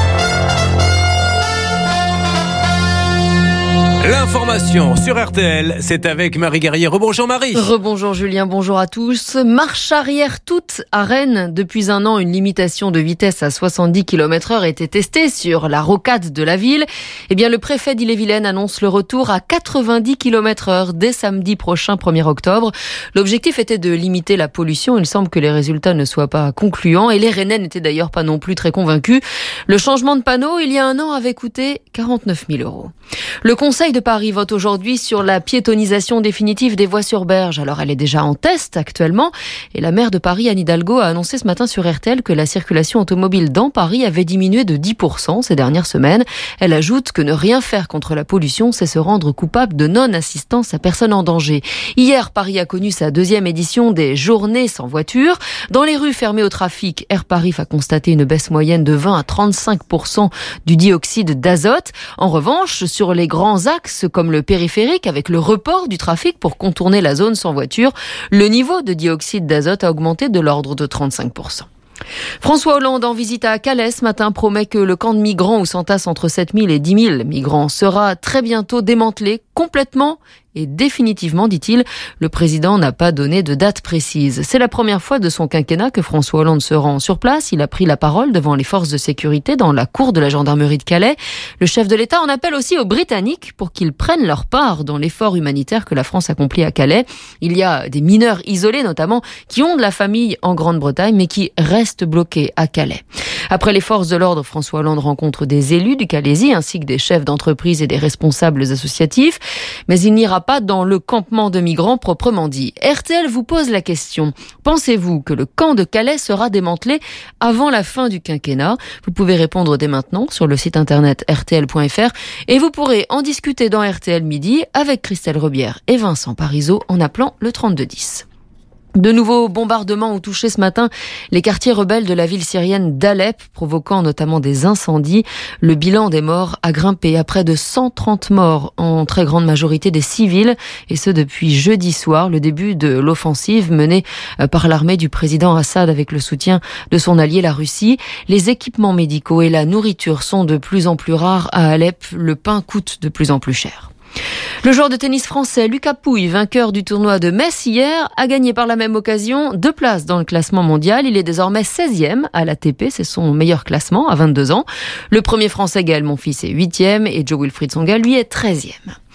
L'information sur RTL, c'est avec Marie Guerrier. Rebonjour Marie. Rebonjour Julien, bonjour à tous. Marche arrière toute à Rennes. Depuis un an, une limitation de vitesse à 70 km/h a été testée sur la rocade de la ville. Eh bien, le préfet d'Ille-et-Vilaine annonce le retour à 90 km/h dès samedi prochain, 1er octobre. L'objectif était de limiter la pollution. Il semble que les résultats ne soient pas concluants et les Rennais n'étaient d'ailleurs pas non plus très convaincus. Le changement de panneau, il y a un an, avait coûté 49 000 €. Le Conseil de Paris vote aujourd'hui sur la piétonisation définitive des voies sur berge. Alors, elle est déjà en test actuellement. Et la maire de Paris, Anne Hidalgo, a annoncé ce matin sur RTL que la circulation automobile dans Paris avait diminué de 10% ces dernières semaines. Elle ajoute que ne rien faire contre la pollution, c'est se rendre coupable de non-assistance à personne en danger. Hier, Paris a connu sa 2e édition des Journées sans voiture. Dans les rues fermées au trafic, Air Paris a constaté une baisse moyenne de 20 à 35% du dioxyde d'azote. En revanche, sur les grands axes comme le périphérique, avec le report du trafic pour contourner la zone sans voiture, le niveau de dioxyde d'azote a augmenté de l'ordre de 35%. François Hollande, en visite à Calais ce matin, promet que le camp de migrants où s'entassent entre 7 000 et 10 000 migrants sera très bientôt démantelé complètement et définitivement, dit-il. Le président n'a pas donné de date précise. C'est la première fois de son quinquennat que François Hollande se rend sur place. Il a pris la parole devant les forces de sécurité dans la cour de la gendarmerie de Calais. Le chef de l'État en appelle aussi aux Britanniques pour qu'ils prennent leur part dans l'effort humanitaire que la France accomplit à Calais. Il y a des mineurs isolés notamment qui ont de la famille en Grande-Bretagne mais qui restent bloqués à Calais. Après les forces de l'ordre, François Hollande rencontre des élus du Calaisis ainsi que des chefs d'entreprise et des responsables associatifs. Mais il n'ira pas dans le campement de migrants proprement dit. RTL vous pose la question. Pensez-vous que le camp de Calais sera démantelé avant la fin du quinquennat? Vous pouvez répondre dès maintenant sur le site internet rtl.fr et vous pourrez en discuter dans RTL Midi avec Christelle Rebière et Vincent Parisot en appelant le 3210. De nouveaux bombardements ont touché ce matin les quartiers rebelles de la ville syrienne d'Alep, provoquant notamment des incendies. Le bilan des morts a grimpé à près de 130 morts, en très grande majorité des civils, et ce depuis jeudi soir, le début de l'offensive menée par l'armée du président Assad avec le soutien de son allié la Russie. Les équipements médicaux et la nourriture sont de plus en plus rares à Alep. Le pain coûte de plus en plus cher. Le joueur de tennis français Lucas Pouille, vainqueur du tournoi de Metz hier, a gagné par la même occasion 2 places dans le classement mondial. Il est désormais 16e à l'ATP, c'est son meilleur classement à 22 ans. Le premier français Gaël Monfils est 8e et Jo-Wilfried Tsonga lui est 13e.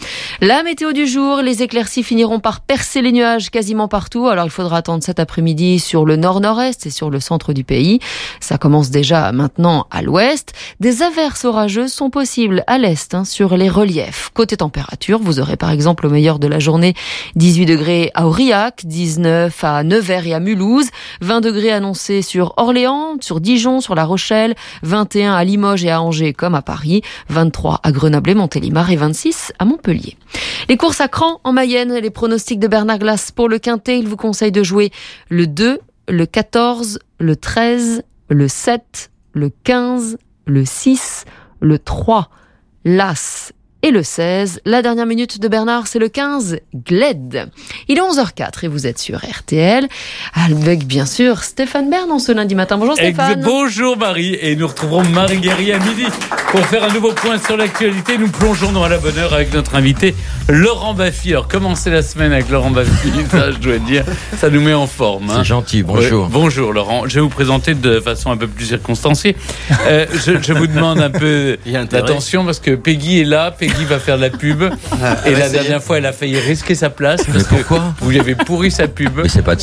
La météo du jour, les éclaircies finiront par percer les nuages quasiment partout. Alors il faudra attendre cet après-midi sur le nord-nord-est et sur le centre du pays. Ça commence déjà maintenant à l'ouest. Des averses orageuses sont possibles à l'est sur les reliefs. Côté température, vous aurez par exemple au meilleur de la journée 18 degrés à Aurillac, 19 à Nevers et à Mulhouse, 20 degrés annoncés sur Orléans, sur Dijon, sur La Rochelle, 21 à Limoges et à Angers comme à Paris, 23 à Grenoble et Montélimar et 26 à Montpellier. Les courses à Cran en Mayenne, les pronostics de Bernard Glass pour le Quintet, il vous conseille de jouer le 2, le 14, le 13, le 7, le 15, le 6, le 3, l'As et le 16. La dernière minute de Bernard, c'est le 15, Gled. Il est 11h04 et vous êtes sur RTL, avec bien sûr Stéphane Bern en ce lundi matin. Bonjour Stéphane. Bonjour Marie, et nous retrouverons Marie Guéry à midi pour faire un nouveau point sur l'actualité. Nous plongeons dans la bonne heure avec notre invité Laurent Baffy. Alors commencer la semaine avec Laurent Baffy, ça je dois dire, ça nous met en forme. C'est gentil, bonjour. Bonjour Laurent, je vais vous présenter de façon un peu plus circonstanciée. Je vous demande un peu d'attention parce que Peggy est là, Peggy va faire de la pub et la dernière fois elle a failli risquer sa place parce que vous lui avez pourri sa pub. Mais c'est pas de